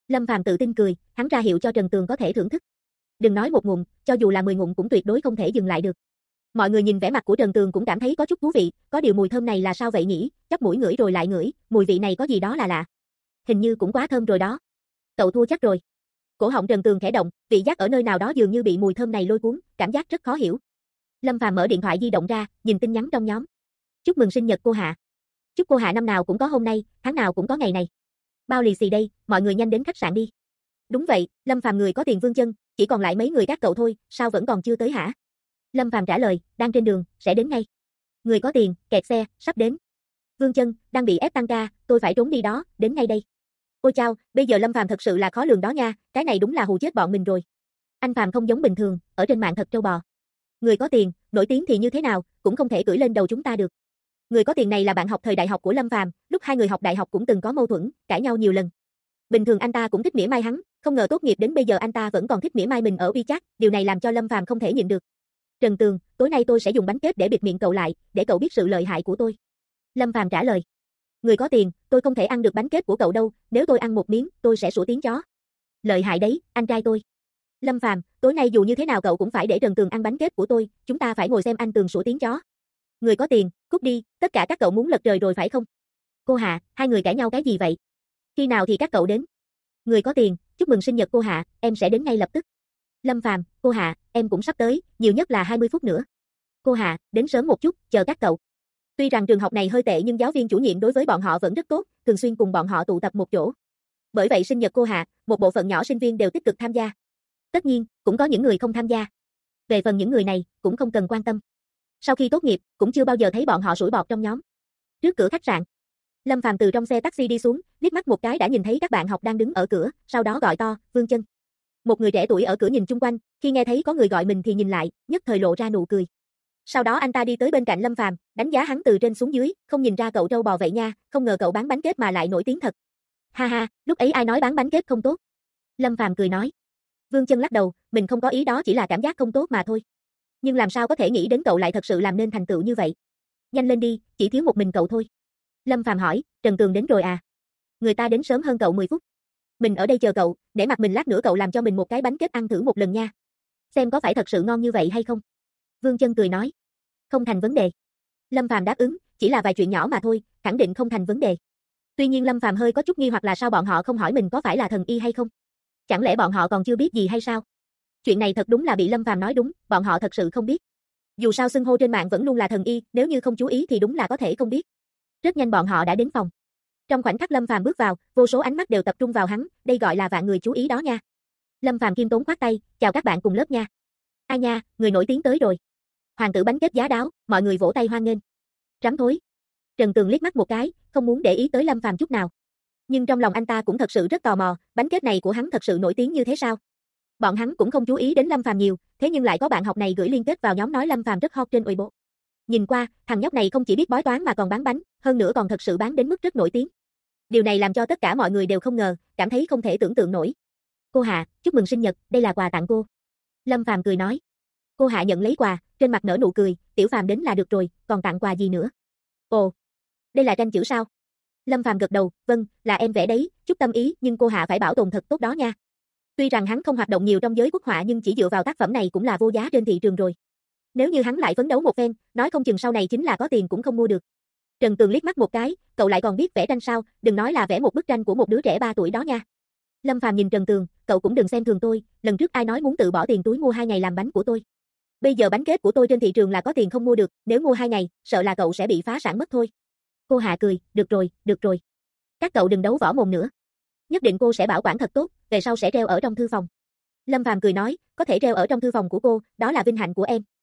Lâm Phàm tự tin cười, hắn ra hiệu cho Trần Tường có thể thưởng thức. Đừng nói một ngụm, cho dù là 10 ngụm cũng tuyệt đối không thể dừng lại được. Mọi người nhìn vẻ mặt của Trần Tường cũng cảm thấy có chút thú vị, có điều mùi thơm này là sao vậy nhỉ? Chóp mũi ngửi rồi lại ngửi, mùi vị này có gì đó là lạ. Hình như cũng quá thơm rồi đó. Cậu thua chắc rồi. Cổ họng Trần Tường khẽ động, vị giác ở nơi nào đó dường như bị mùi thơm này lôi cuốn, cảm giác rất khó hiểu. Lâm Phàm mở điện thoại di động ra, nhìn tin nhắn trong nhóm. Chúc mừng sinh nhật cô Hạ. Chúc cô Hạ năm nào cũng có hôm nay, tháng nào cũng có ngày này. Bao lì xì đây, mọi người nhanh đến khách sạn đi. Đúng vậy, Lâm Phàm người có tiền Vương Chân, chỉ còn lại mấy người các cậu thôi, sao vẫn còn chưa tới hả? Lâm Phàm trả lời, đang trên đường, sẽ đến ngay. Người có tiền, kẹt xe, sắp đến. Vương Chân, đang bị ép tăng ca, tôi phải trốn đi đó, đến ngay đây. Ôi chao, bây giờ Lâm Phàm thật sự là khó lường đó nha, cái này đúng là hù chết bọn mình rồi. Anh Phàm không giống bình thường, ở trên mạng thật trâu bò. Người có tiền, nổi tiếng thì như thế nào, cũng không thể cưỡi lên đầu chúng ta được. Người có tiền này là bạn học thời đại học của Lâm Phàm, lúc hai người học đại học cũng từng có mâu thuẫn, cãi nhau nhiều lần. Bình thường anh ta cũng thích mỉa mai hắn, không ngờ tốt nghiệp đến bây giờ anh ta vẫn còn thích mỉa mai mình ở WeChat, điều này làm cho Lâm Phàm không thể nhịn được. Trần Tường, tối nay tôi sẽ dùng bánh kết để bịt miệng cậu lại, để cậu biết sự lợi hại của tôi. Lâm Phàm trả lời. Người có tiền, tôi không thể ăn được bánh kết của cậu đâu, nếu tôi ăn một miếng, tôi sẽ sủa tiếng chó. Lợi hại đấy, anh trai tôi. Lâm Phàm, tối nay dù như thế nào cậu cũng phải để Trần Tường ăn bánh kết của tôi, chúng ta phải ngồi xem anh Tường sủa tiếng chó. Người có tiền, cút đi, tất cả các cậu muốn lật trời rồi phải không? Cô Hạ, hai người cãi nhau cái gì vậy? Khi nào thì các cậu đến? Người có tiền, chúc mừng sinh nhật cô Hạ, em sẽ đến ngay lập tức. Lâm Phàm, cô Hạ, em cũng sắp tới, nhiều nhất là 20 phút nữa. Cô Hạ, đến sớm một chút, chờ các cậu. Tuy rằng trường học này hơi tệ nhưng giáo viên chủ nhiệm đối với bọn họ vẫn rất tốt, thường xuyên cùng bọn họ tụ tập một chỗ. Bởi vậy sinh nhật cô Hạ, một bộ phận nhỏ sinh viên đều tích cực tham gia. Tất nhiên, cũng có những người không tham gia. Về phần những người này, cũng không cần quan tâm. Sau khi tốt nghiệp, cũng chưa bao giờ thấy bọn họ sủi bọt trong nhóm. Trước cửa khách sạn, Lâm Phàm từ trong xe taxi đi xuống, liếc mắt một cái đã nhìn thấy các bạn học đang đứng ở cửa, sau đó gọi to, Vương Chân. Một người trẻ tuổi ở cửa nhìn chung quanh, khi nghe thấy có người gọi mình thì nhìn lại, nhất thời lộ ra nụ cười. Sau đó anh ta đi tới bên cạnh Lâm Phàm, đánh giá hắn từ trên xuống dưới, không nhìn ra cậu trâu bò vậy nha, không ngờ cậu bán bánh kết mà lại nổi tiếng thật. Ha ha, lúc ấy ai nói bán bánh kết không tốt? Lâm Phàm cười nói. Vương Chân lắc đầu, mình không có ý đó, chỉ là cảm giác không tốt mà thôi. Nhưng làm sao có thể nghĩ đến cậu lại thật sự làm nên thành tựu như vậy? Nhanh lên đi, chỉ thiếu một mình cậu thôi. Lâm Phàm hỏi, Trần Tường đến rồi à? Người ta đến sớm hơn cậu 10 phút. Mình ở đây chờ cậu, để mặt mình lát nữa cậu làm cho mình một cái bánh kết ăn thử một lần nha. Xem có phải thật sự ngon như vậy hay không? Vương Chân cười nói. Không thành vấn đề. Lâm Phàm đáp ứng, chỉ là vài chuyện nhỏ mà thôi, khẳng định không thành vấn đề. Tuy nhiên Lâm Phàm hơi có chút nghi hoặc là sao bọn họ không hỏi mình có phải là thần y hay không? Chẳng lẽ bọn họ còn chưa biết gì hay sao? Chuyện này thật đúng là bị Lâm Phàm nói đúng, bọn họ thật sự không biết. Dù sao xưng hô trên mạng vẫn luôn là thần y, nếu như không chú ý thì đúng là có thể không biết. Rất nhanh bọn họ đã đến phòng. Trong khoảnh khắc Lâm Phàm bước vào, vô số ánh mắt đều tập trung vào hắn, đây gọi là vạn người chú ý đó nha. Lâm Phàm khiêm tốn khoát tay, chào các bạn cùng lớp nha. Ai nha, người nổi tiếng tới rồi. Hoàng tử bánh kết giá đáo, mọi người vỗ tay hoan nghênh. Rắm thối. Trần Tường liếc mắt một cái, không muốn để ý tới Lâm Phàm chút nào. Nhưng trong lòng anh ta cũng thật sự rất tò mò, bánh kết này của hắn thật sự nổi tiếng như thế sao? Bọn hắn cũng không chú ý đến Lâm Phàm nhiều, thế nhưng lại có bạn học này gửi liên kết vào nhóm nói Lâm Phàm rất hot trên Weibo. Nhìn qua, thằng nhóc này không chỉ biết bói toán mà còn bán bánh, hơn nữa còn thật sự bán đến mức rất nổi tiếng. Điều này làm cho tất cả mọi người đều không ngờ, cảm thấy không thể tưởng tượng nổi. Cô Hạ, chúc mừng sinh nhật, đây là quà tặng cô. Lâm Phàm cười nói. Cô Hạ nhận lấy quà, trên mặt nở nụ cười, Tiểu Phàm đến là được rồi, còn tặng quà gì nữa? Ồ, đây là tranh chữ sao? Lâm Phàm gật đầu, vâng, là em vẽ đấy, chút tâm ý, nhưng cô Hạ phải bảo tồn thật tốt đó nha. Tuy rằng hắn không hoạt động nhiều trong giới quốc họa nhưng chỉ dựa vào tác phẩm này cũng là vô giá trên thị trường rồi. Nếu như hắn lại phấn đấu một phen, nói không chừng sau này chính là có tiền cũng không mua được. Trần Tường liếc mắt một cái, cậu lại còn biết vẽ tranh sao, đừng nói là vẽ một bức tranh của một đứa trẻ 3 tuổi đó nha. Lâm Phàm nhìn Trần Tường, cậu cũng đừng xem thường tôi, lần trước ai nói muốn tự bỏ tiền túi mua 2 ngày làm bánh của tôi. Bây giờ bánh kết của tôi trên thị trường là có tiền không mua được, nếu mua 2 ngày, sợ là cậu sẽ bị phá sản mất thôi. Cô Hạ cười, được rồi, được rồi. Các cậu đừng đấu võ mồm nữa. Nhất định cô sẽ bảo quản thật tốt, về sau sẽ treo ở trong thư phòng. Lâm Phàm cười nói, có thể treo ở trong thư phòng của cô, đó là vinh hạnh của em.